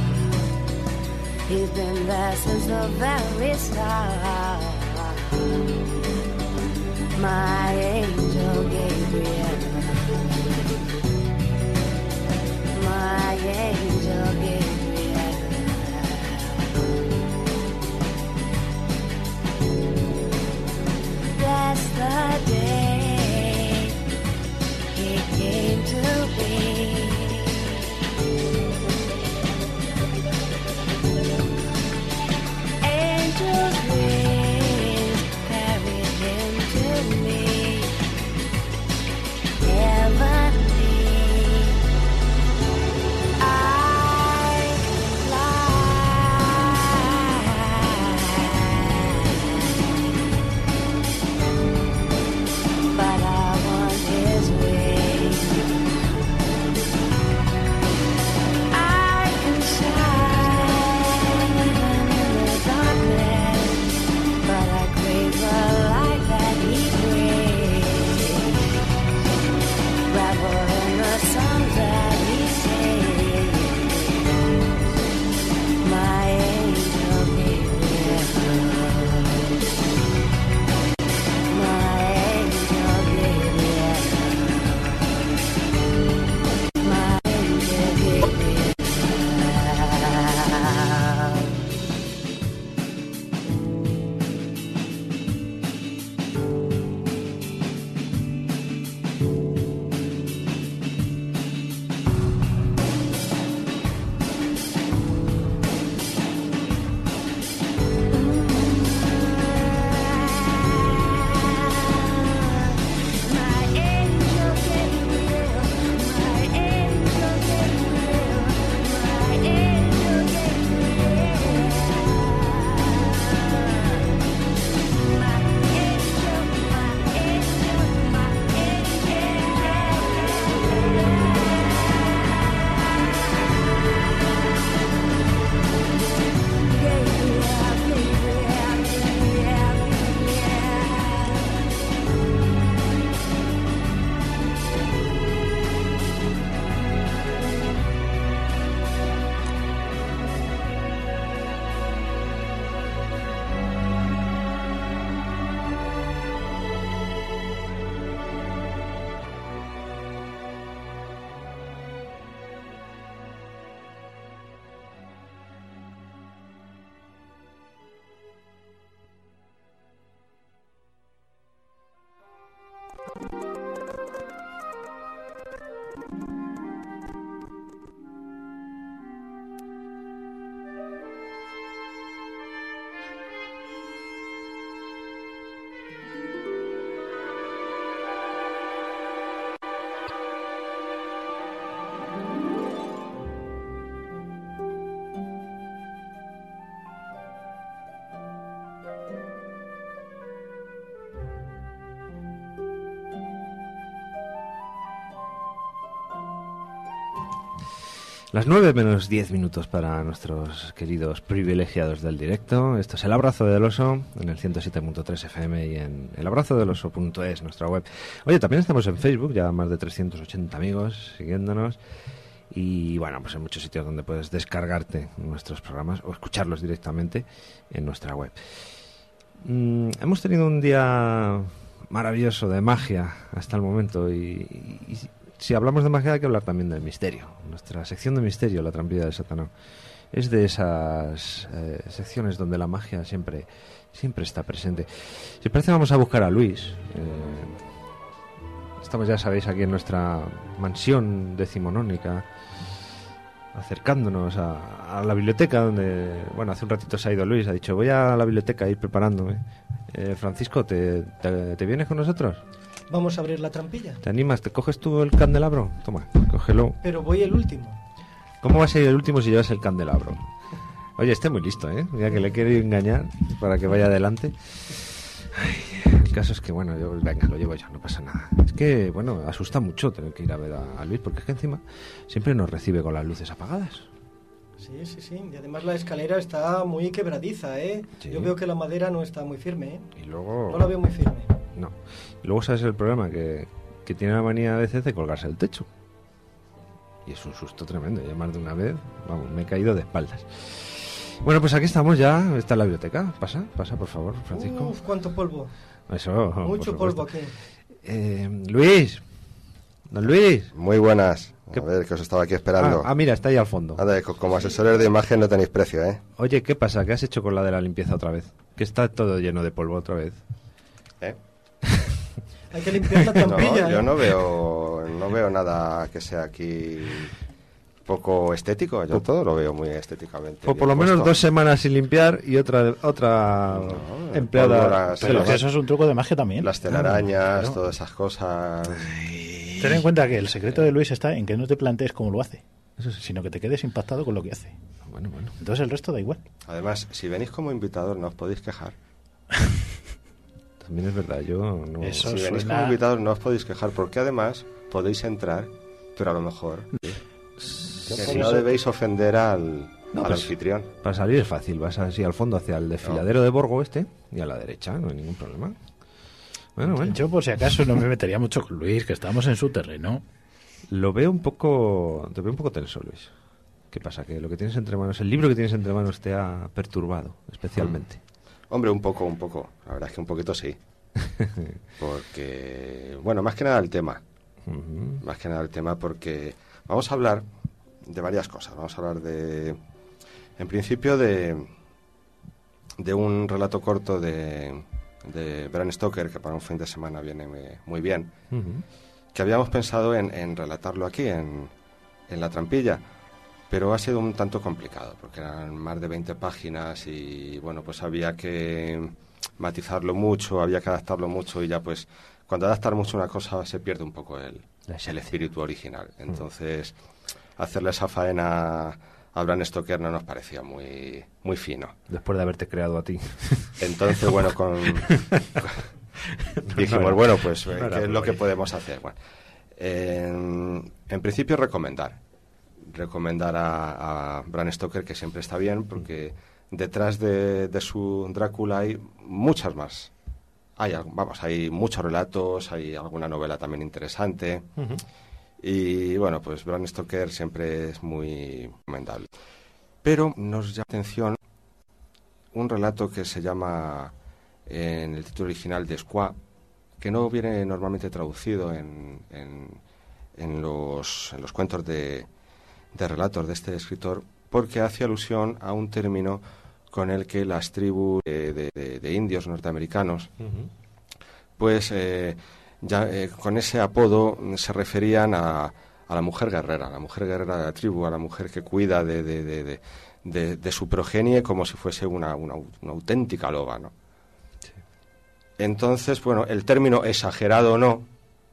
He's been there since the very start. My angel Gabriel. My angel Gabriel. Bless the day he came to be. Angel Las nueve menos diez minutos para nuestros queridos privilegiados del directo. Esto es El Abrazo del Oso en el ciento siete punto tres F M y en el abrazo del oso punto es, nuestra web. Oye, también estamos en Facebook, ya más de trescientos ochenta amigos siguiéndonos. Y bueno, pues hay muchos sitios donde puedes descargarte nuestros programas o escucharlos directamente en nuestra web. Mm, hemos tenido un día maravilloso de magia hasta el momento y... y si hablamos de magia hay que hablar también del misterio. Nuestra sección de misterio, la trampilla del Satanás, es de esas eh, secciones donde la magia siempre siempre está presente. Si parece vamos a buscar a Luis. Eh, estamos, ya sabéis, aquí en nuestra mansión decimonónica, acercándonos a, a la biblioteca donde, bueno, hace un ratito se ha ido Luis, ha dicho voy a la biblioteca a ir preparándome. Eh, Francisco, ¿te, te, ¿te vienes con nosotros? Vamos a abrir la trampilla. ¿Te animas? ¿Te coges tú el candelabro? Toma, cógelo. Pero voy el último. ¿Cómo va a ser el último si llevas el candelabro? Oye, este es muy listo, ¿eh? Mira que le quiero engañar para que vaya adelante. Ay, el caso es que, bueno, yo, venga, lo llevo yo, no pasa nada. Es que, bueno, asusta mucho tener que ir a ver a, a Luis, porque es que encima siempre nos recibe con las luces apagadas. Sí, sí, sí. Y además la escalera está muy quebradiza, ¿eh? Sí. Yo veo que la madera no está muy firme, ¿eh? Y luego... No la veo muy firme. No. Y luego, ¿sabes el problema? Que, que tiene la manía a veces de colgarse del techo. Y es un susto tremendo. Ya más de una vez, vamos, me he caído de espaldas. Bueno, pues aquí estamos ya. Está en la biblioteca. Pasa, pasa, por favor, Francisco. Uf, cuánto polvo. Eso, Mucho polvo aquí. Eh, Luis. Don Luis. Muy buenas. A ¿Qué? ver, que os estaba aquí esperando. Ah, ah, mira, está ahí al fondo. Anda, co- como asesores de imagen no tenéis precio, ¿eh? Oye, ¿qué pasa? ¿Qué has hecho con la de la limpieza otra vez? Que está todo lleno de polvo otra vez. ¿Eh? Hay que limpiar la trampilla, No, yo ¿eh? no veo, no veo nada que sea aquí poco estético. Yo todo lo veo muy estéticamente. O por lo bien menos puesto. dos semamas sin limpiar y otra otra No, empleada. pólvora, sí, Pero las- que eso es un truco de magia también. Las telarañas, Claro. todas esas cosas. Ten en cuenta que el secreto de Luis está en que no te plantees cómo lo hace, sino que te quedes impactado con lo que hace. Bueno, bueno. Entonces el resto da igual. Además, si venís como invitados no os podéis quejar. También es verdad, yo no... Eso Si venís suena- como invitados no os podéis quejar porque además podéis entrar, pero a lo mejor que por no eso- debéis ofender al, No, al pues- anfitrión. Para salir es fácil, vas así al fondo hacia el desfiladero de Borgo este y a la derecha, no hay ningún problema. Bueno, bueno. Yo por si acaso no me metería mucho con Luis, que estamos en su terreno. Lo veo un poco... Te veo un poco tenso, Luis. ¿Qué pasa? Que lo que tienes entre manos, el libro que tienes entre manos te ha perturbado especialmente. Hombre, un poco, un poco. La verdad es que un poquito sí. Porque, bueno, más que nada el tema. Ujú. Más que nada el tema porque vamos a hablar de varias cosas. Vamos a hablar de, en principio, de, de un relato corto de, de Bram Stoker, que para un fin de semana viene muy, muy bien, Ujú. que habíamos pensado en, en relatarlo aquí, en, en La Trampilla, pero ha sido un tanto complicado, porque eran más de veinte páginas y, bueno, pues había que matizarlo mucho, había que adaptarlo mucho y ya, pues, cuando adaptar mucho una cosa se pierde un poco el, La el esencia. espíritu original. Entonces, hacerle esa faena a Bram Stoker no nos parecía muy, muy fino. Después de haberte creado a ti. Entonces, bueno, con... dijimos, era- bueno, pues, no eh, era ¿qué es por lo que ahí. podemos hacer? Bueno, en, en principio, recomendar. Recomendar a, a Bram Stoker, que siempre está bien, porque detrás de, de su Drácula hay muchas más. Hay, al- vamos, hay muchos relatos, hay alguna novela también interesante. Ujú. Y bueno, pues Bram Stoker siempre es muy recomendable. Pero nos llama la atención un relato que se llama, en el título original, de Squaw, que no viene normalmente traducido en, en, en los, en los cuentos de, de relatos de este escritor, porque hace alusión a un término con el que las tribus de, de- de- de indios norteamericanos, Ujú. pues eh, ya eh, con ese apodo mm, se referían a, a la mujer guerrera, a la mujer guerrera de la tribu, a la mujer que cuida de, de, de, de, de- de su progenie como si fuese una, una, una auténtica loba, ¿no? Entonces, bueno, el término exagerado o no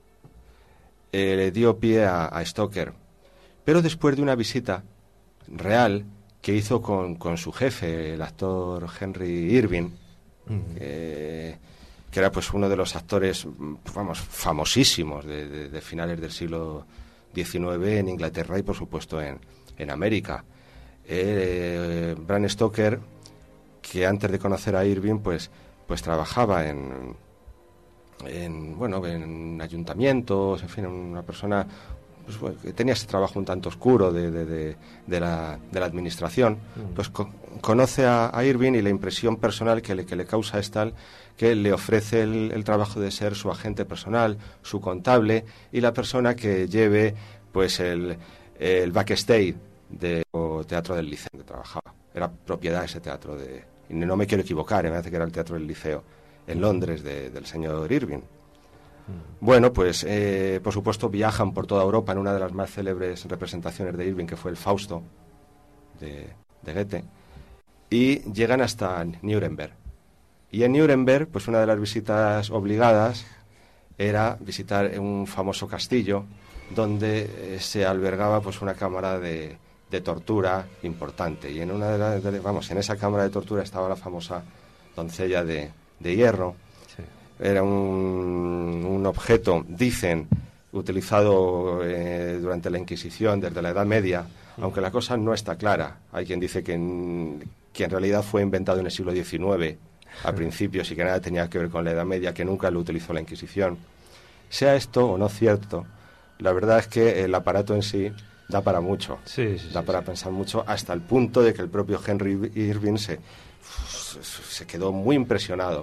eh, le dio pie a, a Stoker, pero después de una visita real que hizo con, con su jefe, el actor Henry Irving, Ujú. eh, que era pues uno de los actores, mm, vamos, famosísimos de, de- de finales del siglo diecinueve en Inglaterra y por supuesto en, en América. Eh, Bram Stoker, que antes de conocer a Irving, pues, pues trabajaba en, en, bueno, en ayuntamientos, en fin, una persona pues, bueno, que tenía ese trabajo un tanto oscuro de, de, de, de, la, de la administración, mm. pues co- conoce a, a Irving y la impresión personal que le, que le causa es tal que le ofrece el, el trabajo de ser su agente personal, su contable y la persona que lleve pues el, el backstage del teatro del Liceo donde trabajaba. Era propiedad ese teatro de, y no me quiero equivocar, me parece que era el teatro del Liceo en Londres de, del señor Irving. Bueno, pues eh, por supuesto viajan por toda Europa en una de las más célebres representaciones de Irving, que fue el Fausto de, de Goethe, y llegan hasta Nuremberg. Y en Nuremberg, pues una de las visitas obligadas era visitar un famoso castillo donde eh, se albergaba pues una cámara de, de tortura importante. Y en una de las, de, vamos, en esa cámara de tortura estaba la famosa doncella de, de hierro. Era un, un objeto, dicen, utilizado eh, durante la Inquisición desde la Edad Media, mm. aunque la cosa no está clara. Hay quien dice que en, que en realidad fue inventado en el siglo diecinueve, a principios, y que nada tenía que ver con la Edad Media, que nunca lo utilizó la Inquisición. Sea esto o no cierto, la verdad es que el aparato en sí da para mucho, sí, sí, da sí, para sí. pensar mucho, hasta el punto de que el propio Henry Irving se, se quedó muy impresionado.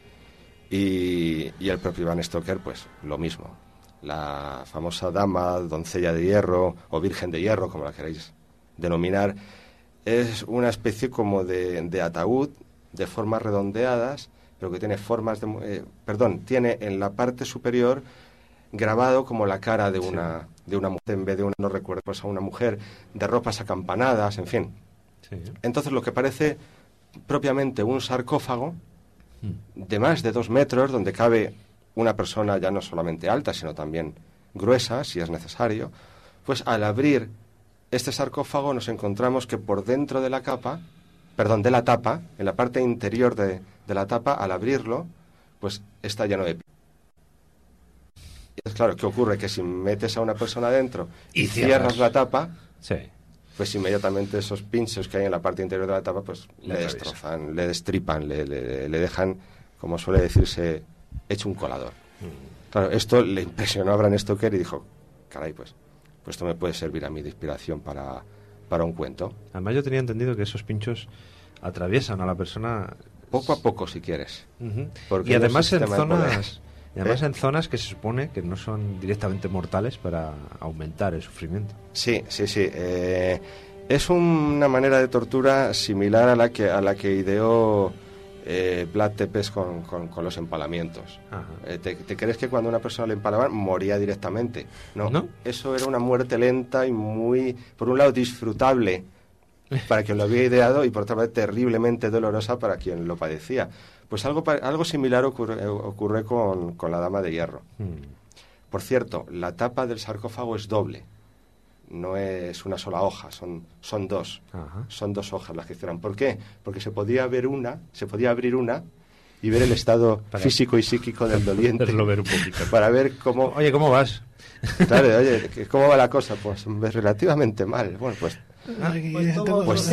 Y, y el propio Bram Stoker, pues lo mismo. La famosa dama, doncella de hierro o virgen de hierro, como la queréis denominar, es una especie como de, de ataúd de formas redondeadas, pero que tiene formas de... Eh, perdón, tiene en la parte superior grabado como la cara de una, sí. de una mujer, en vez de una, no recuerdo, pues a una mujer de ropas acampanadas, en fin. Sí. Entonces lo que parece propiamente un sarcófago de más de dos metros, donde cabe una persona ya no solamente alta, sino también gruesa, si es necesario, pues al abrir este sarcófago nos encontramos que por dentro de la capa, perdón, de la tapa, en la parte interior de, de la tapa, al abrirlo, pues está lleno de... Y es claro, ¿qué ocurre? Que si metes a una persona dentro y, y cierras. cierras la tapa... Sí. Pues inmediatamente esos pinchos que hay en la parte interior de la tapa, pues le, le destrozan, le destripan, le, le, le dejan, como suele decirse, hecho un colador. Mm. Claro, esto le impresionó a Bram Stoker y dijo, caray, pues, pues esto me puede servir a mí de inspiración para, para un cuento. Además yo tenía entendido que esos pinchos atraviesan a la persona... Poco a poco, si quieres. Uh-huh. Y además en zonas... Y además ¿Eh? en zonas que se supone que no son directamente mortales para aumentar el sufrimiento. Sí, sí, sí. Eh, es una manera de tortura similar a la que a la que ideó eh, Vlad Tepes con, con, con los empalamientos. Eh, ¿te, ¿Te crees que cuando una persona le empalaban moría directamente? No, ¿No? Eso era una muerte lenta y muy, por un lado, disfrutable para quien lo había ideado y por otra parte terriblemente dolorosa para quien lo padecía. Pues algo, algo similar ocurre, ocurre con, con la dama de hierro. Mm. Por cierto, la tapa del sarcófago es doble. No es una sola hoja, son, son dos. Ajá. Son dos hojas las que hicieron. ¿Por qué? Porque se podía ver una, se podía abrir una y ver el estado para físico y psíquico del doliente. Ver un poquito. Para ver cómo... Oye, ¿cómo vas? Claro, oye, ¿cómo va la cosa? Pues relativamente mal. Bueno, pues... Pues, tengo, pues,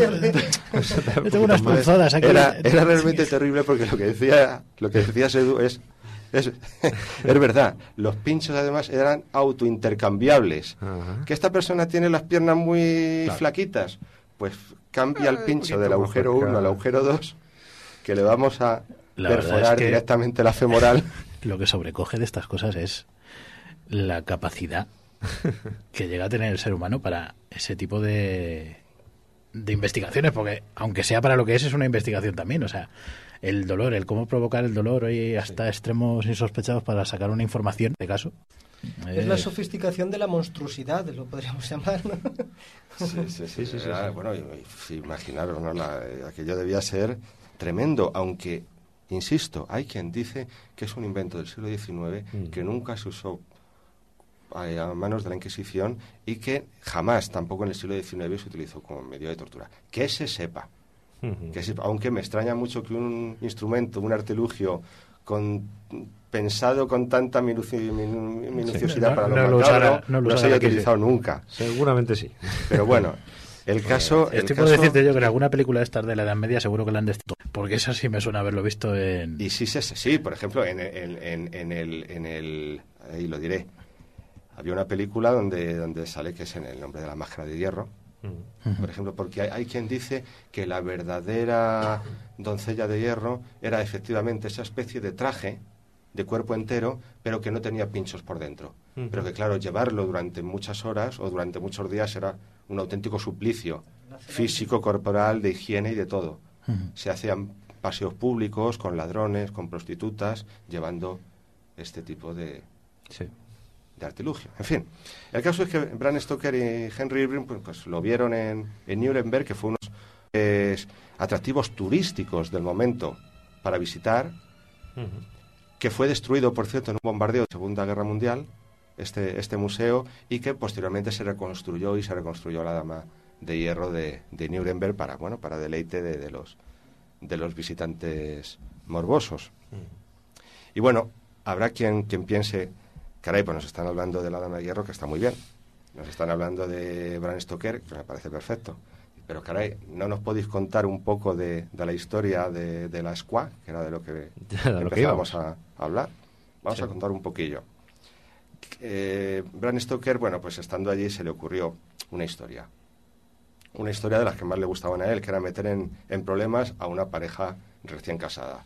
yo tengo unas punzadas aquí. Era, era realmente terrible porque lo que decía lo que decía Edu es es, es verdad. Los pinchos además eran autointercambiables. Ajá. Que esta persona tiene las piernas muy claro. flaquitas, pues cambia el pincho del agujero uno al agujero dos, que le vamos a la perforar es que directamente la femoral. Lo que sobrecoge de estas cosas es la capacidad que llega a tener el ser humano para ese tipo de, de investigaciones, porque aunque sea para lo que es, es una investigación también, o sea, el dolor, el cómo provocar el dolor hoy hasta sí. extremos insospechados para sacar una información de caso. Es eh... la sofisticación de la monstruosidad, lo podríamos llamar, ¿no? Sí, sí, sí, sí, sí, era, sí. Bueno, imaginaros, ¿no? La, aquello debía ser tremendo, aunque, insisto, hay quien dice que es un invento del siglo diecinueve mm. que nunca se usó a manos de la Inquisición y que jamás, tampoco en el siglo diecinueve, se utilizó como medio de tortura. Que se sepa. Uh-huh. Que se, aunque me extraña mucho que un instrumento, un artilugio con, pensado con tanta minuci, minu, minuciosidad sí, no, para no, los no macabros, no, no, no se haya utilizado nunca. Seguramente sí. Pero bueno, El caso... el Estoy caso... por decirte yo que en alguna película de estas de la Edad Media seguro que la han destruido, porque eso sí me suena haberlo visto en... Y sí, sí, sí, por ejemplo, en, en, en, en el... En el ahí lo diré. Había una película donde, donde sale que es en el nombre de la máscara de hierro, uh-huh. por ejemplo, porque hay, hay quien dice que la verdadera doncella de hierro era efectivamente esa especie de traje de cuerpo entero, pero que no tenía pinchos por dentro. Uh-huh. Pero que, claro, llevarlo durante muchas horas o durante muchos días era un auténtico suplicio físico, corporal, de higiene y de todo. Uh-huh. Se hacían paseos públicos con ladrones, con prostitutas, llevando este tipo de... Sí. de artilugio. En fin, el caso es que Bram Stoker y Henry Irving pues, pues lo vieron en, en Nuremberg, que fue uno de los eh, atractivos turísticos del momento para visitar, uh-huh. que fue destruido, por cierto, en un bombardeo de la Segunda Guerra Mundial, este, este museo, y que posteriormente se reconstruyó y se reconstruyó la Dama de Hierro de, de Nuremberg para, bueno, para deleite de, de, los, de los visitantes morbosos. Uh-huh. Y bueno, habrá quien, quien piense... Caray, pues nos están hablando de la Dama de Hierro, que está muy bien. Nos están hablando de Bram Stoker, que me parece perfecto. Pero caray, ¿no nos podéis contar un poco de, de la historia de, de la Squaw, que era de lo que empezábamos a, a hablar? Vamos sí. a contar un poquillo. Eh, Bram Stoker, bueno, pues estando allí se le ocurrió una historia. Una historia de las que más le gustaban a él, que era meter en, en problemas a una pareja recién casada.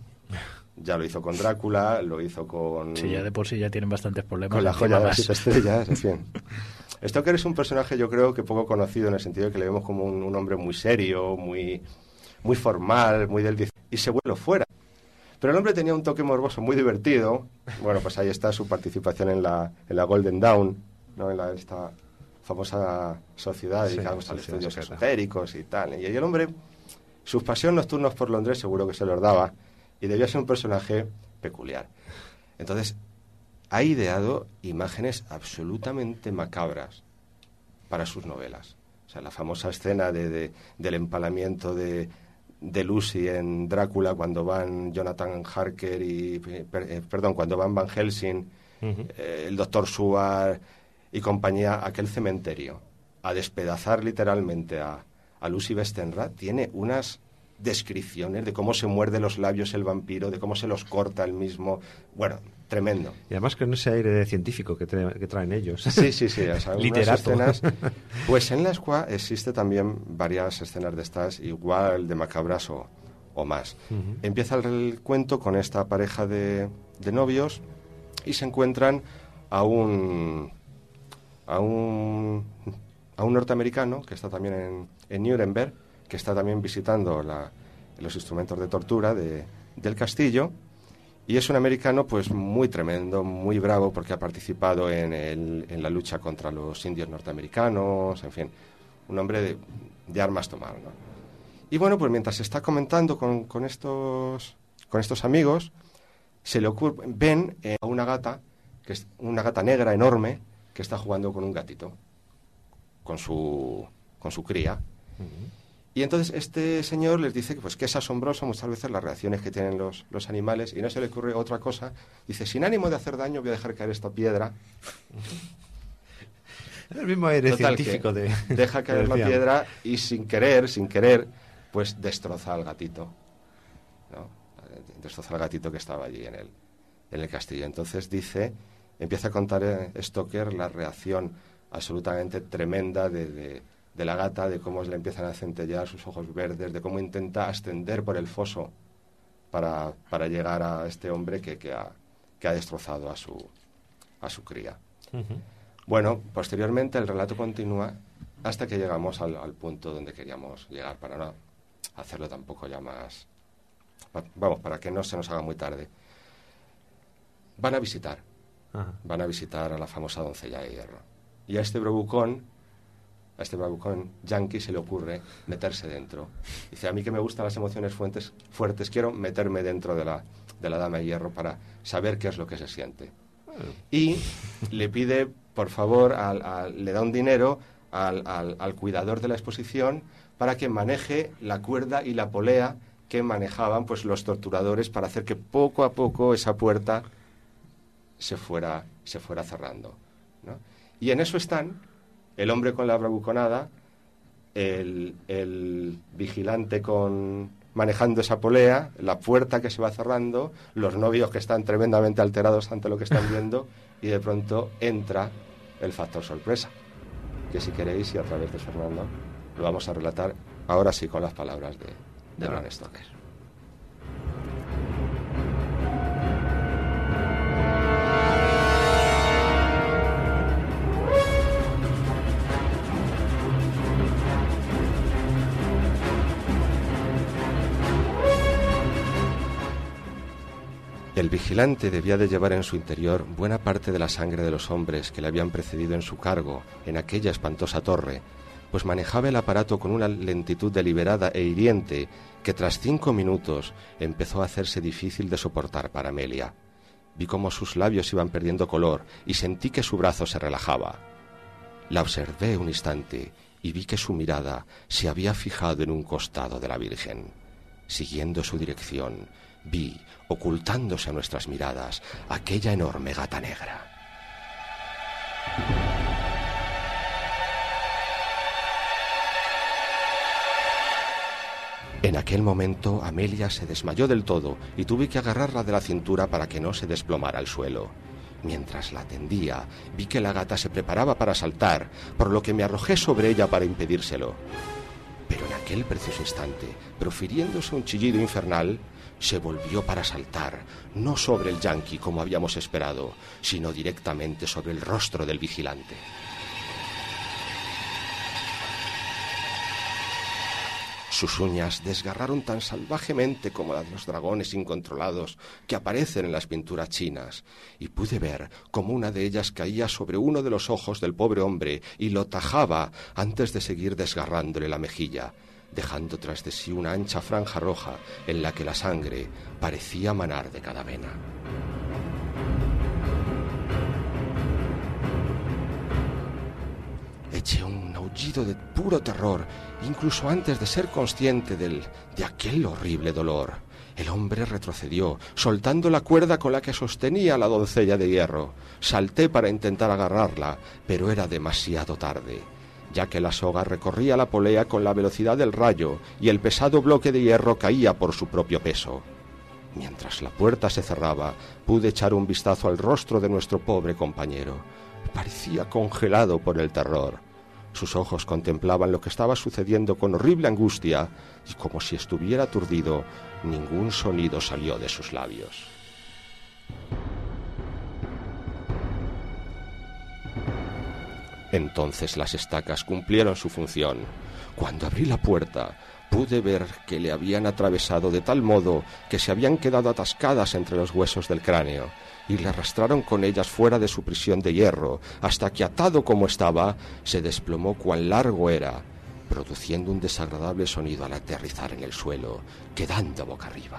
Ya lo hizo con Drácula, lo hizo con... Sí, ya de por sí ya tienen bastantes problemas. Con la joya de las siete estrellas, en fin. Stoker es un personaje, yo creo, que poco conocido en el sentido de que le vemos como un, un hombre muy serio, muy, muy formal, muy del... y se vuelve fuera. Pero el hombre tenía un toque morboso muy divertido. Bueno, pues ahí está su participación en la, en la Golden Dawn, ¿no? En la, esta famosa sociedad dedicada sí, a los estudios esotéricos y tal. Y el hombre, sus paseos nocturnos por Londres seguro que se los daba. Y debía ser un personaje peculiar. Entonces, ha ideado imágenes absolutamente macabras para sus novelas. O sea, la famosa escena de, de, del empalamiento de, de Lucy en Drácula, cuando van Jonathan Harker y... Per, eh, perdón, cuando van Van Helsing, uh-huh. eh, el doctor Seward y compañía, a aquel cementerio, a despedazar literalmente a, a Lucy Westenra, tiene unas... descripciones de cómo se muerde los labios el vampiro, de cómo se los corta el mismo. Bueno, tremendo. Y además con ese aire de científico que, tra que traen ellos. Sí, sí, sí. O sea, literato. Escenas, pues en la Squaw existe también varias escenas de estas, igual de macabras o, o más. Uh-huh. Empieza el, el cuento con esta pareja de, de novios y se encuentran a un a un a un norteamericano que está también en, en Nuremberg, que está también visitando la, los instrumentos de tortura de, del castillo, y es un americano pues muy tremendo, muy bravo, porque ha participado en, el, en la lucha contra los indios norteamericanos, en fin, un hombre de, de armas tomar, ¿no? Y bueno, pues mientras está comentando con, con, estos, con estos amigos, se le ocurre, ven a una gata, que es una gata negra enorme, que está jugando con un gatito, con su, con su cría. Uh-huh. Y entonces este señor les dice que, pues, que es asombroso muchas veces las reacciones que tienen los, los animales, y no se le ocurre otra cosa. Dice, sin ánimo de hacer daño voy a dejar caer esta piedra. El mismo aire Total, científico de... Deja caer la piedra y sin querer, sin querer, pues destroza al gatito, ¿no? Destroza al gatito que estaba allí en el, en el castillo. Entonces dice, empieza a contar eh, Stoker la reacción absolutamente tremenda de... de de la gata, de cómo le empiezan a centellear sus ojos verdes, de cómo intenta ascender por el foso para, para llegar a este hombre que, que, ha, que ha destrozado a su, a su cría. Uh-huh. Bueno, posteriormente el relato continúa hasta que llegamos al, al punto donde queríamos llegar, para no hacerlo tampoco ya más... Vamos, para que no se nos haga muy tarde. Van a visitar, uh-huh. van a visitar a la famosa doncella de hierro. Y a este bravucón a este bravucón yankee se le ocurre meterse dentro. Dice, a mí que me gustan las emociones fuertes, fuertes quiero meterme dentro de la, de la Dama de Hierro para saber qué es lo que se siente. Y le pide, por favor, al, al, le da un dinero al, al, al cuidador de la exposición para que maneje la cuerda y la polea que manejaban pues los torturadores para hacer que poco a poco esa puerta se fuera, se fuera cerrando, ¿no? Y en eso están el hombre con la bravuconada, el, el vigilante con manejando esa polea, la puerta que se va cerrando, los novios que están tremendamente alterados ante lo que están viendo, y de pronto entra el factor sorpresa, que si queréis, y a través de Fernando, lo vamos a relatar ahora sí con las palabras de, de Bram Stoker. El vigilante debía de llevar en su interior buena parte de la sangre de los hombres que le habían precedido en su cargo en aquella espantosa torre, pues manejaba el aparato con una lentitud deliberada e hiriente que tras cinco minutos empezó a hacerse difícil de soportar para Amelia. Vi cómo sus labios iban perdiendo color y sentí que su brazo se relajaba. La observé un instante y vi que su mirada se había fijado en un costado de la Virgen. Siguiendo su dirección, vi, ocultándose a nuestras miradas, aquella enorme gata negra. En aquel momento, Amelia se desmayó del todo y tuve que agarrarla de la cintura para que no se desplomara al suelo. Mientras la atendía, vi que la gata se preparaba para saltar, por lo que me arrojé sobre ella para impedírselo. Pero en aquel preciso instante, profiriéndose un chillido infernal, se volvió para saltar, no sobre el yanqui como habíamos esperado, sino directamente sobre el rostro del vigilante. Sus uñas desgarraron tan salvajemente como las de los dragones incontrolados que aparecen en las pinturas chinas, y pude ver cómo una de ellas caía sobre uno de los ojos del pobre hombre y lo tajaba antes de seguir desgarrándole la mejilla, dejando tras de sí una ancha franja roja en la que la sangre parecía manar de cada vena. Eché un aullido de puro terror, incluso antes de ser consciente del, de aquel horrible dolor. El hombre retrocedió, soltando la cuerda con la que sostenía a la doncella de hierro. Salté para intentar agarrarla, pero era demasiado tarde, ya que la soga recorría la polea con la velocidad del rayo y el pesado bloque de hierro caía por su propio peso. Mientras la puerta se cerraba, pude echar un vistazo al rostro de nuestro pobre compañero. Parecía congelado por el terror. Sus ojos contemplaban lo que estaba sucediendo con horrible angustia, y como si estuviera aturdido, ningún sonido salió de sus labios. Entonces las estacas cumplieron su función. Cuando abrí la puerta, pude ver que le habían atravesado de tal modo que se habían quedado atascadas entre los huesos del cráneo, y le arrastraron con ellas fuera de su prisión de hierro, hasta que, atado como estaba, se desplomó cuán largo era, produciendo un desagradable sonido al aterrizar en el suelo, quedando boca arriba.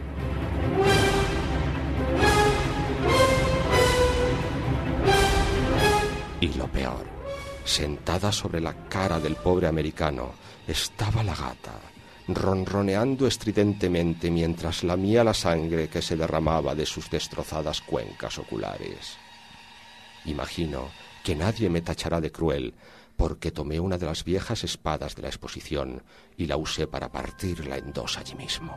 Y lo peor, sentada sobre la cara del pobre americano, estaba la gata, ronroneando estridentemente mientras lamía la sangre que se derramaba de sus destrozadas cuencas oculares. Imagino que nadie me tachará de cruel, porque tomé una de las viejas espadas de la exposición y la usé para partirla en dos allí mismo.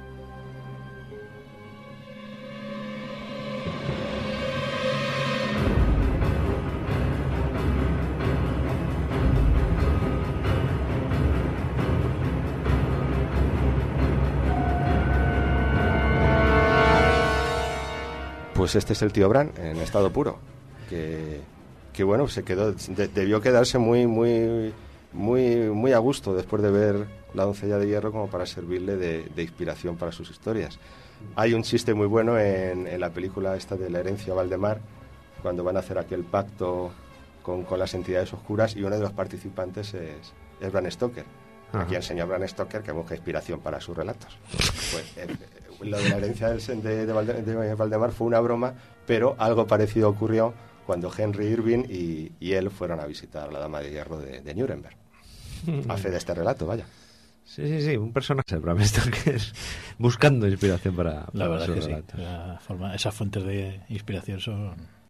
Pues este es el tío Bram en estado puro, que, que bueno, se quedó, de, debió quedarse muy, muy, muy, muy a gusto después de ver La doncella de hierro como para servirle de, de inspiración para sus historias. Hay un chiste muy bueno en, en la película esta de La herencia Valdemar, cuando van a hacer aquel pacto con, con las entidades oscuras, y uno de los participantes es, es Bram Stoker. Ajá. Aquí enseña a Bram Stoker que busca inspiración para sus relatos. Pues, eh, lo de la herencia de, de, Valde, de Valdemar fue una broma, pero algo parecido ocurrió cuando Henry Irving y, y él fueron a visitar la Dama de Hierro de, de Nuremberg. A fe de este relato, vaya. Sí, sí, sí, un personaje, Bram Stoker, buscando inspiración para, para la verdad sus que relatos. Sí, la forma, esas fuentes de inspiración son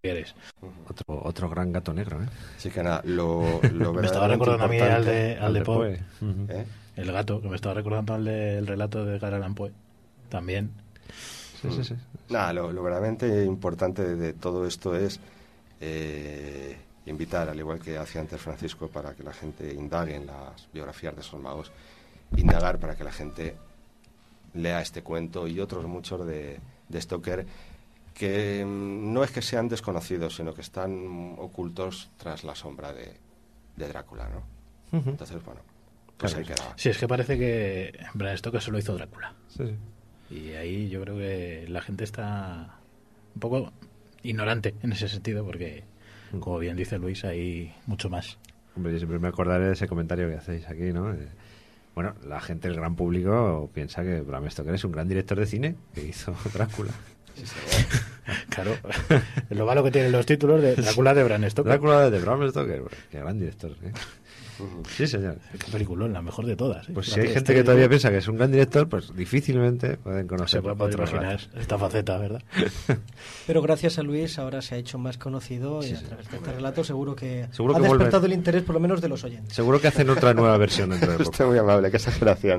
Eres. Otro, otro gran gato negro, ¿eh? Así que nada, lo, lo Me estaba verdaderamente recordando a mí al importante- de, al de Poe, Ujú. ¿eh? el gato, que me estaba recordando al del relato de Edgar Allan Poe. También. Sí, sí, sí. Nada, lo, lo verdaderamente importante de, de todo esto es eh, invitar, al igual que hacía antes Francisco, para que la gente indague en las biografías de esos magos, indagar para que la gente lea este cuento y otros muchos de, de Stoker, que mm, no es que sean desconocidos, sino que están ocultos tras la sombra de, de Drácula, ¿no? Ujú. Entonces, bueno, pues Claro. ahí quedaba. Sí, es que parece que Bram Stoker se lo hizo Drácula. Sí, sí. Y ahí yo creo que la gente está un poco ignorante en ese sentido, porque, como bien dice Luis, hay mucho más. Hombre, yo siempre me acordaré de ese comentario que hacéis aquí, ¿no? Eh, bueno, la gente, el gran público, piensa que Bram Stoker es un gran director de cine que hizo Drácula. Claro, lo malo que tienen los títulos de Drácula de Bram Stoker. Drácula de Bram Stoker, bueno, qué gran director, ¿eh? Sí, señor. Qué peliculón, la mejor de todas. ¿eh? Pues si La hay de gente este que todavía libro, piensa que es un gran director, pues difícilmente pueden no conocer se puede poder otros imaginar relatos. esta faceta, ¿verdad? Pero gracias a Luis ahora se ha hecho más conocido y Sí, a sí. través de este relato seguro que Seguro ha que vuelve- despertado el interés por lo menos de los oyentes. Seguro que hacen otra nueva versión dentro de poco. Usted muy amable, qué exageración.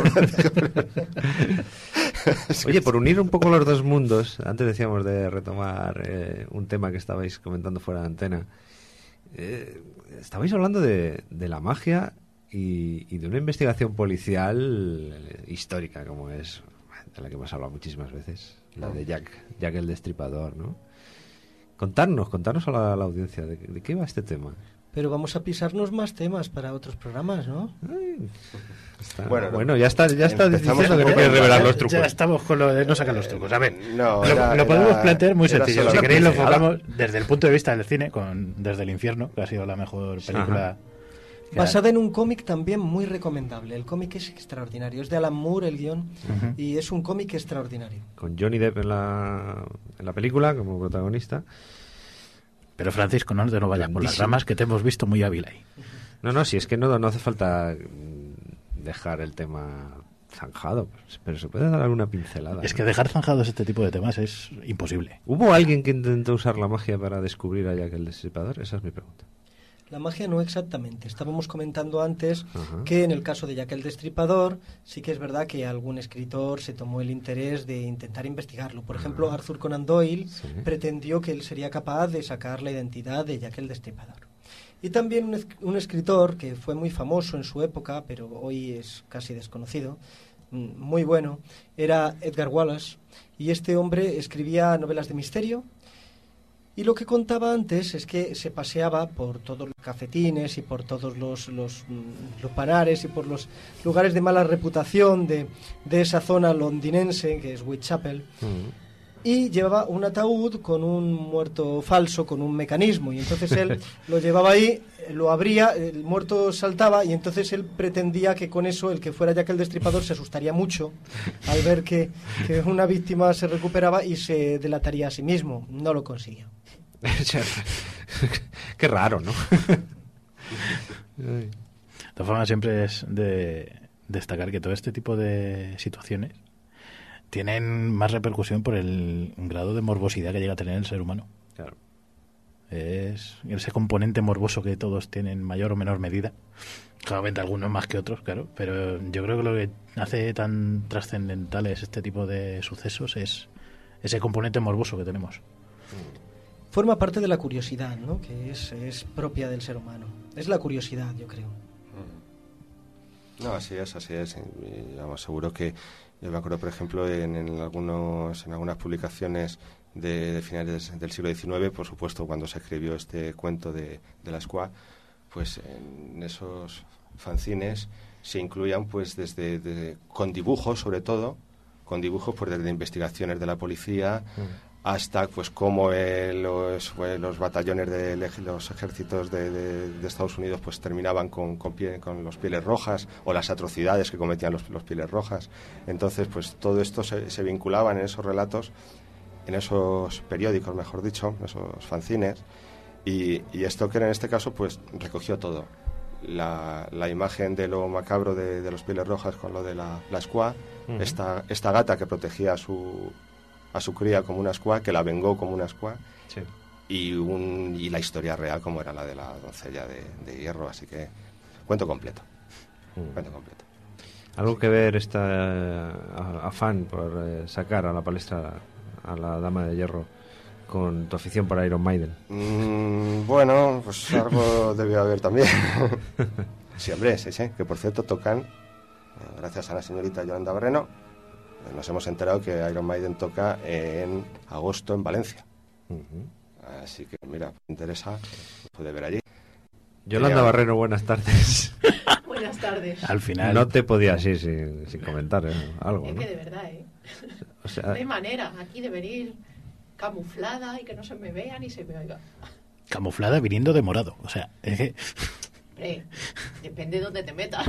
Oye, por unir un poco los dos mundos, antes decíamos de retomar eh, un tema que estabais comentando fuera de antena, eh, estabais hablando de, de la magia y, y de una investigación policial eh, histórica, como es, de la que hemos hablado muchísimas veces, la de Jack, Jack el Destripador, ¿no? Contarnos, contarnos a la, a la audiencia, ¿de, de qué va este tema? Pero vamos a pisarnos más temas para otros programas, ¿no? Ay, está- Bueno, bueno, no. ya está, ya está Empezamos diciendo un que no poco quiere en revelar base- los trucos. Ya estamos con lo de no sacar los trucos. A ver, No, lo, era- lo podemos era- plantear muy era sencillo. solo Si una queréis lo pincelada. enfocamos desde el punto de vista del cine, con Desde el Infierno, que ha sido la mejor película. que ha- Basada en un cómic también muy recomendable. El cómic es extraordinario. Es de Alan Moore el guión Ujú. y es un cómic extraordinario. Con Johnny Depp en la, en la película como protagonista. Pero Francisco, no te no vayas por las Grandísimo. ramas, que te hemos visto muy hábil ahí. No, no, si es que no, no hace falta mm, dejar el tema zanjado, pues, pero se puede dar alguna pincelada. Es ¿no? que dejar zanjados este tipo de temas es imposible. ¿Hubo alguien que intentó usar la magia para descubrir a Jack el Destripador? Esa es mi pregunta. La magia no exactamente. Estábamos comentando antes Ajá. que en el caso de Jack el Destripador sí que es verdad que algún escritor se tomó el interés de intentar investigarlo. Por ejemplo, Arthur Conan Doyle Sí. pretendió que él sería capaz de sacar la identidad de Jack el Destripador. Y también un, es- un escritor que fue muy famoso en su época, pero hoy es casi desconocido, mm, muy bueno, era Edgar Wallace. Y este hombre escribía novelas de misterio. Y lo que contaba antes es que se paseaba por todos los cafetines y por todos los, los, mm, los panares y por los lugares de mala reputación de, de esa zona londinense, que es Whitechapel, Mm. y llevaba un ataúd con un muerto falso, con un mecanismo. Y entonces él lo llevaba ahí, lo abría, el muerto saltaba y entonces él pretendía que con eso el que fuera Jack el Destripador se asustaría mucho al ver que, que una víctima se recuperaba y se delataría a sí mismo. No lo consiguió. Qué raro, ¿no? Ay. De todas formas, siempre es de destacar que todo este tipo de situaciones tienen más repercusión por el grado de morbosidad que llega a tener el ser humano. Claro. Es ese componente morboso que todos tienen en mayor o menor medida. Claramente algunos más que otros, claro, pero yo creo que lo que hace tan trascendentales este tipo de sucesos es ese componente morboso que tenemos. Forma parte de la curiosidad, ¿no? Que es, es propia del ser humano. Es la curiosidad, yo creo. No, así es, así es. Y, vamos, seguro que yo me acuerdo, por ejemplo, en, en algunos en algunas publicaciones de, de finales del siglo diecinueve, por supuesto, cuando se escribió este cuento de, de la Squaw, pues en esos fanzines se incluían, pues, desde de- con dibujos, sobre todo, con dibujos, pues, desde investigaciones de la policía hasta, pues, cómo eh, los, pues, los batallones de ej- los ejércitos de, de- de Estados Unidos, pues, terminaban con, con, pie- con los pieles rojas, o las atrocidades que cometían los, los pieles rojas. Entonces, pues, todo esto se, se vinculaba en esos relatos, en esos periódicos, mejor dicho, esos fanzines, y, y Stoker en este caso, pues, recogió todo. La, la imagen de lo macabro de, de los pieles rojas con lo de la, la squaw, Ujú. esta, esta gata que protegía a su, a su cría como una squaw, que la vengó como una squaw, Sí. y, un, y la historia real como era la de la doncella de, de hierro, así que cuento completo, mm. cuento completo. ¿Algo que ver este afán por eh, sacar a la palestra a la Dama de Hierro con tu afición por Iron Maiden? Mm, bueno, pues algo debió haber también. Sí, hombre, sí, sí, que por cierto tocan, eh, gracias a la señorita Yolanda Barreno, eh, nos hemos enterado que Iron Maiden toca en agosto en Valencia. Uh-huh. Así que, mira, me interesa, puede ver allí. Yolanda eh, Barreno, buenas tardes. Buenas tardes. Al final... No te podías ir sin, sin comentar ¿eh? algo, es ¿no? que de verdad, ¿eh? O sea, no hay manera aquí de venir camuflada y que no se me vea ni se me oiga. Camuflada viniendo de morado, o sea... Es que... Hombre, depende de dónde te metas.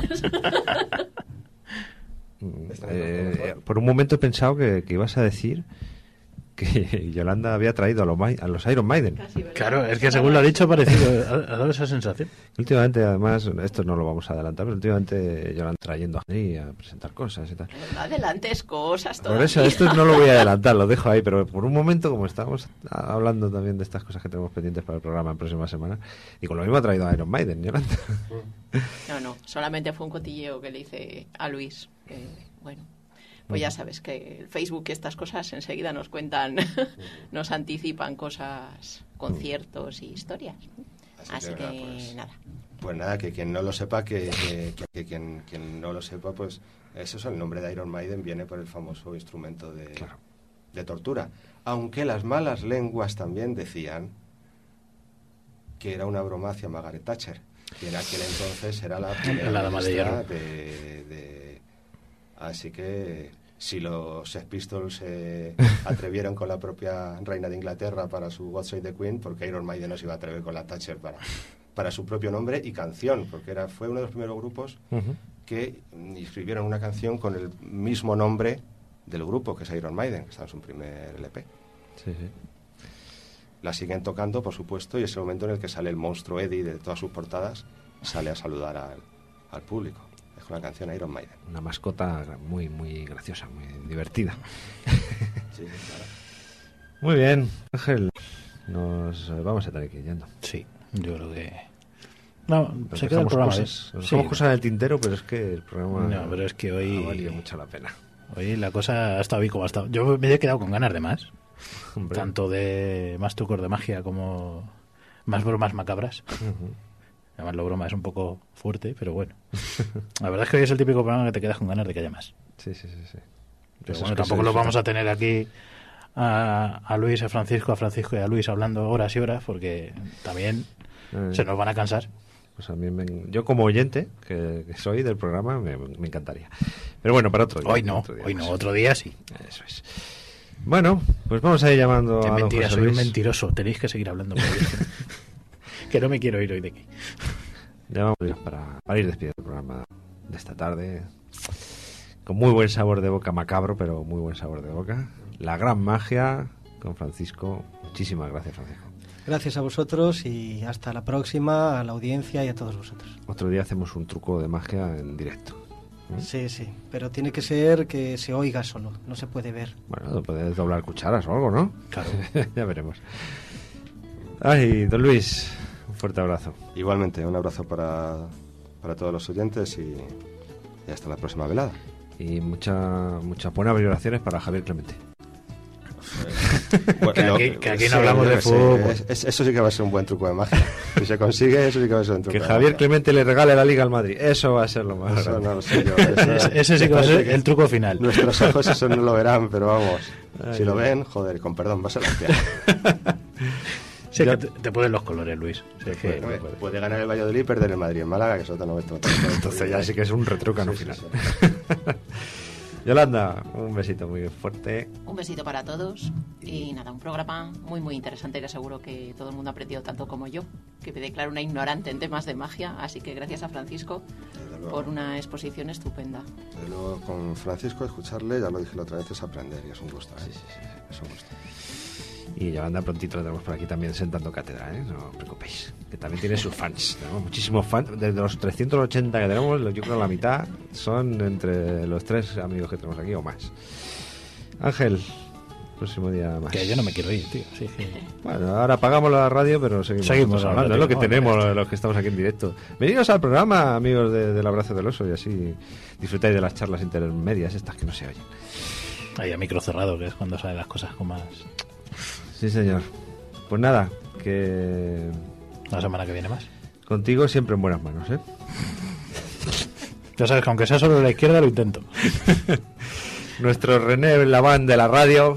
eh, por un momento he pensado que, que ibas a decir que Yolanda había traído a los, a los Iron Maiden. Casi, claro, es que según lo ha dicho ha parecido, ha, ha dado esa sensación. Últimamente, además, esto no lo vamos a adelantar, pero últimamente Yolanda trayendo a mí a presentar cosas y tal. No adelantes cosas todavía. Por eso, esto no lo voy a adelantar, lo dejo ahí, pero por un momento, como estamos hablando también de estas cosas que tenemos pendientes para el programa en próxima semana, y con lo mismo ha traído a Iron Maiden, Yolanda. No, no, solamente fue un cotilleo que le hice a Luis, que, bueno... Pues ya sabes que el Facebook y estas cosas enseguida nos cuentan, nos anticipan cosas, conciertos y historias. Así, Así que, que pues, nada. Pues nada, que quien no lo sepa, que, que, que, que quien, quien no lo sepa, pues eso es el nombre de Iron Maiden, viene por el famoso instrumento de, claro. de tortura. Aunque las malas lenguas también decían que era una broma hacia Margaret Thatcher, que en aquel entonces era la primera la dama de hierro. De, de, así que... Si los Sex Pistols se atrevieron con la propia reina de Inglaterra para su God Save the Queen, porque Iron Maiden no se iba a atrever con la Thatcher para, para su propio nombre y canción, porque era fue uno de los primeros grupos uh-huh. que escribieron una canción con el mismo nombre del grupo, que es Iron Maiden, que está en su primer L P. Sí, sí. La siguen tocando, por supuesto, y es el momento en el que sale el monstruo Eddie de todas sus portadas, sale a saludar al, al público. Con la canción Iron Maiden. Una mascota muy, muy graciosa, muy divertida. Sí, claro. Muy bien, Ángel. Nos vamos a tener que ir yendo. Sí, yo creo que... No, nos se queda el programa. Cosas, nos sí, dejamos cosas en el tintero, pero es que el programa... No, pero es que hoy... ha valido mucho la pena. Hoy la cosa ha estado bien como ha estado. Yo me he quedado con ganas de más. Hombre. Tanto de más trucos de magia como más bromas macabras. Uh-huh. Además, la broma es un poco fuerte, pero bueno. La verdad es que hoy es el típico programa que te quedas con ganas de que haya más. Sí, sí, sí. sí. Pero bueno, tampoco lo vamos a tener aquí a, a Luis, a Francisco, a Francisco y a Luis hablando horas y horas, porque también eh, se nos van a cansar. Pues a mí me, yo como oyente, que, que soy del programa, me, me encantaría. Pero bueno, para otro día. Hoy no, otro día hoy más. no, otro día sí. Eso es. Bueno, pues vamos a ir llamando Qué a mentira, don José soy Luis. un mentiroso. Tenéis que seguir hablando por Dios. Que no me quiero ir hoy de aquí. Ya vamos para, para ir despidiendo el programa de esta tarde. Con muy buen sabor de boca, macabro, pero muy buen sabor de boca. La gran magia con Francisco. Muchísimas gracias, Francisco. Gracias a vosotros y hasta la próxima, a la audiencia y a todos vosotros. Otro día hacemos un truco de magia en directo. ¿Mm? Sí, sí, pero tiene que ser que se oiga solo, no se puede ver. Bueno, puedes doblar cucharas o algo, ¿no? Claro. Ya veremos. Ay, don Luis, un fuerte abrazo. Igualmente, un abrazo para, para todos los oyentes y, y hasta la próxima velada. Y mucha, muchas buenas vibraciones para Javier Clemente. Bueno, que, aquí, no, que aquí no sí, hablamos de fútbol. Es, es, eso sí que va a ser un buen truco de magia. Si se consigue, eso sí que va a ser un truco que de Javier magia. Clemente le regale la Liga al Madrid. Eso va a ser lo más Eso grande. no lo sé yo. Eso, Ese, ese sí que va a ser el truco final. Nuestros ojos eso no lo verán, pero vamos. Ay, si lo ay. ven, joder, con perdón, va a ser la hostia. Sí, Yo- que te, te ponen los colores, Luis. Sí, es que- Puede, puede ganar el Valladolid y perder el Madrid en Málaga, que eso no me Entonces ya sí que es un retrucano Sí, sí, final. sí. Yolanda, un besito muy fuerte. Un besito para todos y nada, un programa muy muy interesante que seguro que todo el mundo ha aprendido tanto como yo, que me declaro una ignorante en temas de magia, así que gracias a Francisco Desde luego. por una exposición estupenda. Desde luego, con Francisco, escucharle, ya lo dije la otra vez, es aprender y es un gusto. ¿eh? Sí, sí, sí. Es un gusto. Y Yolanda prontito la tenemos por aquí también sentando cátedra, ¿eh? No os preocupéis. Que también tiene sus fans. Tenemos muchísimos fans. Desde los trescientos ochenta que tenemos, yo creo que la mitad son entre los tres amigos que tenemos aquí o más. Ángel, próximo día más. Que yo no me quiero ir, tío. Sí, sí. Bueno, ahora apagamos la radio, pero seguimos, Seguimos hablando. hablando, Es lo que tío. tenemos Vamos, los que estamos aquí en directo. Venidos al programa, amigos de- del Abrazo del Oso, y así disfrutáis de las charlas intermedias, estas que no se oyen. Ahí a micro cerrado, que es cuando salen las cosas con más... Sí, señor. Pues nada, que La semana que viene más. contigo siempre en buenas manos, ¿eh? Ya sabes que aunque sea solo de la izquierda, lo intento. Nuestro René Laván de la radio.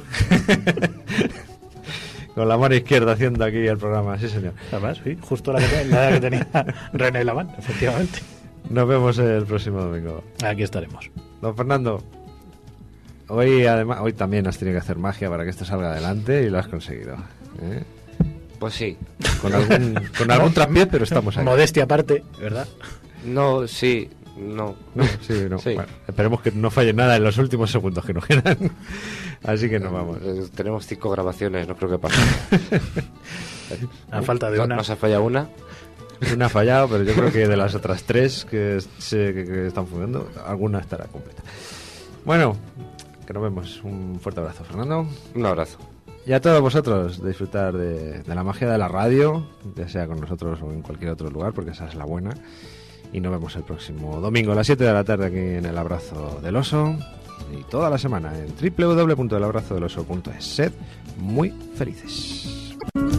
Con la mano izquierda haciendo aquí el programa, sí, señor. Además, sí, justo la que, te- la que tenía René Laván, efectivamente. Nos vemos el próximo domingo. Aquí estaremos. Don Fernando, hoy además, hoy también has tenido que hacer magia para que esto salga adelante y lo has conseguido, ¿eh? Pues sí. Con algún, con algún traspié, pero estamos ahí. Modestia aparte, ¿verdad? No, sí, no. No, sí, no. Sí. Bueno, esperemos que no falle nada en los últimos segundos que nos quedan. Así que nos vamos. Eh, tenemos cinco grabaciones, no creo que pase. A falta de ¿No, una. ¿No se ha fallado una? Una ha fallado, pero yo creo que de las otras tres que, se- que- que están funcionando, alguna estará completa. Bueno, que nos vemos. Un fuerte abrazo, Fernando. Un abrazo. Y a todos vosotros, de disfrutar de, de la magia de la radio, ya sea con nosotros o en cualquier otro lugar, porque esa es la buena. Y nos vemos el próximo domingo a las siete de la tarde aquí en El Abrazo del Oso. Y toda la semana en doble u doble u doble u punto el abrazo del oso punto es. Sed muy felices.